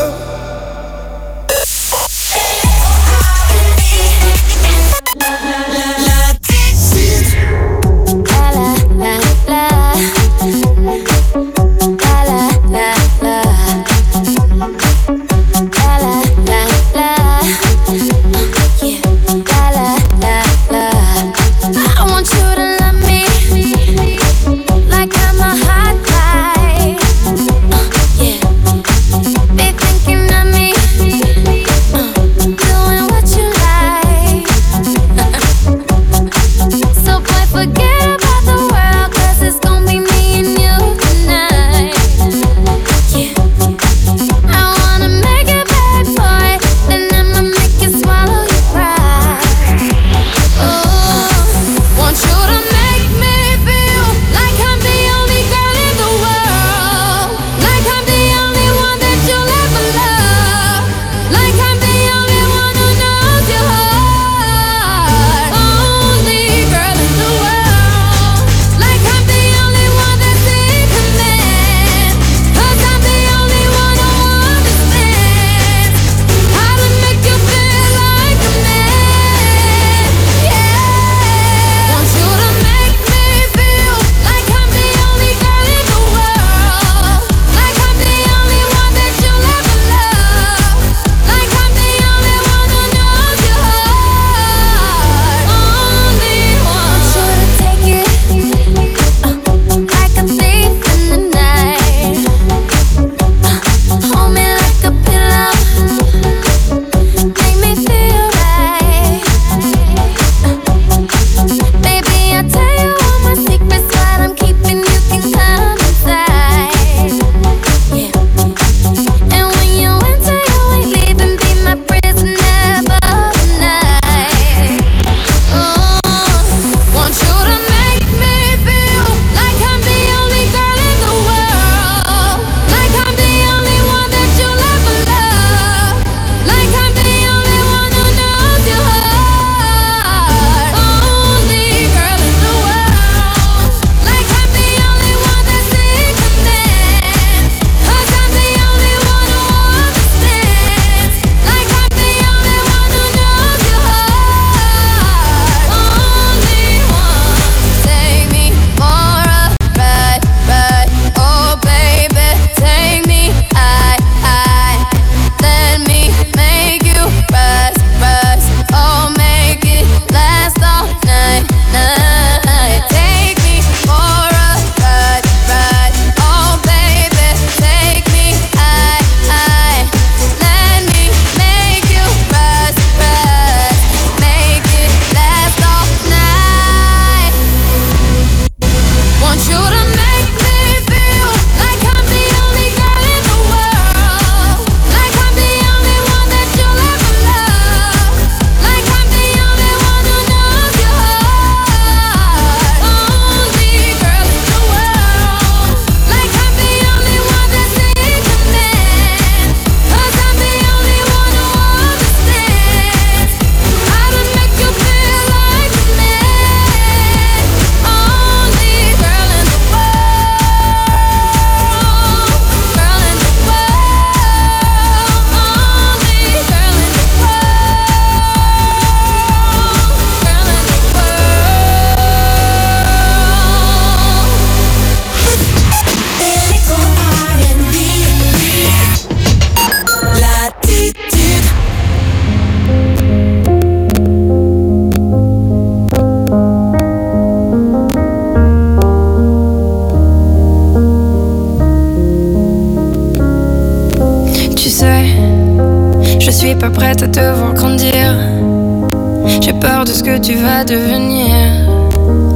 suis pas prête à te voir grandir. J'ai peur de ce que tu vas devenir. Parce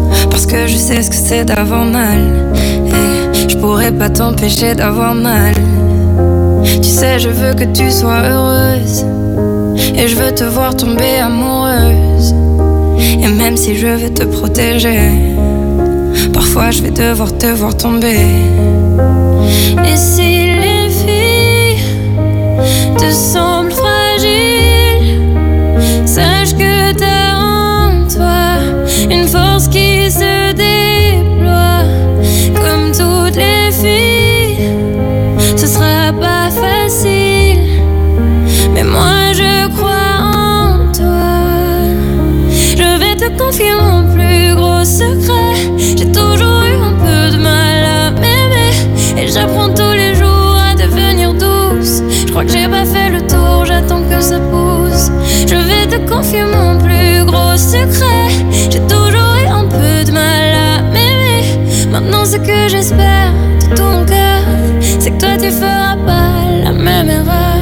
Parce que je sais ce que c'est d'avoir mal. Et je pourrais pas t'empêcher d'avoir mal. Tu sais, je veux que tu sois heureuse. Et je veux te voir tomber amoureuse. Et même si je vais te protéger, parfois je vais devoir te voir tomber. Et si les filles te semblent fragiles, sache que t'as en toi une force qui se déploie. Comme toutes les filles, ce sera pas facile, mais moi je crois en toi. Je vais te confier mon plus gros secret. J'ai toujours eu un peu de mal à m'aimer, et j'apprends tous les jours à devenir douce. Je crois que j'ai pas fait le tour, j'attends que ça pousse. Je vais te confier mon plus gros secret. J'ai toujours eu un peu de mal à m'aimer. Maintenant ce que j'espère de tout mon cœur, c'est que toi tu feras pas la même erreur.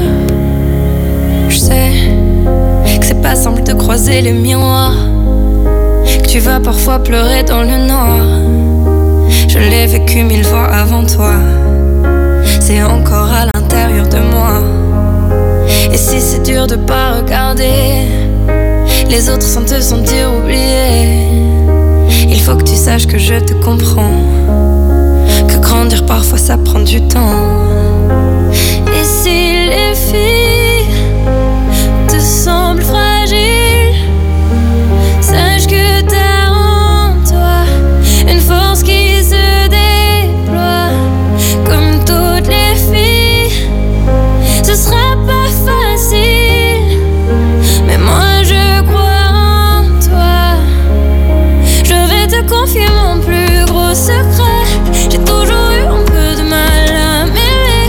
Je sais que c'est pas simple de croiser les miroirs, que tu vas parfois pleurer dans le noir. Je l'ai vécu mille fois avant toi, c'est encore à l'intérieur de moi. Et si c'est dur de pas regarder les autres sans te sentir oublié, il faut que tu saches que je te comprends, que grandir parfois ça prend du temps. Et si les filles te semblent fragiles, sache que t'as en toi une force qui se déploie. Comme toutes les filles, ce sera pas facile, mais moi je crois en toi. Je vais te confier mon plus gros secret. J'ai toujours eu un peu de mal à m'aimer,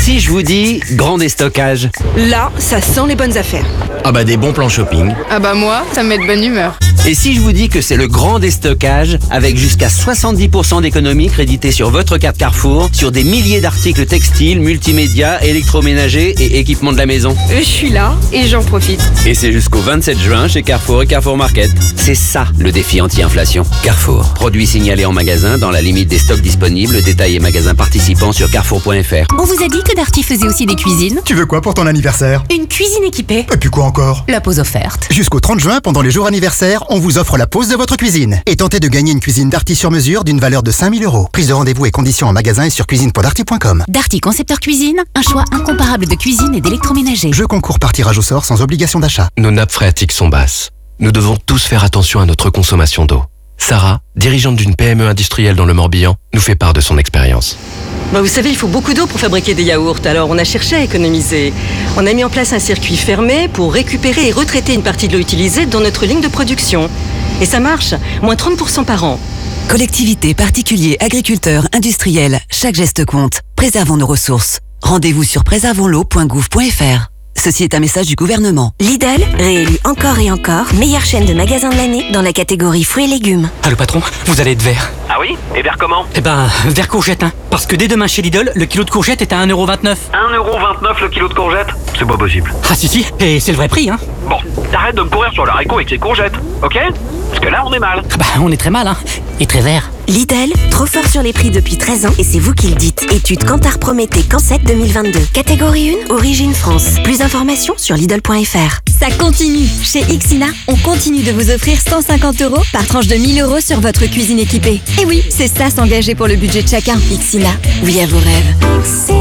si je vous dis grand déstockage? Là, ça sent les bonnes affaires. Ah bah des bons plans shopping. Ah bah moi, ça me met de bonne humeur. Et si je vous dis que c'est le grand déstockage avec jusqu'à soixante-dix pour cent d'économie créditée sur votre carte Carrefour sur des milliers d'articles textiles, multimédia, électroménagers et équipements de la maison. Je suis là et j'en profite. Et c'est jusqu'au vingt-sept juin chez Carrefour et Carrefour Market. C'est ça le défi anti-inflation. Carrefour. Produits signalés en magasin dans la limite des stocks disponibles. Détails et magasins participants sur carrefour point f r. On vous a dit que Darty faisait aussi des cuisines? Tu veux quoi pour ton anniversaire? Une cuisine équipée. Et puis quoi encore? La pause offerte. Jusqu'au trente juin, pendant les jours anniversaires, on vous offre la pause de votre cuisine. Et tentez de gagner une cuisine Darty sur mesure d'une valeur de cinq mille euros. Prise de rendez-vous et conditions en magasin et sur cuisine point darty point com. Darty Concepteur Cuisine, un choix incomparable de cuisine et d'électroménager. Jeu concours par tirage au sort sans obligation d'achat. Nos nappes phréatiques sont basses. Nous devons tous faire attention à notre consommation d'eau. Sarah, dirigeante d'une P M E industrielle dans le Morbihan, nous fait part de son expérience. Bah vous savez, il faut beaucoup d'eau pour fabriquer des yaourts, alors on a cherché à économiser. On a mis en place un circuit fermé pour récupérer et retraiter une partie de l'eau utilisée dans notre ligne de production. Et ça marche, moins trente pour cent par an. Collectivités, particuliers, agriculteurs, industriels, chaque geste compte. Préservons nos ressources. Rendez-vous sur préservons l'eau point gouv point f r. Ceci est un message du gouvernement. Lidl, réélu encore et encore, meilleure chaîne de magasins de l'année dans la catégorie fruits et légumes. Ah le patron, vous allez être vert. Ah oui? Et vers comment? Eh ben, vert courgette, hein. Parce que dès demain chez Lidl, le kilo de courgette est à un euro vingt-neuf. un euro vingt-neuf le kilo de courgette? C'est pas possible. Ah si si, et c'est le vrai prix, hein. Bon, t'arrêtes de me courir sur le haricot avec les courgettes, ok? Parce que là, on est mal. Ah bah, on est très mal, hein. Et très vert. Lidl, trop fort sur les prix depuis treize ans et c'est vous qui le dites. Étude Kantar Prométhée Cancet deux mille vingt-deux. Catégorie un, Origine France. Plus d'informations sur lidl point f r. Ça continue. Chez Ixina, on continue de vous offrir cent cinquante euros par tranche de mille euros sur votre cuisine équipée. Et oui, c'est ça s'engager pour le budget de chacun. Ixina, oui à vos rêves.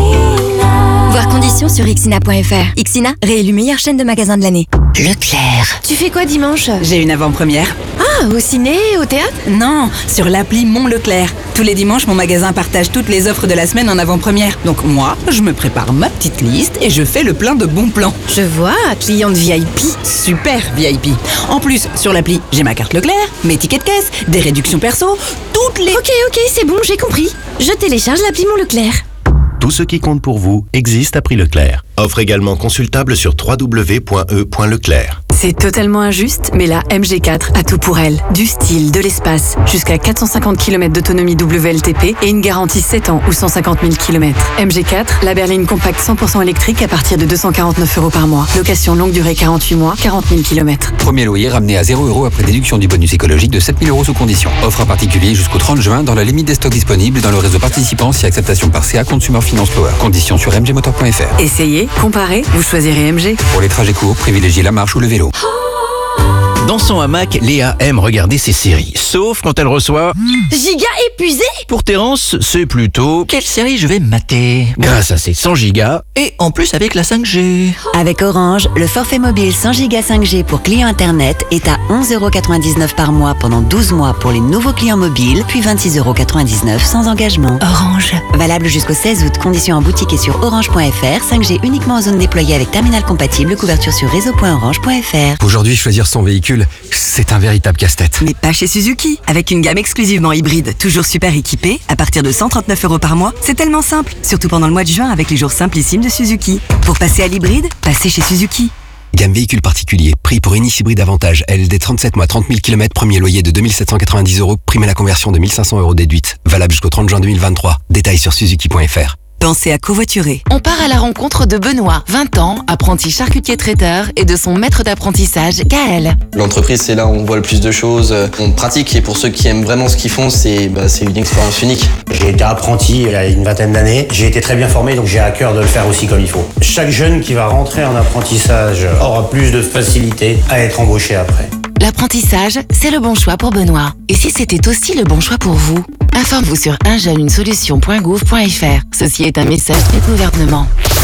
Voir conditions sur ixina point f r. Ixina, réélu meilleure chaîne de magasins de l'année. Leclerc. Tu fais quoi dimanche? J'ai une avant-première. Ah, au ciné, au théâtre? Non, sur l'appli Mon Leclerc. Tous les dimanches, mon magasin partage toutes les offres de la semaine en avant-première. Donc moi, je me prépare ma petite liste et je fais le plein de bons plans. Je vois, cliente V I P. Super V I P. En plus, sur l'appli, j'ai ma carte Leclerc, mes tickets de caisse, des réductions perso, toutes les... Ok, ok, c'est bon, j'ai compris. Je télécharge l'appli Mon Leclerc. Tout ce qui compte pour vous existe à prix Leclerc. Offre également consultable sur w w w point e point leclerc. C'est totalement injuste, mais la M G quatre a tout pour elle. Du style, de l'espace, jusqu'à quatre cent cinquante kilomètres d'autonomie W L T P et une garantie sept ans ou cent cinquante mille kilomètres. M G quatre, la berline compacte cent pour cent électrique à partir de deux cent quarante-neuf euros par mois. Location longue durée quarante-huit mois, quarante mille kilomètres. Premier loyer ramené à zéro euros après déduction du bonus écologique de sept mille euros sous condition. Offre à particulier jusqu'au trente juin dans la limite des stocks disponibles dans le réseau participant si acceptation par C A Consumer Finance Power. Conditions sur m g motor point f r. Essayez, comparez, vous choisirez M G. Pour les trajets courts, privilégiez la marche ou le vélo. Dans son hamac, Léa aime regarder ses séries, sauf quand elle reçoit... Giga épuisé? Pour Terence, c'est plutôt... Quelle série je vais mater? Grâce à ses cent gigas, et en plus avec la cinq G. Avec Orange, le forfait mobile cent gigas cinq G pour clients Internet est à onze euros quatre-vingt-dix-neuf par mois pendant douze mois pour les nouveaux clients mobiles, puis vingt-six euros quatre-vingt-dix-neuf sans engagement. Orange. Valable jusqu'au seize août. Conditions en boutique et sur orange point f r. cinq G uniquement en zone déployée avec terminal compatible. Couverture sur réseau point orange point f r. Aujourd'hui, choisir son véhicule, c'est un véritable casse-tête. Mais pas chez Suzuki. Avec une gamme exclusivement hybride, toujours super équipée, à partir de cent trente-neuf euros par mois, c'est tellement simple. Surtout pendant le mois de juin avec les jours simplissimes de Suzuki. Pour passer à l'hybride, passez chez Suzuki. Gamme véhicule particulier, prix pour Inis hybride Avantage, L D trente-sept mois, trente mille kilomètres, premier loyer de deux mille sept cent quatre-vingt-dix euros, prime à la conversion de mille cinq cents euros déduite. Valable jusqu'au trente juin deux mille vingt-trois. Détails sur suzuki point f r. Pensez à covoiturer. On part à la rencontre de Benoît, vingt ans, apprenti charcutier traiteur, et de son maître d'apprentissage, Gaël. L'entreprise, c'est là où on voit le plus de choses, on pratique, et pour ceux qui aiment vraiment ce qu'ils font, c'est bah, c'est une expérience unique. J'ai été apprenti il y a une vingtaine d'années, j'ai été très bien formé, donc j'ai à cœur de le faire aussi comme il faut. Chaque jeune qui va rentrer en apprentissage aura plus de facilité à être embauché après. L'apprentissage, c'est le bon choix pour Benoît. Et si c'était aussi le bon choix pour vous? Informe-vous sur un jeune une solution point gouv point f r. Ceci est un message du gouvernement.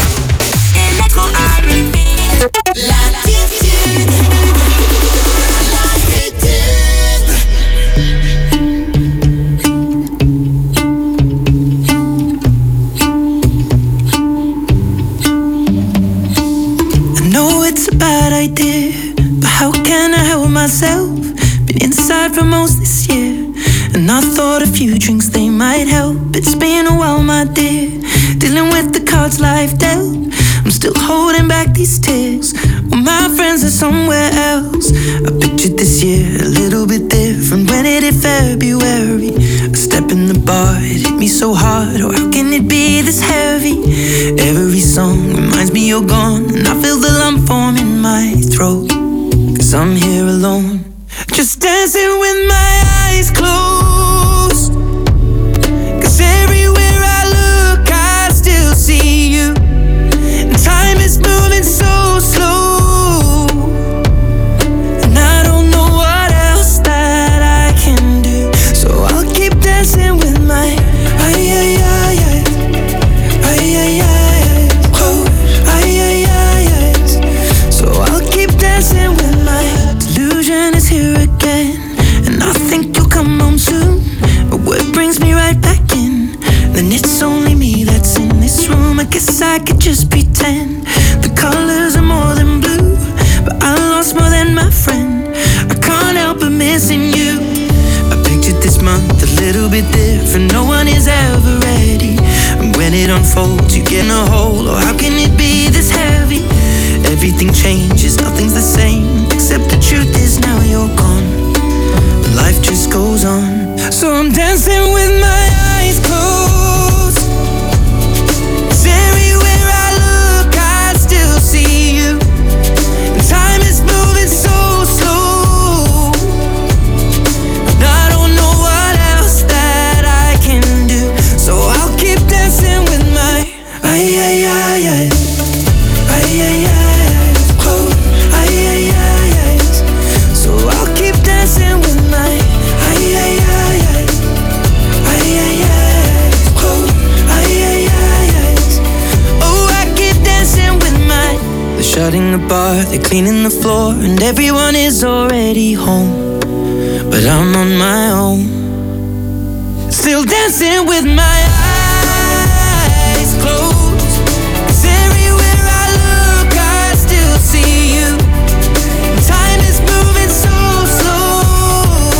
I know it's a bad idea, but how can I help myself? Been inside for most this year, And I thought a few drinks, they might help. It's been a while, my dear, dealing with the cause cards life dealt. I'm still holding back these tears while my friends are somewhere else. I pictured this year a little bit different when it hit February. A step in the bar, it hit me so hard. Oh, how can it be this heavy? Every song reminds me you're gone, and I feel the lump form in my throat. Cause I'm here alone, just dancing with my eyes closed. Cause everywhere I look I still see you. And time is moving so slow, and I don't know what else that I can do. So I'll keep dancing with my ay ay ay ay ay ay ay oh ay ay ay ay. So I'll keep dancing with my delusion is here again, and I think you'll come home soon. But what brings me right back in? Then it's only me that's in this room. I guess I could just pretend the colors are more than blue, but I lost more than my friend. I can't help but missing you. I pictured this month a little bit different. No one is ever ready, and when it unfolds you get in a hole. Oh, how can it be this heavy? Everything changes, nothing's the same, except the truth is now you're gone. Life just goes on. So I'm dancing with my eyes closed. 'Cause everywhere I look I still see you. And time is moving so slow, and I don't know what else that I can do. So I'll keep dancing with my ay ay ay ay ay ay ay close ay ay ay ay. So I'll keep dancing with my ay ay ay ay ay ay ay close ay ay ay ay. Oh, I keep dancing with my. They're shutting the bar, they're cleaning the floor, and everyone is already home, but I'm on my own, still dancing with my eyes closed. 'Cause everywhere I look I still see you. Time is moving so slow,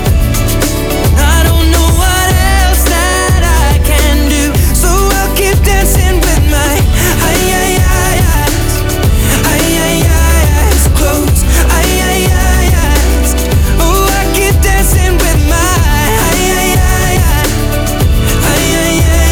I don't know what else that I can do. So I'll keep dancing with my ay ay ay eyes ay ay ay eyes closed ay ay ay eyes. Oh, I keep dancing with my ay ay ay ay ay ay ay.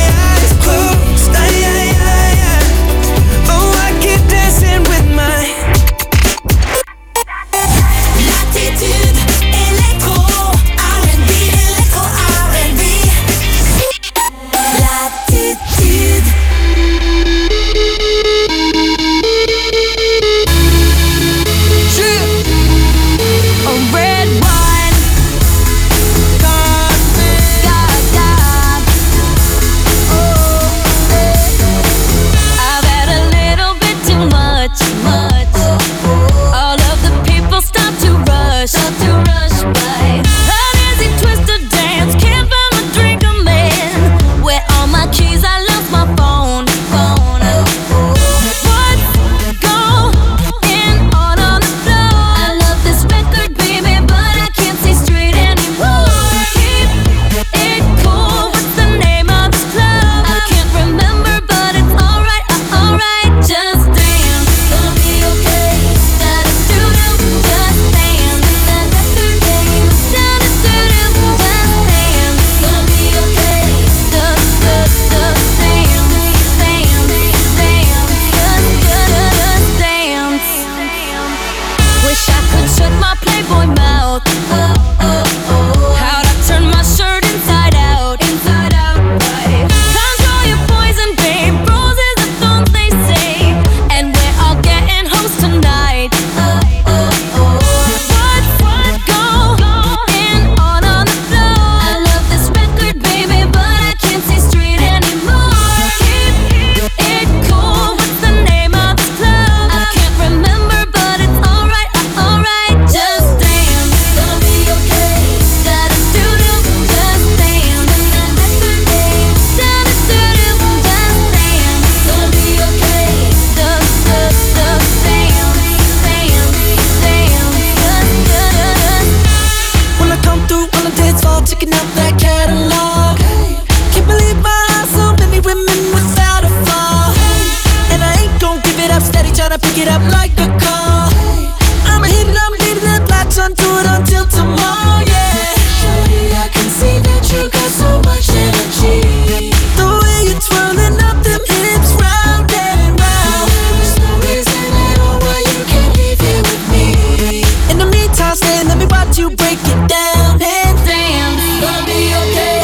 pick it up like a call. I'ma hit it, I'ma leave it, latch onto it until tomorrow, yeah. Shorty, I can see that you got so much energy. The way you're twirling up them hips round and round. There's no reason at all why you can't leave here with me. In the meantime, stay, let me watch you break it down. And damn, gonna be okay.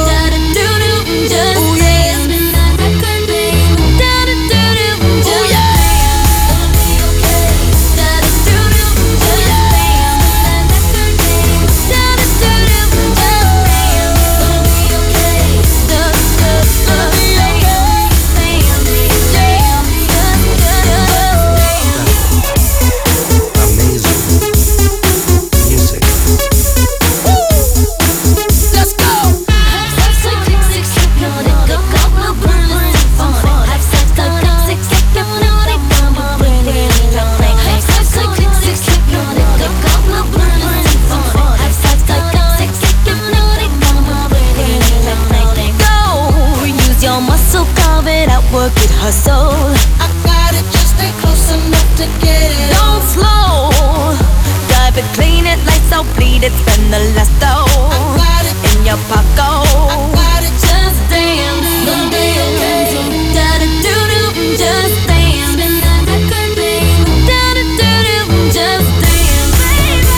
Work it, hustle. I got it, just stay close enough to get it. Don't slow. Dive it, clean it, lights out, bleed it, spend the last dough. I got it in your pocket. I got it, just dance. Gonna be okay. Da da do do, just dance. Spin that record, babe. Da da do do, just dance, baby.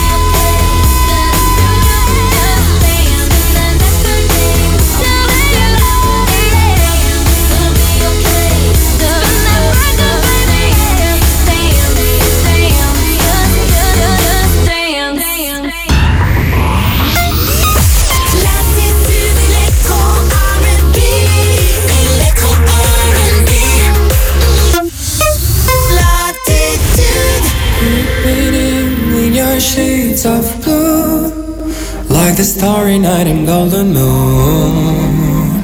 Shades of blue, like the starry night and golden moon.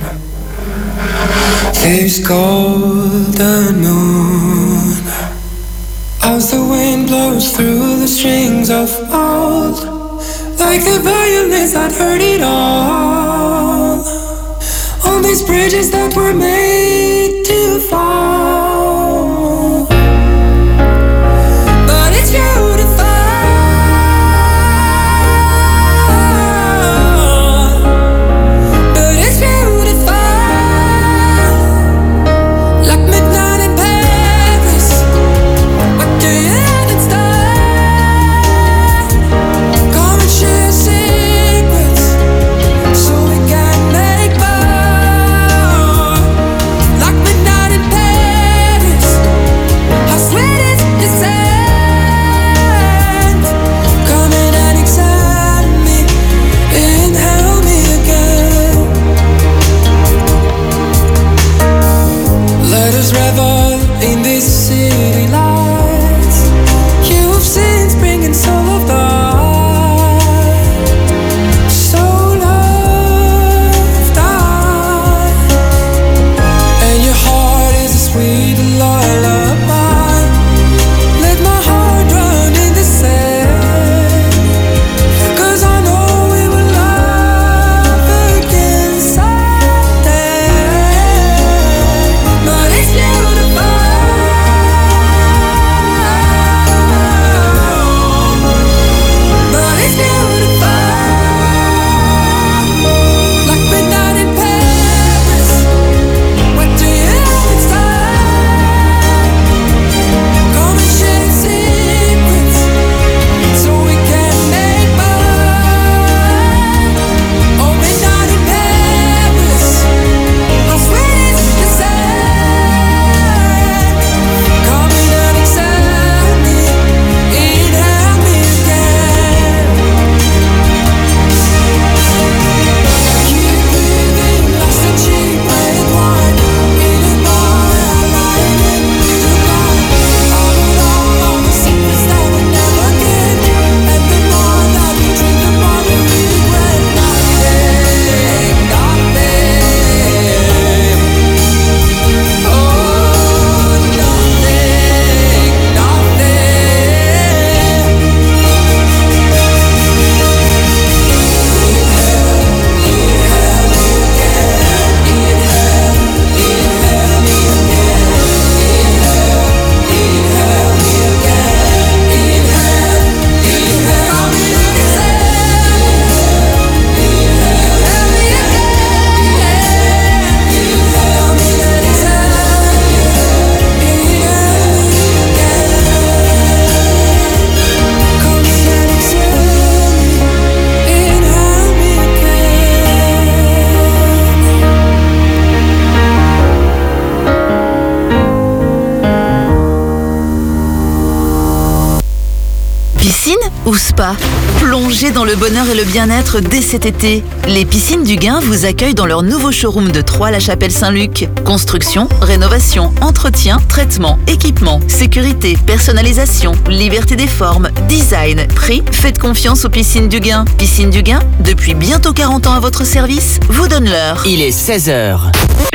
This golden moon, as the wind blows through the strings of old, like the violins that heard it all, on these bridges that were made to fall. But it's beautiful. ou spa? Plongez dans le bonheur et le bien-être dès cet été. Les Piscines du Gain vous accueillent dans leur nouveau showroom de Troyes-la-Chapelle-Saint-Luc. Construction, rénovation, entretien, traitement, équipement, sécurité, personnalisation, liberté des formes, design, prix. Faites confiance aux Piscines du Gain. Piscines du Gain, depuis bientôt quarante ans à votre service, vous donne l'heure. Il est seize heures.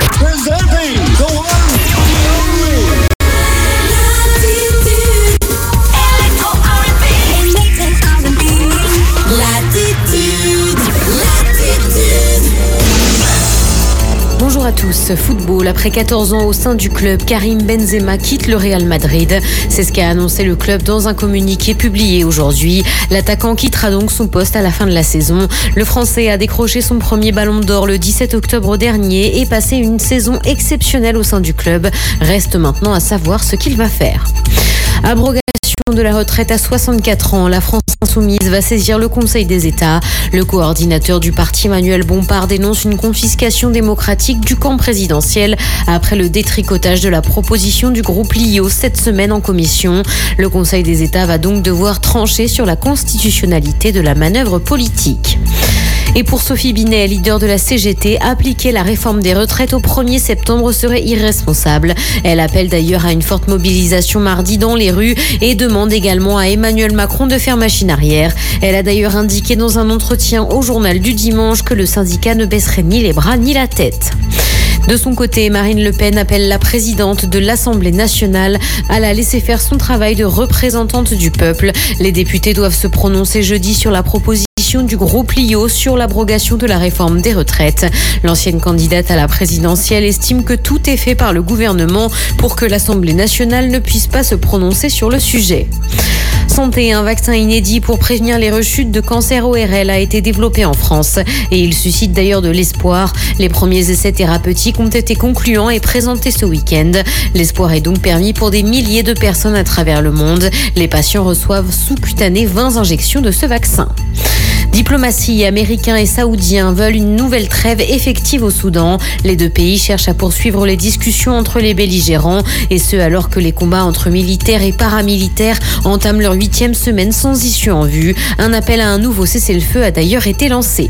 Bonjour à tous. Football, après quatorze ans au sein du club, Karim Benzema quitte le Real Madrid. C'est ce qu'a annoncé le club dans un communiqué publié aujourd'hui. L'attaquant quittera donc son poste à la fin de la saison. Le Français a décroché son premier ballon d'or le dix-sept octobre dernier et passé une saison exceptionnelle au sein du club. Reste maintenant à savoir ce qu'il va faire. Abrogation de la retraite à soixante-quatre ans, la France insoumise va saisir le Conseil des États. Le coordinateur du parti, Manuel Bompard, dénonce une confiscation démocratique du camp présidentiel après le détricotage de la proposition du groupe L I O cette semaine en commission. Le Conseil des États va donc devoir trancher sur la constitutionnalité de la manœuvre politique. Et pour Sophie Binet, leader de la C G T, appliquer la réforme des retraites au premier septembre serait irresponsable. Elle appelle d'ailleurs à une forte mobilisation mardi dans les rues et demande également à Emmanuel Macron de faire machine arrière. Elle a d'ailleurs indiqué dans un entretien au journal du dimanche que le syndicat ne baisserait ni les bras ni la tête. De son côté, Marine Le Pen appelle la présidente de l'Assemblée nationale à la laisser faire son travail de représentante du peuple. Les députés doivent se prononcer jeudi sur la proposition du groupe L I O sur l'abrogation de la réforme des retraites. L'ancienne candidate à la présidentielle estime que tout est fait par le gouvernement pour que l'Assemblée nationale ne puisse pas se prononcer sur le sujet. Santé, un vaccin inédit pour prévenir les rechutes de cancer O R L a été développé en France et il suscite d'ailleurs de l'espoir. Les premiers essais thérapeutiques ont été concluants et présentés ce week-end. L'espoir est donc permis pour des milliers de personnes à travers le monde. Les patients reçoivent sous-cutané vingt injections de ce vaccin. Diplomatie, américains et saoudiens veulent une nouvelle trêve effective au Soudan. Les deux pays cherchent à poursuivre les discussions entre les belligérants et ce alors que les combats entre militaires et paramilitaires entament leur huitième semaine sans issue en vue. Un appel à un nouveau cessez-le-feu a d'ailleurs été lancé.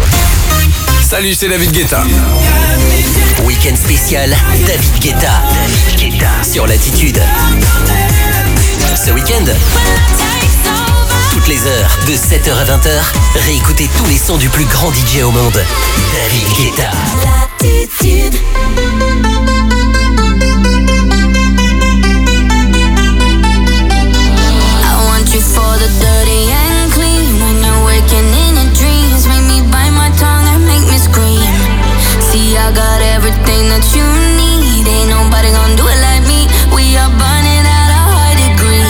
Salut, c'est David Guetta. Week-end spécial, David Guetta. David Guetta. Sur Latitude. Ce week-end, toutes les heures, de sept heures à vingt heures, réécoutez tous les sons du plus grand D J au monde. David Guetta. Latitude. I want you for the dirty and clean. When you're waking in your dreams, make me bite my tongue and make me scream. See, I got everything that you need. Ain't nobody gonna do it like me. We are burning at a high degree.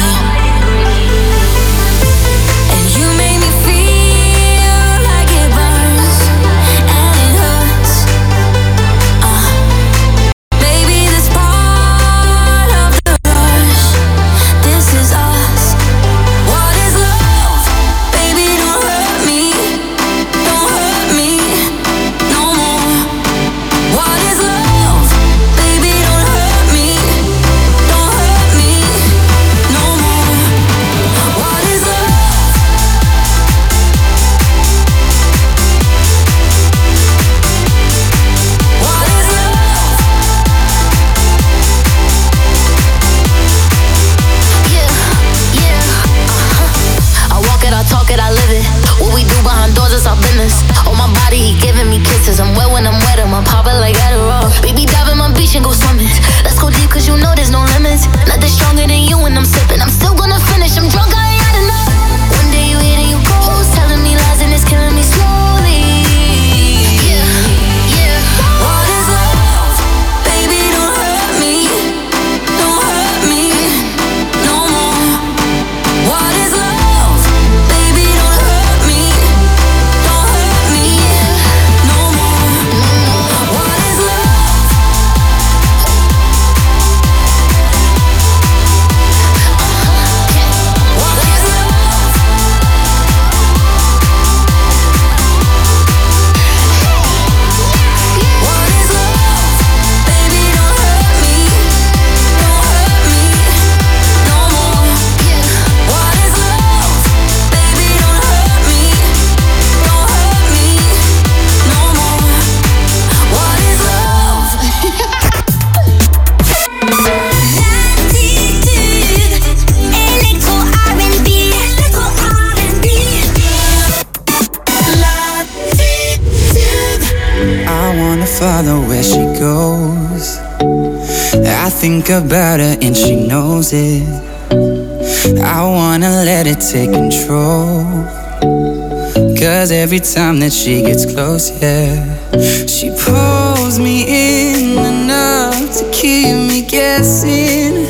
think about her and she knows it. I wanna let it take control. Cause every time that she gets close, yeah, she pulls me in enough to keep me guessing.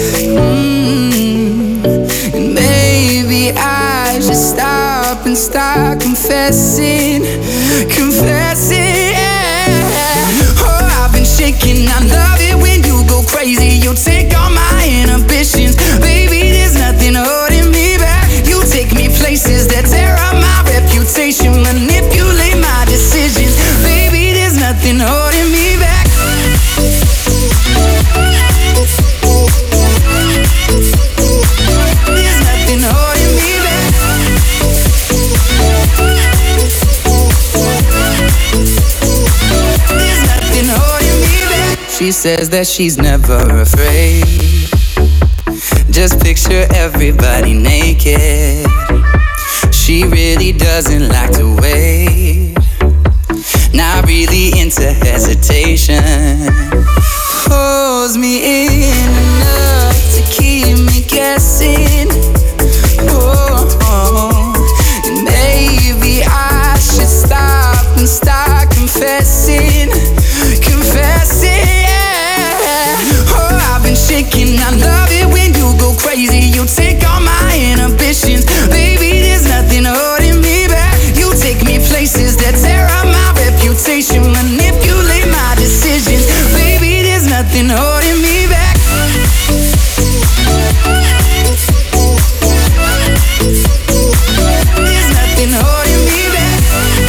mm. And maybe I should stop and start confessing. Confessing, yeah. Oh, I've been shaking, I love it when you go crazy. You take all my inhibitions. Baby, there's nothing holding me back. You take me places that tear up my reputation, manipulate my decisions. Baby, there's nothing holding me back. There's nothing holding me back. There's nothing holding me back. She says that she's never afraid. Just picture everybody naked. She really doesn't like to wait. Not really into hesitation. Pulls me in enough to keep me guessing. Oh, oh. And maybe I should stop and start confessing. Confessing, yeah. Oh, I've been shaking, I love it when you go crazy. You take all my inhibitions. Baby, there's nothing holding me back. You take me places that tear up my reputation, manipulate my decisions. Baby, there's nothing holding me back. There's nothing holding me back.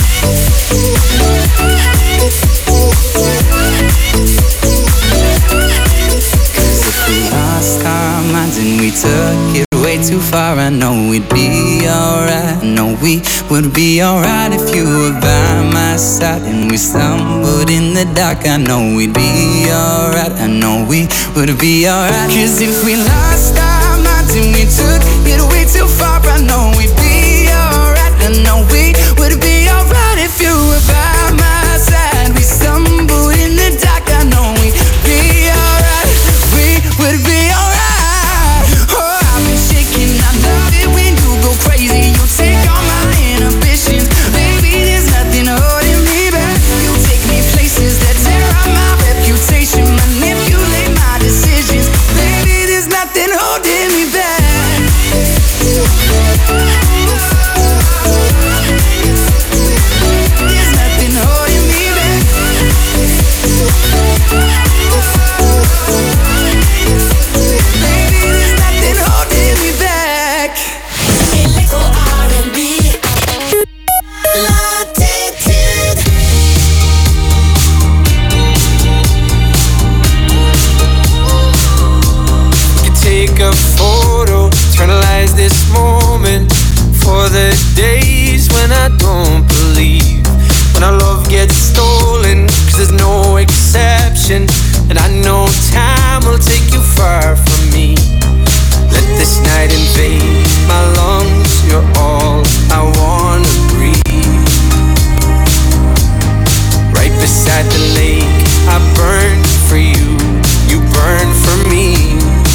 Cause if we lost our minds and we took it way too far, I know we'd be alright. I know we would be alright if you were by my side and we stumbled in the dark. I know we'd be alright. I know we would be alright. Cause if we lost our minds and we took it way too far, I know we'd be alright. I know we would be alright if you were by my side. We stumbled in the dark. I know we'd be alright. We would be alright. Oh, I've been shaking, I love it when you go crazy. You take all my inhibitions. Baby, there's nothing holding me back. You take me places that tear up my reputation, manipulate my decisions. Baby, there's nothing holding me back. There's nothing holding me back. Baby, there's nothing holding me back. Electro R and B. Latitude. You take a photo, eternalize this moment for the days when I don't believe, when our love gets stolen, cause there's no exception, and I know time will take you far from me. Let this night invade my lungs, you're all I wanna breathe. Right beside the lake, I burn for you, you burn for me.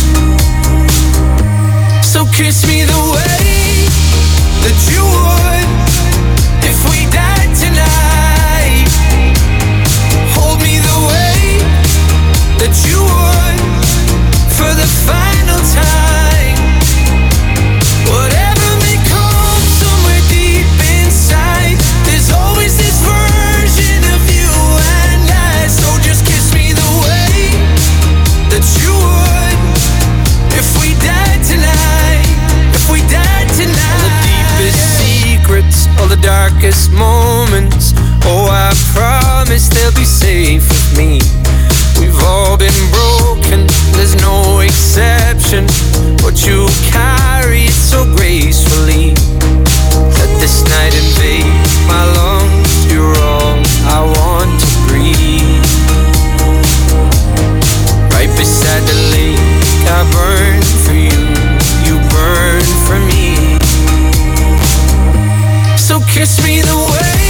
So kiss me the way that you would if we died tonight. Hold me the way that you would for the final time. Whatever may come somewhere deep inside, there's always this version of you and I. So just kiss me the way that you would if we died tonight. If we died tonight. All the deepest secrets, all the darkest moments, oh, I promise they'll be safe with me. We've all been broken, there's no exception, but you carry it so gracefully. Let this night invade my lungs, you're all I want to breathe. Right beside the lake, I burn for you, you burn for me. So kiss me the way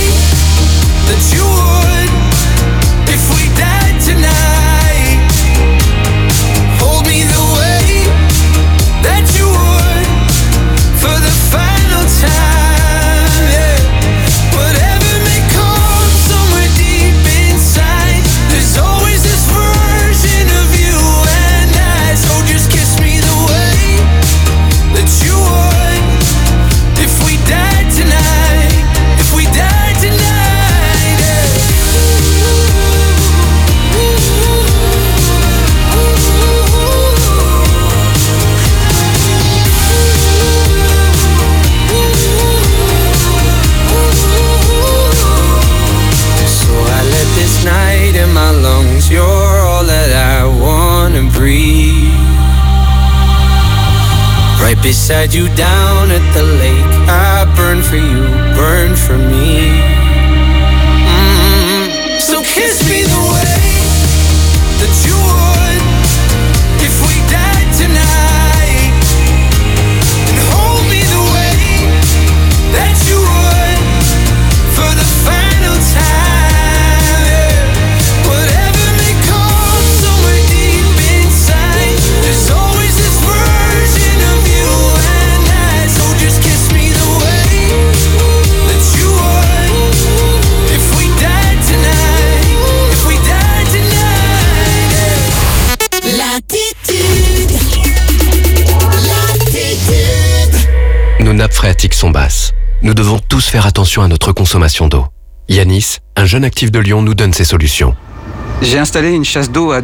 beside you down at the lake. I burn for you, burn for me. Mm. So kiss me the way that you would if we died tonight, and hold me the way that you would for the final time. Yeah. Whatever may come somewhere deep inside, there's always this version of you and I. So just kiss me the way that you would if we died tonight, if we died tonight. Yeah. Latitude, latitude. Nos nappes phréatiques sont basses. Nous devons tous faire attention à notre consommation d'eau. Yanis, un jeune actif de Lyon, nous donne ses solutions. J'ai installé une chasse d'eau à